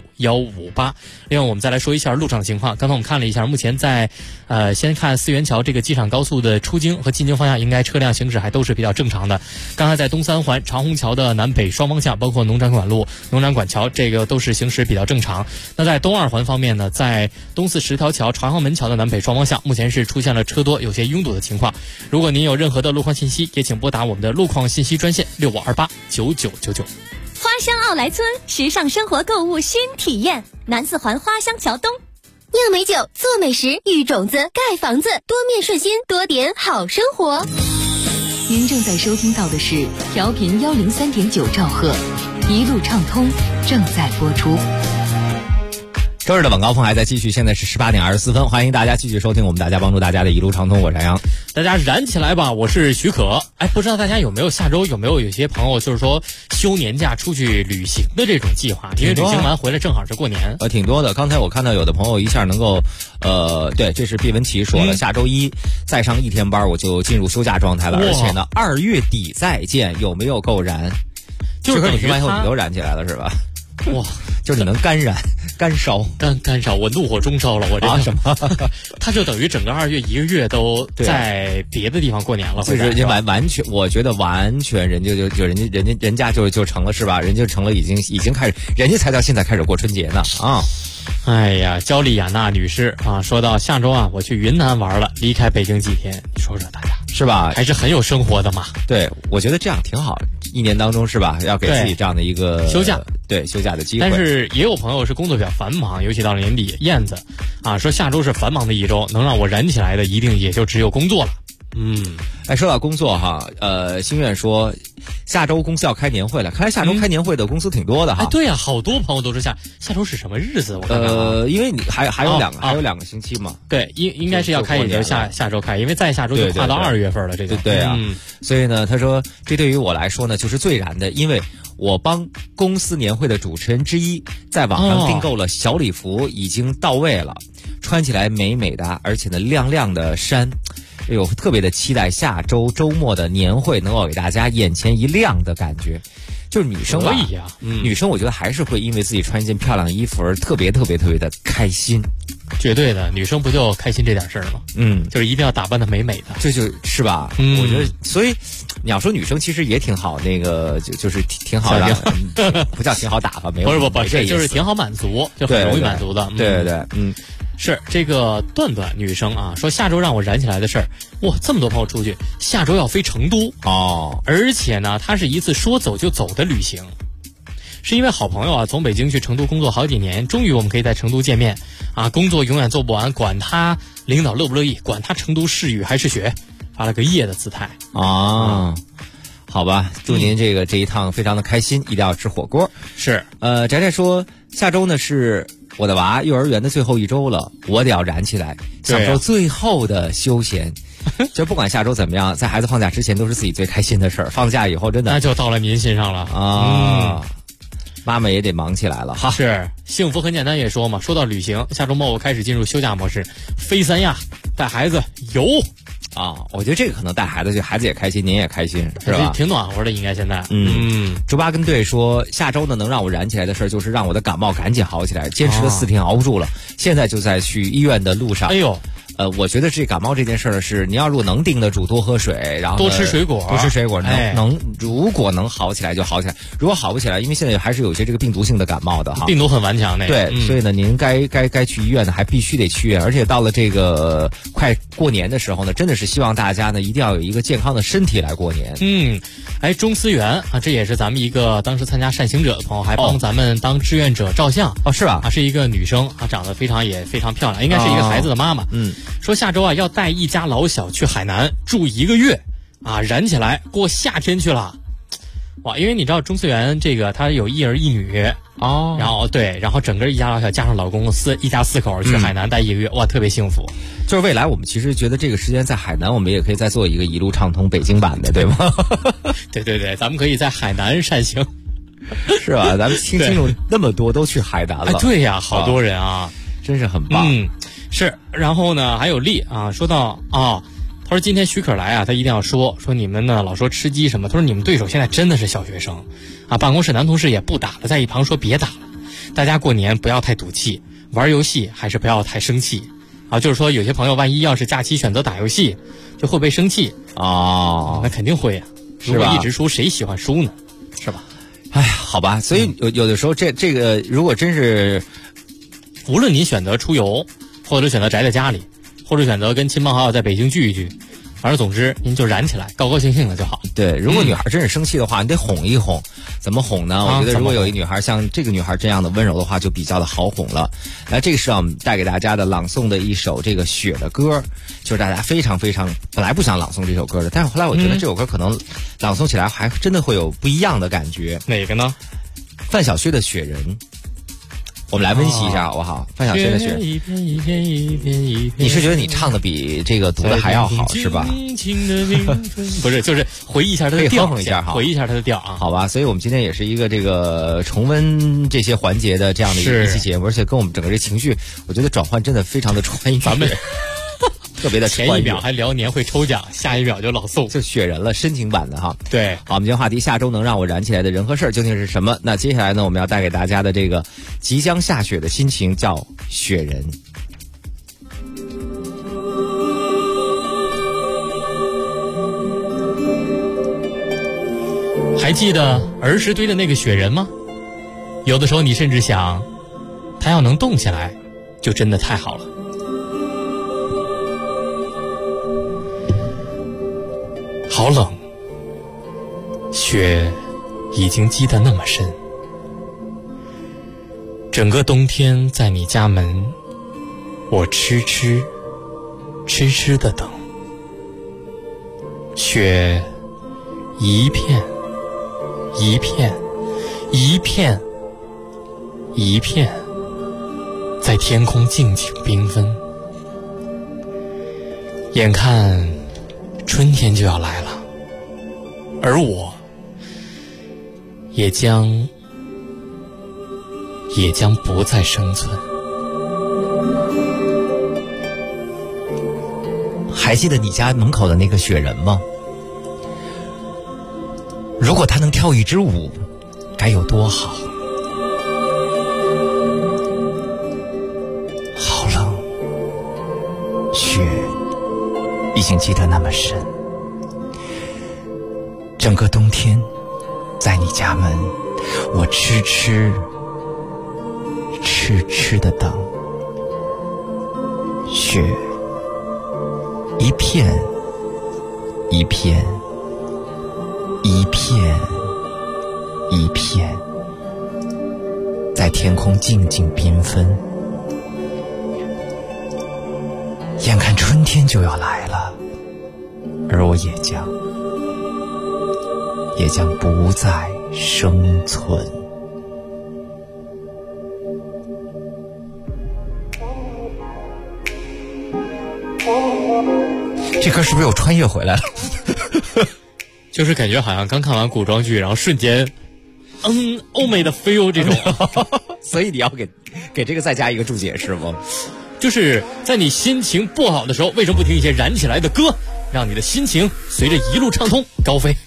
96158。另外，我们再来说一下路上的情况。刚才我们看了一下，目前在先看四元桥这个机场高速的出京和进京方向，应该车辆行驶还都是比较正常的。刚才在东三环长虹桥的南北双方向，包括农展馆路、农展馆桥，这个都是行驶比较正常。那在东二环方面呢，在东四10条桥、朝阳门桥的南北双方向，目前是出现了车多、有些拥堵的情况。如果您有任何的路况信息，也请拨打我们的路况信息专线65289999。 花乡奥莱村，时尚生活购物新体验，南四环花乡桥东。酿美酒，做美食，育种子，盖房子，多面顺心，多点好生活。 您正在收听到的是调频103.9兆赫，一路畅通正在播出。 周日的晚高峰还在继续，现在是18点24分，欢迎大家继续收听我们大家帮助大家的一路畅通，我是杨。 大家燃起来吧，我是许可。不知道大家有没有下周有些朋友就是说休年假出去旅行的这种计划？因为旅行完回来正好是过年。 挺多的。刚才我看到有的朋友一下能够，对，这是毕文琪说了，下周一再上1天班我就进入休假状态了，而且呢2月底再见，有没有够燃？就是和你听完以后你都燃起来了是吧？ 哇， 就是你能干烧， 我怒火中烧了，我这什么？ 他就等于整个2月1个月都在别的地方过年了， 就是完全，我觉得完全人家人家就成了是吧？人家成了已经开始，人家才到现在开始过春节呢啊！ 哎呀，焦丽亚娜女士啊，说到下周我去云南玩了，离开北京几天，你说大家是吧？ 还是很有生活的嘛。 对，我觉得这样挺好，一年当中是吧？要给自己这样的一个休假， 对休假的机会。 但是也有朋友是工作比较繁忙，尤其到了年底，燕子说下周是繁忙的一周，能让我燃起来的一定也就只有工作了。 说到工作心愿说下周公司要开年会了，看来下周开年会的公司挺多的哈。 对呀，好多朋友都是下周是什么日子？我看看因为你还有2个星期嘛。 对，应该是要开，也就下周开，因为再下周就跨到2月份了，这就对啊。所以呢，他说这对于我来说呢就是最燃的，因为我帮公司年会的主持人之一在网上订购了小礼服，已经到位了，穿起来美美的，而且呢亮亮的衫。特别的期待下周周末的年会能够给大家眼前一亮的感觉。就是女生吧，女生我觉得还是会因为自己穿一件漂亮的衣服而特别的开心。 绝对的，女生不就开心这点事儿吗？就是一定要打扮的美美的， 这就是吧？我觉得，所以你要说女生其实也挺好，那个就是挺好的，不叫挺好打发，没有， 不是，就是挺好满足，就很容易满足的。 对， 是这个段段女生说下周让我燃起来的事儿，哇，这么多朋友出去，下周要飞成都而且呢，它是一次说走就走的旅行，是因为好朋友从北京去成都工作好几年，终于我们可以在成都见面工作永远做不完，管他领导乐不乐意，管他成都是雨还是雪，发了个耶的姿态好吧，祝您这一趟非常的开心，一定要吃火锅。 是翟翟说下周呢是我的娃幼儿园的最后一周了，我得要燃起来，享受最后的休闲。就不管下周怎么样，在孩子放假之前都是自己最开心的事儿。放假以后真的那就到了您身上了妈妈也得忙起来了哈。 是幸福很简单也说嘛，说到旅行，下周末我开始进入休假模式，飞三亚带孩子游我觉得这个可能带孩子去，孩子也开心，您也开心，是吧？ 挺暖和的，应该现在。 猪八跟队说下周呢能让我燃起来的事儿，就是让我的感冒赶紧好起来，坚持了4天，熬不住了，现在就在去医院的路上。 哎呦， 我觉得这感冒这件事儿是，你要如果能定得住，多喝水，然后多吃水果， 如果能好起来就好起来，如果好不起来，因为现在还是有些这个病毒性的感冒的哈， 病毒很顽强的。 对，所以呢，您该去医院的还必须得去医院，而且到了这个快过年的时候呢，真的是希望大家呢一定要有一个健康的身体来过年。 钟思源这也是咱们一个当时参加善行者的朋友，还帮咱们当志愿者照相是吧？ 是一个女生长得也非常漂亮，应该是一个孩子的妈妈。说下周要带一家老小去海南住1个月燃起来过夏天去了。哇，因为你知道钟思源这个他有1儿1女然后整个一家老小加上老公一家4口去海南待1个月，哇，特别幸福。 就是未来我们其实觉得这个时间在海南，我们也可以再做一个一路畅通北京版的，对吗？ 对，咱们可以在海南善行， 是吧？咱们听众那么多都去海南了， 对呀，好多人真是很棒。 是，然后呢，还有丽说到他说今天许可来他一定要说你们呢老说吃鸡什么，他说你们对手现在真的是小学生办公室男同事也不打了，在一旁说别打了，大家过年不要太赌气，玩游戏还是不要太生气就是说有些朋友万一要是假期选择打游戏，就会不会生气那肯定会如果一直输，谁喜欢输呢？是吧？ 哎呀，好吧，所以有的时候这个如果真是， 无论你选择出游，或者选择宅在家里，或者选择跟亲朋好友在北京聚一聚，反正总之您就燃起来，高高兴兴的就好。 对，如果女孩真是生气的话，你得哄一哄。怎么哄呢？我觉得如果有一女孩像这个女孩这样的温柔的话，就比较的好哄了。那这个是我们带给大家的朗诵的一首这个雪的歌，就是大家非常本来不想朗诵这首歌的，但是后来我觉得这首歌可能朗诵起来还真的会有不一样的感觉。 哪个呢？ 范晓萱的《雪人》。 我们来温习一下好不好？范晓萱的雪， 一片一片一片一片。 你是觉得你唱的比这个读的还要好是吧？ 不是，就是回忆一下它的调， 哼一下哈， 回忆一下它的调啊， 好吧？所以我们今天也是一个这个重温这些环节的这样的一期节目，而且跟我们整个这情绪，我觉得转换真的非常的穿越， 咱们特别的前一秒还聊年会抽奖，下一秒就老宋就雪人了，深情版的哈。 对， 好，我们今天话题下周能让我燃起来的人和事儿究竟是什么？那接下来呢，我们要带给大家的这个即将下雪的心情叫雪人。 还记得儿时堆的那个雪人吗？有的时候你甚至想，它要能动起来，就真的太好了。好冷，雪已经积得那么深，整个冬天在你家门，我痴痴地等，雪一片一片一片一片，在天空静静缤纷，眼看春天就要来了，而我也将不再生存。 还记得你家门口的那个雪人吗？如果他能跳一支舞，该有多好！好冷，雪已经积得那么深，整个冬天在你家门，我痴痴地等，雪一片一片一片一片，在天空静静缤纷，眼看春天就要来了，而我也将不再生存。这歌是不是又穿越回来了？ 就是感觉好像刚看完古装剧，然后瞬间欧美的 feel 这种。 所以你要给这个再加一个注解是吗？ 就是在你心情不好的时候，为什么不听一些燃起来的歌，让你的心情随着一路畅通高飞？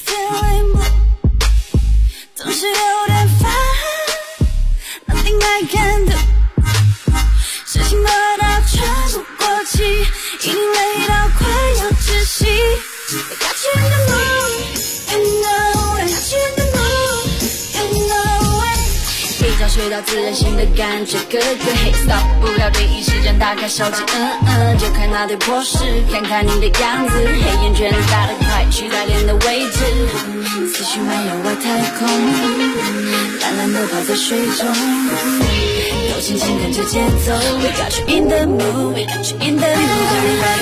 总是有点烦 Nothing I can do 事情多到喘不过气，已经累到快要窒息。I got you in the mood You know I got you in the mood You know it 一觉睡到自然醒的感觉 Good good Hey stop 不要对一时间打开手机就看那对破事，看看你的样子，黑眼圈打得快取代脸的位置，思绪漫游外太空，懒懒地泡在水中，有心情跟着节奏 We got you in the mood We got you in the mood Everybody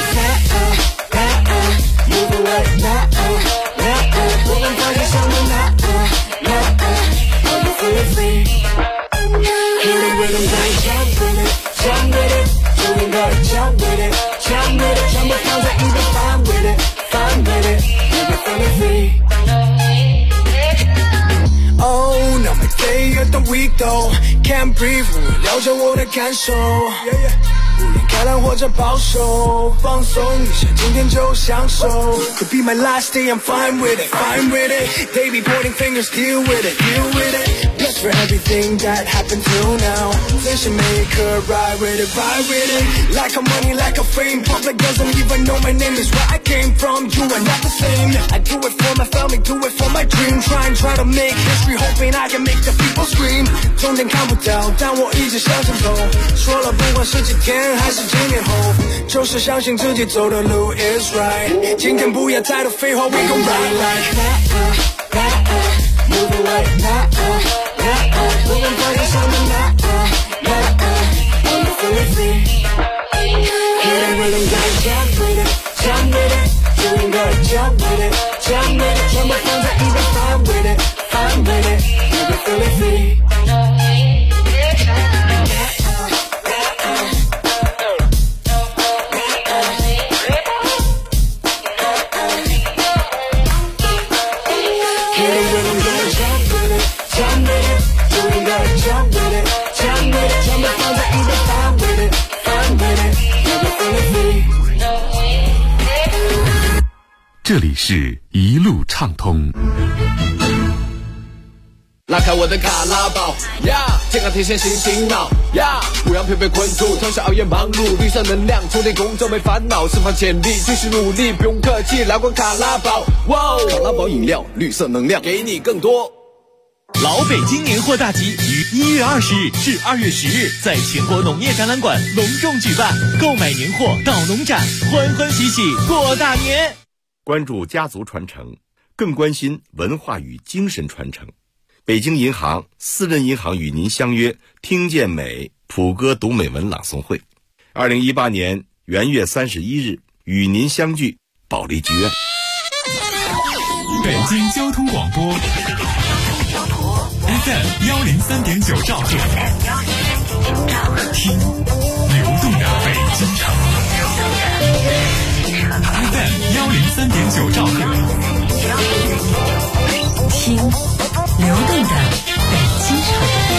move away moving for the summer Oh you feel free Hit it with them don't jump with it Jump with it You gotta jump with it Jump with it Jump with it You be fine with it Fine with it You be feeling free Oh 那每天的 week 都 Can't breathe 聊着我的感受无论开朗或者保守，放松一下，今天就享受。Could be my last day, I'm fine with it, fine with it. They be pointing fingers, deal with it, deal with it. Blessed for everything that happened till now. 真是每一刻 ride with it, ride with it. Like a money, like a fame. Public doesn't even know my name. Is where I came from. You are not the same. I do it for my family, do it for my dream. Try to make history, hoping I can make the people scream. 终点看不到，但我一直向前走。说了不管是几天。还是几年后，就是相信自己走的路 is right。今天不要太多废话 ，we gon' ride like move away moving for the summer Oh you feeling free Hit it rhythm, gotta jump with it, jump with it. You ain't gotta jump with it, jump with it. Jump with friends, even fine with it, fine with it. You be feeling free. 这里是一路畅通。 拉开我的卡拉宝呀，健康提神醒醒脑呀，不让疲惫困住，通宵熬夜忙碌，绿色能量充电工作没烦恼，释放潜力继续努力，不用客气，来罐卡拉宝，哇，卡拉宝饮料，绿色能量给你更多。 老北京年货大集于1月20日至2月10日在全国农业展览馆隆重举办，购买年货到农展，欢欢喜喜过大年。 关注家族传承，更关心文化与精神传承。北京银行私人银行与您相约听见美普歌读美文朗诵会，2018年元月31日与您相聚保利剧院。 北京交通广播 FM 103.9兆赫，听流动的北京城。FM 103.9兆赫， 听流动的北京城。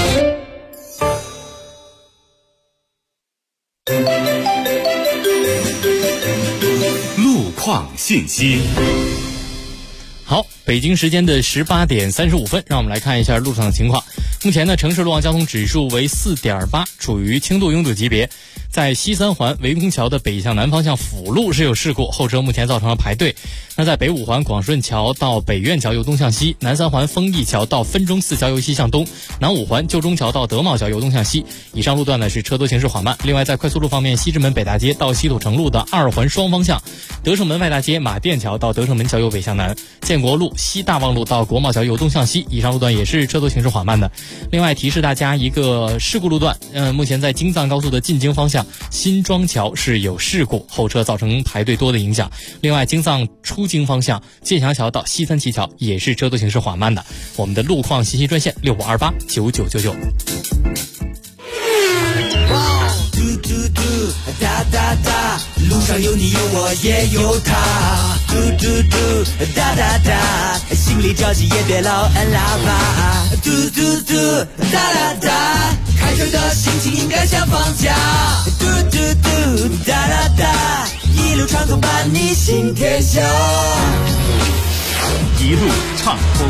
路况信息。 好，北京时间的18点35分，让我们来看一下路上的情况。目前呢，城市路况交通指数为4.8，处于轻度拥堵级别。在西三环围空桥的北向南方向辅路是有事故，后车目前造成了排队。那在北五环广顺桥到北苑桥由东向西，南三环丰益桥到分钟寺桥由西向东，南五环旧中桥到德茂桥由东向西。以上路段呢是车多行驶缓慢。另外在快速路方面，西直门北大街到西土城路的2环双方向，德胜门外大街马甸桥到德胜门桥由北向南，建国路西大望路到国贸桥由东向西。以上路段也是车多行驶缓慢的。另外提示大家一个事故路段，目前在京藏高速的进京方向新庄桥是有事故，后车造成排队多的影响。另外京藏出京方向建祥桥到西三旗桥也是车多行驶缓慢的。我们的路况信息专线65289999。 哒哒哒，路上有你有我也有他，嘟嘟嘟，哒哒哒，心里着急也别老按喇叭，嘟嘟嘟，哒哒哒，开车的心情应该想放假，嘟嘟嘟，哒哒哒，一路畅通伴你行天下， 一路畅通。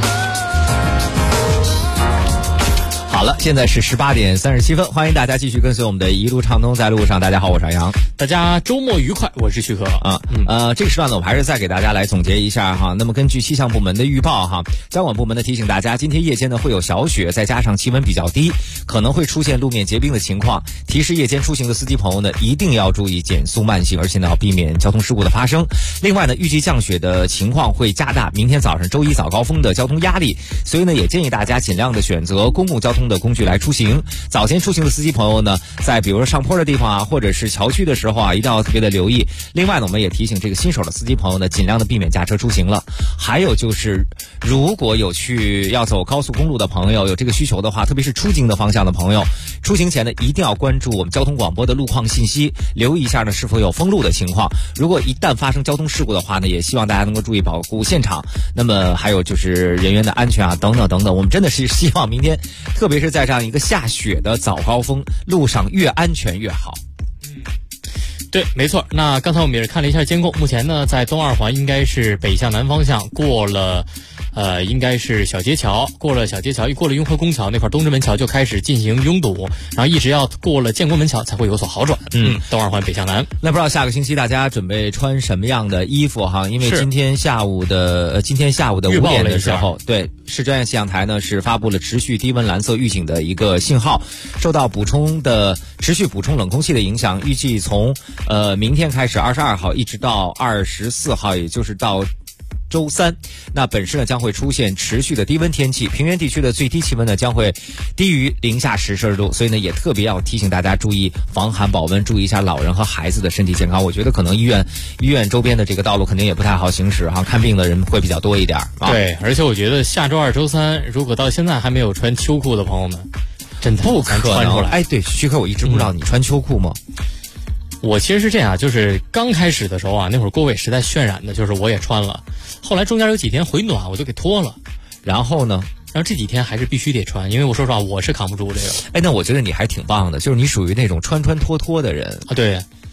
好了，现在是18点37分，欢迎大家继续跟随我们的一路畅通在路上。大家好，我是杨洋， 大家周末愉快，我是旭哥啊。 这个时段呢，我们还是再给大家来总结一下哈。那么根据气象部门的预报哈，交管部门呢提醒大家，今天夜间呢会有小雪，再加上气温比较低，可能会出现路面结冰的情况。提示夜间出行的司机朋友呢，一定要注意减速慢行，而且呢要避免交通事故的发生。另外呢，预计降雪的情况会加大明天早上周一早高峰的交通压力，所以呢也建议大家尽量的选择公共交通的工具来出行。早前出行的司机朋友呢，在比如说上坡的地方啊，或者是桥区的时候啊，一定要特别的留意。另外呢，我们也提醒这个新手的司机朋友呢，尽量的避免驾车出行了。还有就是，如果有要走高速公路的朋友，有这个需求的话，特别是出京的方向的朋友，出行前呢，一定要关注我们交通广播的路况信息，留意一下呢是否有封路的情况。如果一旦发生交通事故的话呢，也希望大家能够注意保护现场。那么还有就是人员的安全啊，等等等等，我们真的是希望明天，特别是在这样一个下雪的早高峰，路上越安全越好。 对，没错。那刚才我们也是看了一下监控，目前呢，在东二环应该是北向南方向过了，应该是小街桥，过了小街桥，一过了雍和宫桥那块东直门桥就开始进行拥堵，然后一直要过了建国门桥才会有所好转。东二环北向南。 那不知道下个星期大家准备穿什么样的衣服哈？因为今天下午的5点的时候，对，市专业气象台呢是发布了持续低温蓝色预警的一个信号，受到持续补充冷空气的影响，预计从明天开始22号一直到24号，也就是到周三，那本市呢将会出现持续的低温天气，平原地区的最低气温呢将会低于零下10摄氏度，所以呢也特别要提醒大家注意防寒保温，注意一下老人和孩子的身体健康。我觉得可能医院周边的这个道路肯定也不太好行驶哈，看病的人会比较多一点啊。 对，而且我觉得下周二、周三，如果到现在还没有穿秋裤的朋友们，真的不可能穿出来。 哎，对，徐克，我一直不知道你穿秋裤吗？ 我其实是这样，就是刚开始的时候啊，那会儿郭伟实在渲染的就是我也穿了，后来中间有几天回暖，我就给脱了。 然后呢？ 然后这几天还是必须得穿，因为我说实话，我是扛不住这个。 哎，那我觉得你还挺棒的，就是你属于那种穿脱的人啊。对，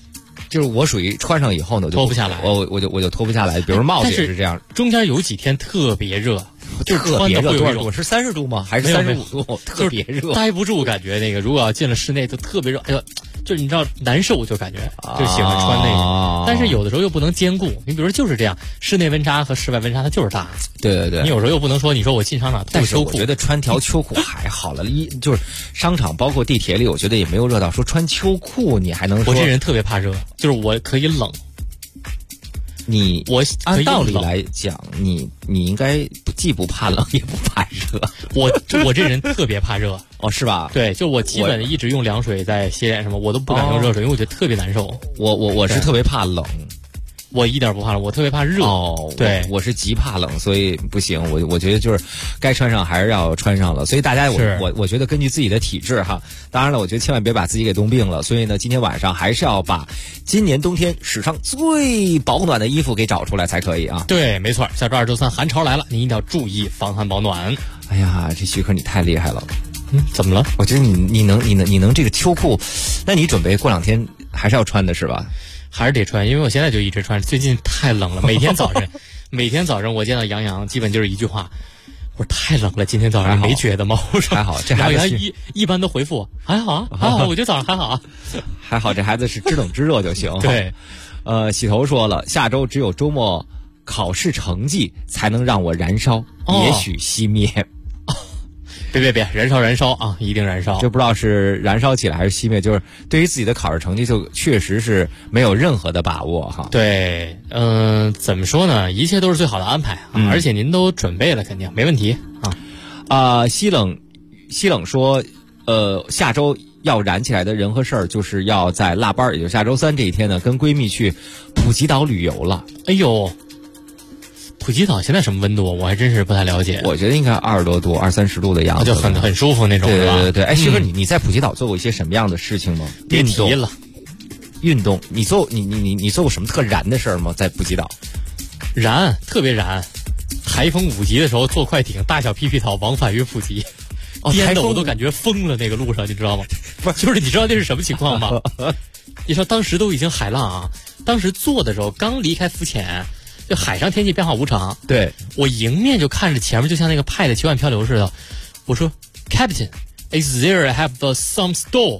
就是我属于穿上以后呢， 脱不下来， 我就脱不下来。比如帽子也是这样， 中间有几天特别热。就特别热，多少度？是30度吗？还是35度？特别热， 待不住，感觉那个如果要进了室内就特别热，哎呦，就是你知道难受，就感觉就喜欢穿那个，但是有的时候又不能兼顾。你比如说就是这样，室内温差和室外温差它就是大。 对， 你有时候又不能说，你说我进商场但是我觉得穿条秋裤还好了，就是商场包括地铁里，我觉得也没有热到说穿秋裤你还能说。 我这人特别怕热，就是我可以冷。 我按道理来讲，你应该既不怕冷也不怕热。 我这人特别怕热哦，是吧？ 对，就我基本一直用凉水在洗脸什么，我都不敢用热水，因为我觉得特别难受。 我是特别怕冷。 我一点不怕冷，我特别怕热。 哦， 对， 我是极怕冷，所以不行。我觉得就是该穿上还是要穿上了。所以大家我觉得根据自己的体质哈，当然了，我觉得千万别把自己给冻病了。所以呢，今天晚上还是要把今年冬天史上最保暖的衣服给找出来才可以啊。 对，没错，下周2、周3寒潮来了，你一定要注意防寒保暖。 哎呀，这徐克你太厉害了。 怎么了？ 我觉得你能这个秋裤，那你准备过2天还是要穿的是吧？ 还是得穿，因为我现在就一直穿。最近太冷了，每天早上我见到杨洋，基本就是一句话，我说太冷了，今天早上你没觉得吗？我说还好，这孩子一般都回复还好啊，还好，我觉得早上还好啊， 还好这孩子是知冷知热就行。 对， 洗头说了，下周只有周末考试成绩才能让我燃烧，也许熄灭。 别，燃烧啊！一定燃烧。 就不知道是燃烧起来还是熄灭，就是对于自己的考试成绩，就确实是没有任何的把握哈。 对，怎么说呢？一切都是最好的安排啊！而且您都准备了，肯定没问题啊。西冷说，下周要燃起来的人和事儿，就是要在腊八，也就是下周3这一天呢，跟闺蜜去普吉岛旅游了。 哎呦！普吉岛现在什么温度？我还真是不太了解。 我觉得应该20多度、20-30度的样子， 就很舒服那种，是吧？ 对。哎，徐哥，你在普吉岛做过一些什么样的事情吗？ 别提了。 运动，你做过什么特燃的事儿吗？在普吉岛？ 特别燃。台风5级的时候坐快艇大小屁屁岛往返于普吉，颠的我都感觉疯了。那个路上你知道吗？不是，就是你知道那是什么情况吗？你说当时都已经海浪啊，当时坐的时候刚离开浮潜。就海上天气变化无常， 对我迎面就看着前面就像那个派的奇幻漂流似的，我说 Captain, is there have some stall,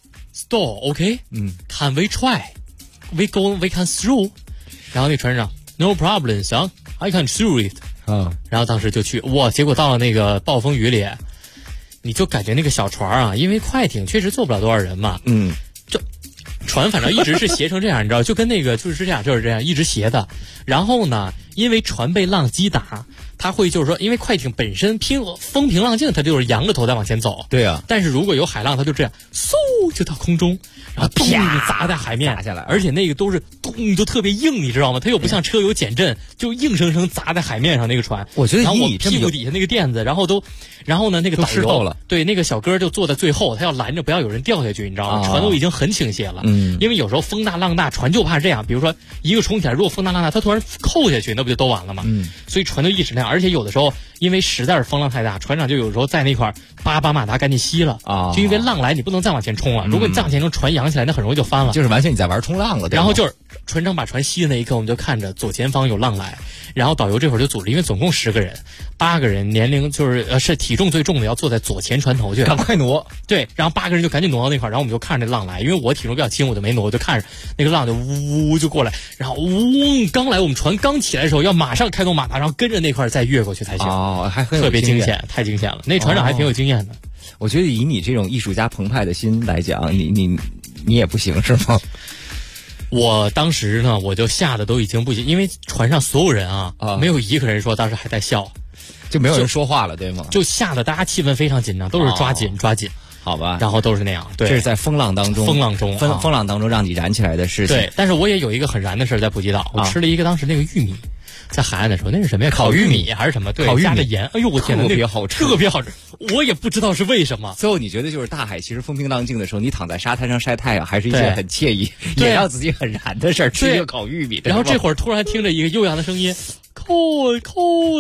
OK? Can we try? We can through. 然后那船上 No problem, son, I can through it. 然后当时就去，结果到了那个暴风雨里，你就感觉那个小船啊，因为快艇确实坐不了多少人嘛，船反正一直是斜成这样，你知道，就跟那个就是这样一直斜的。然后呢，因为船被浪击打，它会就是说，因为快艇本身风平浪静，它就是扬着头在往前走。 对啊。 但是如果有海浪，它就这样，嗖就到空中，然后啪砸在海面下来， 而且那个都是咚就特别硬，你知道吗？它又不像车有减震，就硬生生砸在海面上那个船。 我觉得然后我屁股底下那个垫子，然后呢那个导游对那个小哥就坐在最后，他要拦着不要有人掉下去，你知道吗？船都已经很倾斜了，因为有时候风大浪大，船就怕这样。比如说一个冲起来，如果风大浪大，它突然扣下去，那不就都完了吗？所以船就一直那样。而且有的时候因为实在是风浪太大，船长就有时候在那块把马达赶紧熄了啊，就因为浪来你不能再往前冲了。如果你再往前冲，船扬起来那很容易就翻了。 就是完全你在玩冲浪了。 然后就是船长把船熄的那一刻，我们就看着左前方有浪来，然后导游这会儿就组织，因为总共10个人，8个人年龄是体重最重的要坐在左前船头去， 赶快挪。 对，然后8个人就赶紧挪到那块，然后我们就看着那浪来，因为我体重比较轻，我就没挪，我就看着那个浪就呜就过来，然后刚来我们船刚起来的时候要马上开动马达，然后跟着那块再越过去才行。 还很有特别惊险，太惊险了。那船长还挺有经验的。 我觉得以你这种艺术家澎湃的心来讲，你也不行是吗？ 我当时呢，我就吓得都已经不行，因为船上所有人没有一个人说当时还在笑， 就没有人说话了，对吗？ 就吓得大家气氛非常紧张，都是抓紧。 好吧， 然后都是那样。对， 这是在风浪当中让你燃起来的事情。 对，但是我也有一个很燃的事在普吉岛，我吃了一个当时那个玉米。在海岸的时候，那是什么呀？烤玉米还是什么？对，加的盐。哎呦，我天哪， 特别好吃， 特别好吃。我也不知道是为什么。 最后你觉得就是大海其实风平浪静的时候，你躺在沙滩上晒太阳，还是一件很惬意，也让自己很燃的事儿。吃一个烤玉米， 然后这会儿突然听着一个悠扬的声音，扣，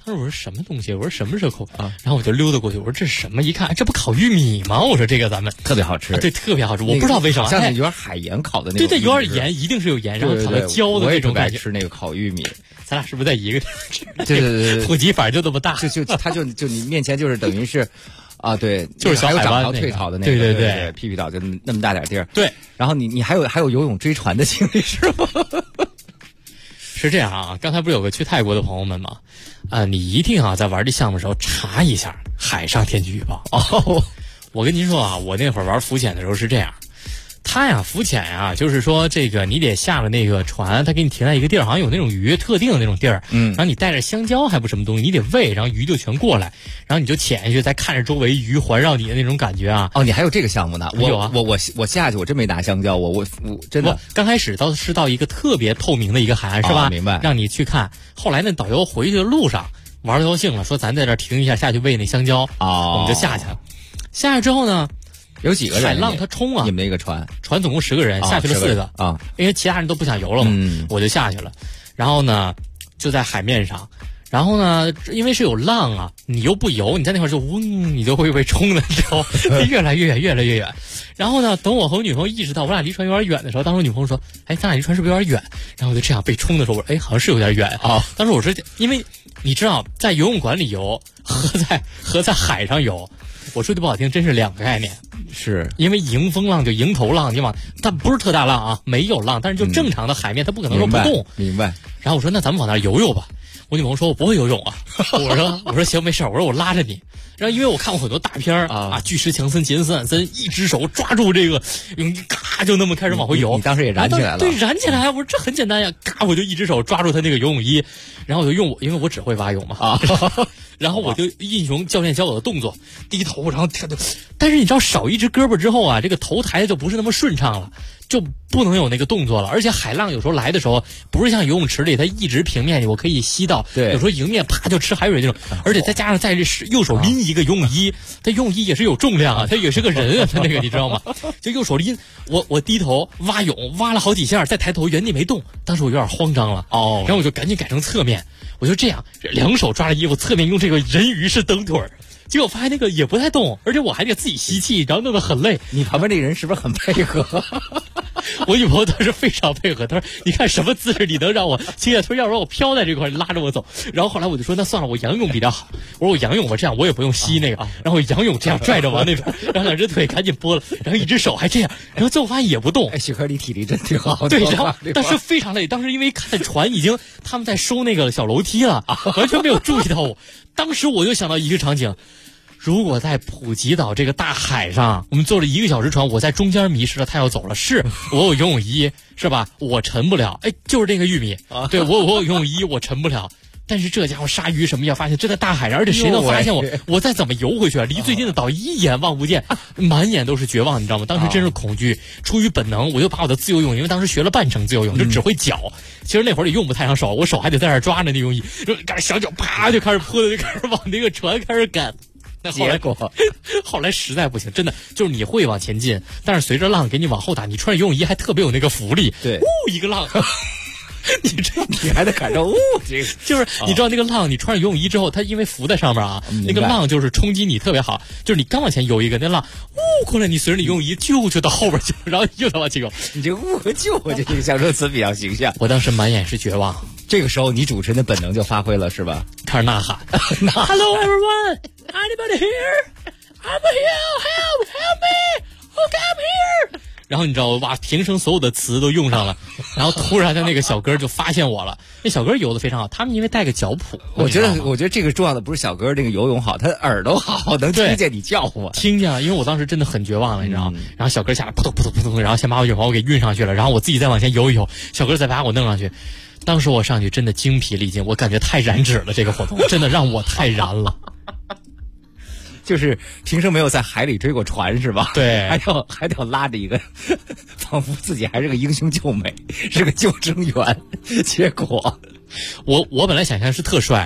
他说我说什么东西？我说什么是口啊？然后我就溜达过去，我说这是什么？一看这不烤玉米吗？我说这个咱们特别好吃， 对，特别好吃。我不知道为什么， 像有点海盐烤的那种， 对，有点盐，一定是有盐，然后烤的焦的那种感觉。 吃那个烤玉米， 咱俩是不是在一个地方吃？ 对， 户籍反正就这么大， 就你面前就是等于是。啊，对， 就是小海湾退潮的那个， 对， 屁屁岛就那么大点地儿。 对， 然后你还有游泳追船的经历是吗？ 是这样啊，刚才不是有个去泰国的朋友们吗？你一定在玩这项目的时候查一下海上天气预报。哦，我跟您说啊，我那会儿玩浮潜的时候是这样。他呀，浮潜呀，就是说这个你得下了那个船，他给你停在一个地儿，好像有那种鱼特定的那种地儿，然后你带着香蕉还不什么东西，你得喂，然后鱼就全过来，然后你就潜下去，再看着周围鱼环绕你的那种感觉啊。 哦，你还有这个项目呢？ 有啊， 我下去我真没拿香蕉，我真的刚开始是到一个特别透明的一个海岸是吧？ 明白， 让你去看。后来那导游回去的路上玩得高兴了，说咱在这儿停一下，下去喂那香蕉，我们就下去了。下去之后呢？ 有几个人？ 海浪它冲啊！ 你们那个船总共10个人，下去了4个啊， 因为其他人都不想游了嘛，我就下去了。然后呢，就在海面上，然后呢，因为是有浪啊，你又不游，你在那块就嗡，你就会被冲的，你知道，越来越远，越来越远。然后呢，等我和我女朋友意识到我俩离船有点远的时候，当时我女朋友说：“哎，咱俩离船是不是有点远？”然后我就这样被冲的时候，我说：“哎，好像是有点远啊。”当时我说，因为你知道，在游泳馆里游和在海上游。我说句不好听，真是2个概念。 是因为迎风浪就迎头浪，它不是特大浪啊，没有浪，但是就正常的海面，它不可能说不动。 明白。 然后我说那咱们往那儿游游吧。我女朋友说我不会游泳啊。我说行没事，我说我拉着你。然后因为我看过很多大片啊，巨石强森、杰森·斯坦森一只手抓住这个泳衣，咔就那么开始往回游。 你当时也燃起来了。 对，燃起来。我说这很简单呀，咔我就一只手抓住他那个游泳衣，然后我就因为我只会蛙泳嘛然后我就英雄教练教我的动作，低头，然后但是你知道少一只胳膊之后啊，这个头抬的就不是那么顺畅了，就不能有那个动作了。而且海浪有时候来的时候，不是像游泳池里它一直平面我可以吸到， 对， 有时候迎面啪就吃海水那种，而且再加上在这右手拎一个游泳衣，它游泳衣也是有重量啊，它也是个人啊，它那个你知道吗？就右手拎，我低头蛙泳蛙了好几下，再抬头原地没动，当时我有点慌张了然后我就赶紧改成侧面。我就这样2手抓着衣服，侧面用这个人鱼式蹬腿，结果发现那个也不太动，而且我还得自己吸气，然后弄得很累。 你旁边那个人是不是很配合？ 我女朋友当时非常配合，她说：“你看什么姿势你能让我轻点？她说要不然我飘在这块，拉着我走。”然后后来我就说：“那算了，我仰泳比较好。”我说：“我仰泳吧，这样我也不用吸那个。”然后我仰泳这样拽着往那边，然后2只腿赶紧拨了，然后一只手还这样，然后最后发现也不动。 哎，许科你体力真挺好的。 对，然后但是非常累。当时因为看船已经他们在收那个小楼梯了，完全没有注意到我。当时我就想到一个场景。如果在普吉岛这个大海上，我们坐了1个小时船，我在中间迷失了，他要走了，是我有游泳衣，是吧？我沉不了，哎，就是这个玉米，对我有游泳衣，我沉不了。但是这家伙鲨鱼什么要发现，这在大海上，而且谁能发现我？我再怎么游回去啊？离最近的岛一眼望不见，满眼都是绝望，你知道吗？当时真是恐惧，出于本能，我就把我的自由泳，因为当时学了半程自由泳，就只会脚。其实那会儿也用不太上手，我手还得在那抓着那游泳衣，就赶着小脚啪就开始扑的，就开始往那个船开始赶。那后来实在不行，真的就是你会往前进，但是随着浪给你往后打，你穿着游泳衣还特别有那个浮力。 对， 一个浪。 你还得感受这个就是你知道那个浪，你穿上游泳衣之后，它因为浮在上面啊，那个浪就是冲击你特别好，就是你刚往前游一个，那浪过来，你随着你游泳衣就到后边去，然后又再往前游。 你这和救我这个象声词比较形象。 我当时满眼是绝望， 这个时候你主持人的本能就发挥了，是吧？ 开始呐喊，Hello everyone, anybody here? I'm here, help me, who come here?然后你知道我把平生所有的词都用上了，然后突然的那个小哥就发现我了。那小哥游的非常好，他们因为带个脚蹼， 我觉得这个重要的不是小哥那个游泳好，他耳朵好，能听见你叫唤。 听见了，因为我当时真的很绝望了，你知道吗？然后小哥下来扑通扑通扑通，然后先把我女朋友给运上去了，然后我自己再往前游一游，小哥再把我弄上去。当时我上去真的精疲力尽，我感觉太燃脂了，这个活动真的让我太燃了。 就是平生没有在海里追过船是吧？ 对， 还得拉着一个，仿佛自己还是个英雄救美，是个救生员。结果， 我本来想象是特帅，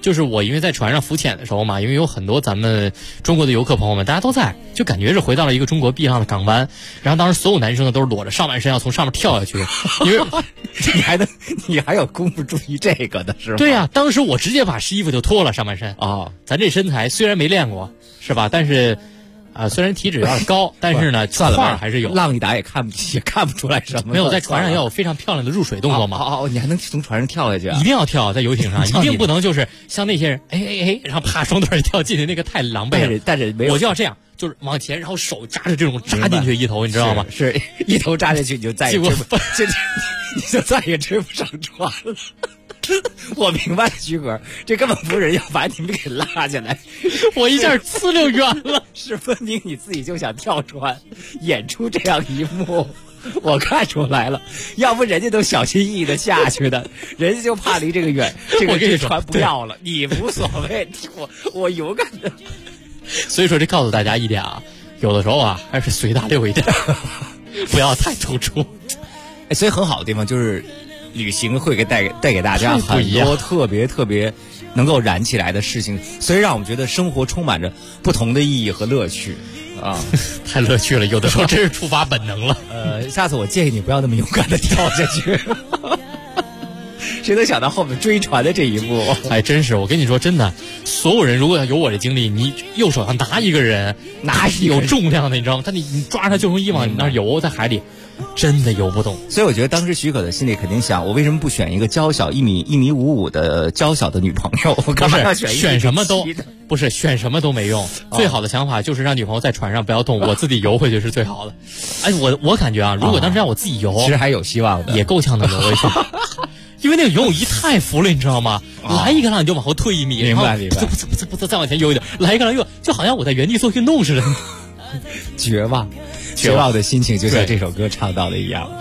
就是我因为在船上浮潜的时候嘛，因为有很多咱们中国的游客朋友们，大家都在，就感觉是回到了一个中国碧浪的港湾。然后当时所有男生呢都是裸着上半身要从上面跳下去，因为你还有功夫注意这个的是吗？ 对呀、当时我直接把衣服就脱了上半身啊。咱这身材虽然没练过，是吧？但是虽然体脂有点高，但是呢， 算了吧， 还是有。 浪一打也看不出来什么。 没有，在船上要有非常漂亮的入水动作嘛。 哦，你还能从船上跳下去、啊？ 一定要跳，在游艇上，一定不能就是像那些人，然后啪双腿跳进去，那个太狼狈了。 但是没有， 我就要这样，就是往前，然后手扎着这种扎进去一头，你知道吗？ 是一头扎进去，你就再也你就再也追不上船了。我明白了，徐哥，这根本不是人要把你们给拉下来， 我一下呲溜远了， 是分明你自己就想跳船，演出这样一幕，我看出来了。要不人家都小心翼翼的下去的，人家就怕离这个远，这个船不要了，你无所谓，我勇敢的。 所以说，这告诉大家一点啊，有的时候啊，还是随大溜一点，不要太突出。 所以很好的地方就是。旅行会带给大家很多特别能够燃起来的事情，所以让我们觉得生活充满着不同的意义和乐趣啊， 太乐趣了，有的时候真是触发本能了。 下次我建议你不要那么勇敢的跳下去。谁能想到后面追船的这一步？ 哎，真是，我跟你说，真的，所有人如果要有我的经历，你右手上拿一个人，有重量的，你知道吗？但你抓他就容易往你那儿游，在海里。真的游不动， 所以我觉得当时许可的心里肯定想，我为什么不选一个娇小1米55的娇小的女朋友？我干嘛要选什么都不是选什么都没用。最好的想法就是让女朋友在船上不要动，我自己游回去是最好的。哎，我感觉啊，如果当时让我自己游， 其实还有希望的， 也够呛的游回去。因为那个游泳衣太浮了，你知道吗？来一个浪你就往后退1米， 明白， 不再往前游一点，来一个浪就好像我在原地做运动似的， 绝望的心情，就像这首歌唱到的一样。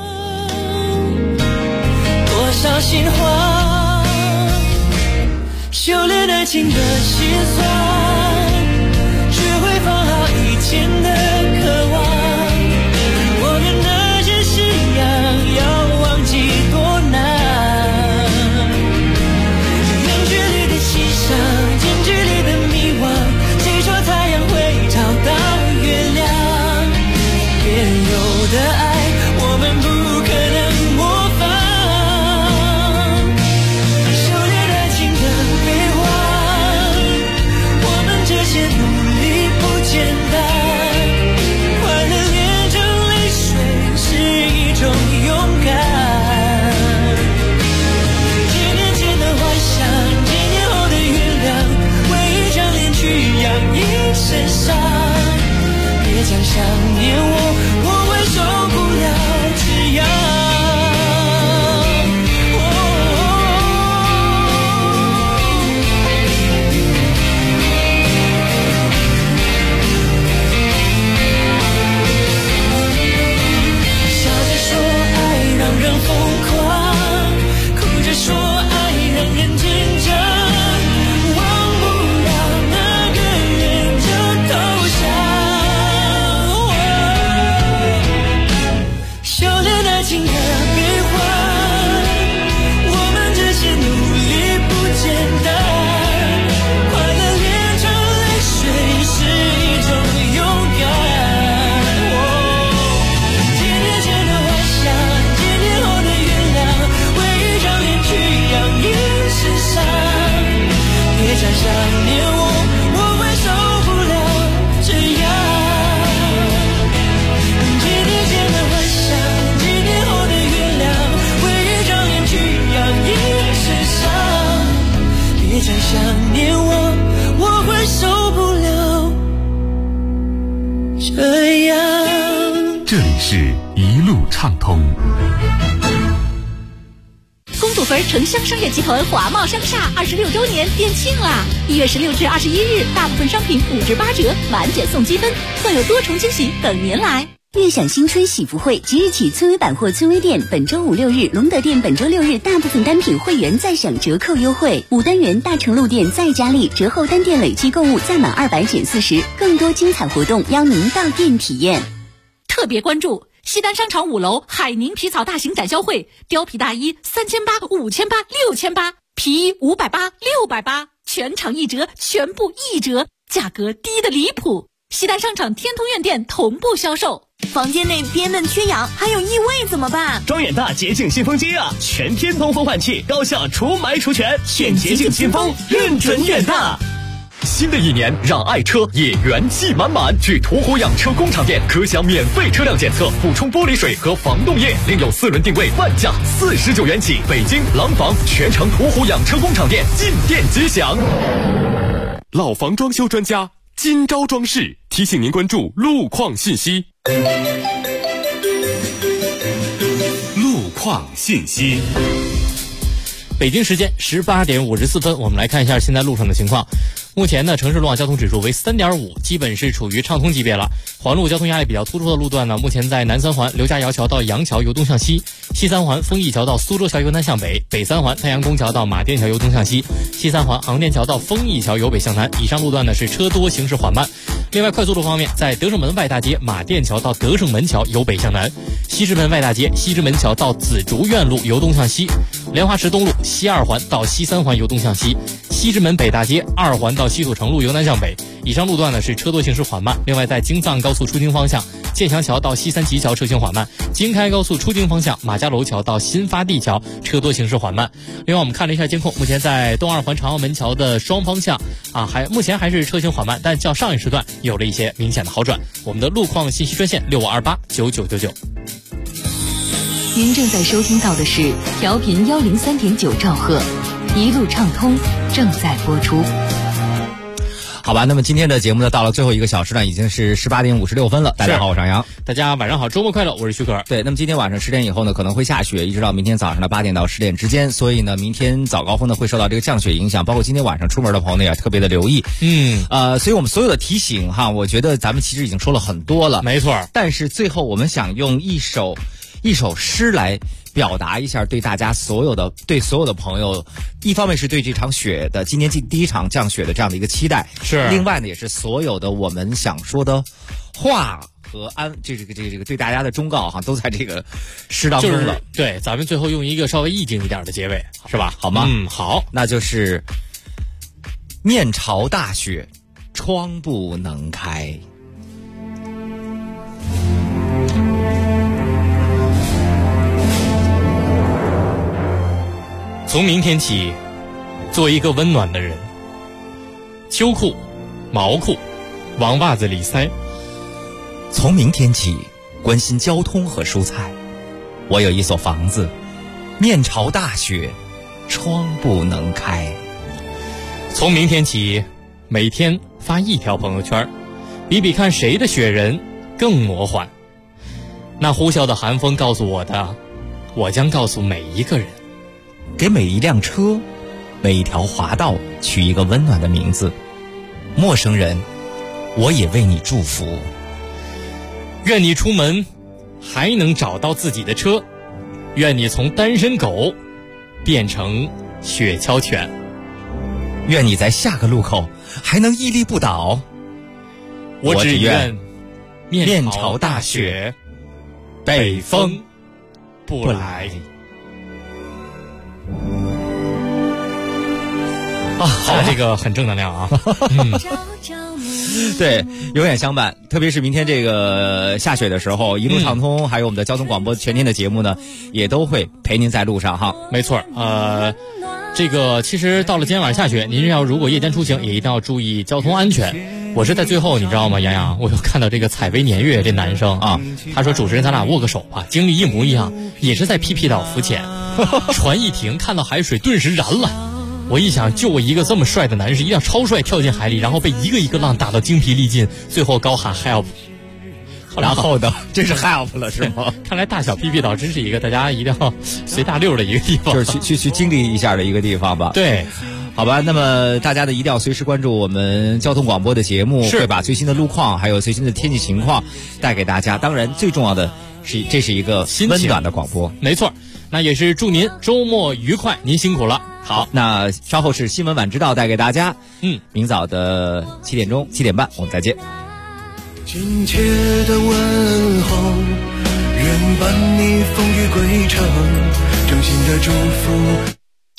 多少心慌，修炼爱情的心酸，只会放好以前的渴望。我们那些信仰要忘记多难，远距离的欣赏，近距离的迷惘，谁说太阳会找到月亮？别人有的爱，我们不可能模仿。修炼爱情的悲欢，我们这些努力不简单。快乐炼成泪水是一种勇敢。几年前的幻想，几年后的原谅，为一张脸去养一身伤。别讲想念我会受不了这样。笑着说爱让人疯狂，哭着说爱让人紧张，忘不了那个人就投降。修炼爱情的悲欢，我们这些努力不简单。快乐炼成泪水是一种勇敢。几年前的幻想，几年后的原谅，为一张脸去养一身伤。别再想念我会受不了这样。几年前的幻想，几年后的原谅，为一张脸去养一身伤。别再想念我会受不了这样。 这里是一路畅通。 公主坟城乡商业集团华贸商厦26周年店庆啦！1月16至21日，大部分商品5至8折，满减送积分，更有多重惊喜等您来。 悦享新春喜福会即日起，村委百货村委店本周5、6日，隆德店本周6日大部分单品会员再享折扣优惠，5单元大成路店再加力，折后单店累计购物再满200减40，更多精彩活动邀您到店体验。 特别关注西单商场5楼海宁皮草大型展销会，貂皮大衣3800、5800、6800， 皮衣580、680，全场1折，全部1折，价格低得离谱。西单商场天通苑店同步销售。 房间内憋闷缺氧还有异味怎么办？ 装远大洁净新风机啊，全天通风换气，高效除霾除醛，选洁净新风，认准远大。 新的一年，让爱车也元气满满。去途虎养车工厂店，可享免费车辆检测、补充玻璃水和防冻液，另有4轮定位半价，49元起。北京廊坊全城途虎养车工厂店进店即享。老房装修专家金招装饰提醒您关注路况信息。路况信息。 北京时间18点54分，我们来看一下现在路上的情况。目前呢，城市路网交通指数为3.5，基本是处于畅通级别了。环路交通压力比较突出的路段呢，目前在南三环刘家窑桥到杨桥由东向西，西三环丰益桥到苏州桥由南向北，北三环太阳宫桥到马甸桥由东向西，西三环航天桥到丰益桥由北向南。以上路段呢是车多，行驶缓慢。另外，快速路方面，在德胜门外大街马甸桥到德胜门桥由北向南，西直门外大街西直门桥到紫竹院路由东向西，莲花池东路西2环到西3环由东向西，西直门北大街2环到西土城路由南向北。以上路段呢是车多，行驶缓慢。另外，在京藏高速出京方向建祥桥到西三旗桥车行缓慢，京开高速出京方向马家楼桥到新发地桥车多，行驶缓慢。另外，我们看了一下监控，目前在东2环长阳门桥的双方向目前还是车行缓慢，但较上一时段有了一些明显的好转。我们的路况信息专线65289999。 您正在收听到的是调频103.9兆赫，一路畅通正在播出。 好吧，那么今天的节目呢，到了最后1个小时呢，已经是18点56分了。大家好，我是杨洋。 大家晚上好，周末快乐，我是徐可。 对，那么今天晚上10点以后呢，可能会下雪，一直到明天早上的8点到10点之间，所以呢，明天早高峰呢会受到这个降雪影响，包括今天晚上出门的朋友呢也特别的留意。所以我们所有的提醒哈，我觉得咱们其实已经说了很多了， 没错。 但是最后我们想用一首诗来表达一下对所有的朋友，一方面是对这场雪的今年第一场降雪的这样的一个期待， 是另外呢也是所有的我们想说的话和这个对大家的忠告哈，都在这个诗当中了。 对，咱们最后用一个稍微意境一点的结尾，是吧？ 好吗？ 好， 那就是面朝大雪，窗不能开。 从明天起，做一个温暖的人。秋裤、毛裤往袜子里塞。 从明天起，关心交通和蔬菜。我有一所房子，面朝大雪，窗不能开。 从明天起，每天发1条朋友圈，比比看谁的雪人更魔幻。那呼啸的寒风告诉我的，我将告诉每一个人。 给每一辆车，每一条滑道取一个温暖的名字。陌生人，我也为你祝福。 愿你出门还能找到自己的车，愿你从单身狗变成雪橇犬。 愿你在下个路口还能屹立不倒。 我只愿面朝大雪，北风不来。好，这个很正能量啊。 对，永远相伴。特别是明天这个下雪的时候，一路畅通，还有我们的交通广播全天的节目呢，也都会陪您在路上哈。 没错，这个其实到了今天晚上下雪，您如果夜间出行，也一定要注意交通安全。我是在最后，你知道吗，杨洋，我有看到这个采薇年月这男生啊，他说主持人咱俩握个手吧，经历一模一样，也是在皮皮岛浮潜，船一停，看到海水顿时燃了。我一想，就我一个这么帅的男士，一定要超帅跳进海里，然后被一个一个浪打到精疲力尽，最后高喊 help。 然后的，这是 help 了是吗？ 看来大小皮皮岛真是一个大家一定要随大溜的一个地方， 就是去经历一下的一个地方吧。 对， 好吧，那么大家呢一定要随时关注我们交通广播的节目，会把最新的路况还有最新的天气情况带给大家。当然，最重要的是，这是一个温暖的广播， 没错。那也是祝您周末愉快，您辛苦了。 好，那稍后是新闻晚知道带给大家。明早的7点钟、7点半，我们再见。 亲切的问候，愿伴你风雨归程，衷心的祝福。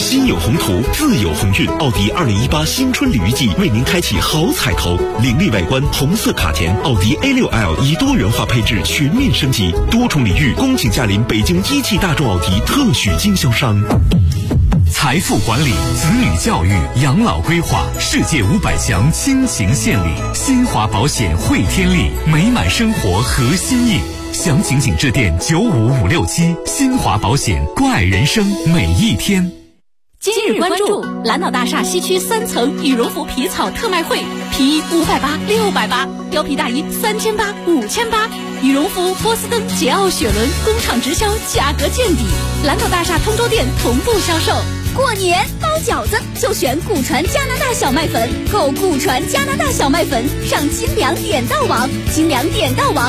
心有宏图，自有鸿运。奥迪2018新春礼遇季为您开启好彩头，凌厉外观，红色卡钳，奥迪 A6L 以多元化配置全面升级，多重礼遇，恭请驾临北京一汽大众奥迪特许经销商。 财富管理、子女教育、养老规划，世界500强倾情献礼，新华保险惠天利，美满生活核心意。详情请致电95567，新华保险，关爱人生每一天。 今日关注蓝岛大厦西区3层羽绒服皮草特卖会，皮衣580、680，貂皮大衣3800、5800，羽绒服波司登、捷奥、雪伦工厂直销，价格见底。蓝岛大厦通州店同步销售。 过年包饺子就选古传加拿大小麦粉，购古传加拿大小麦粉上精粮点到网，精粮点到网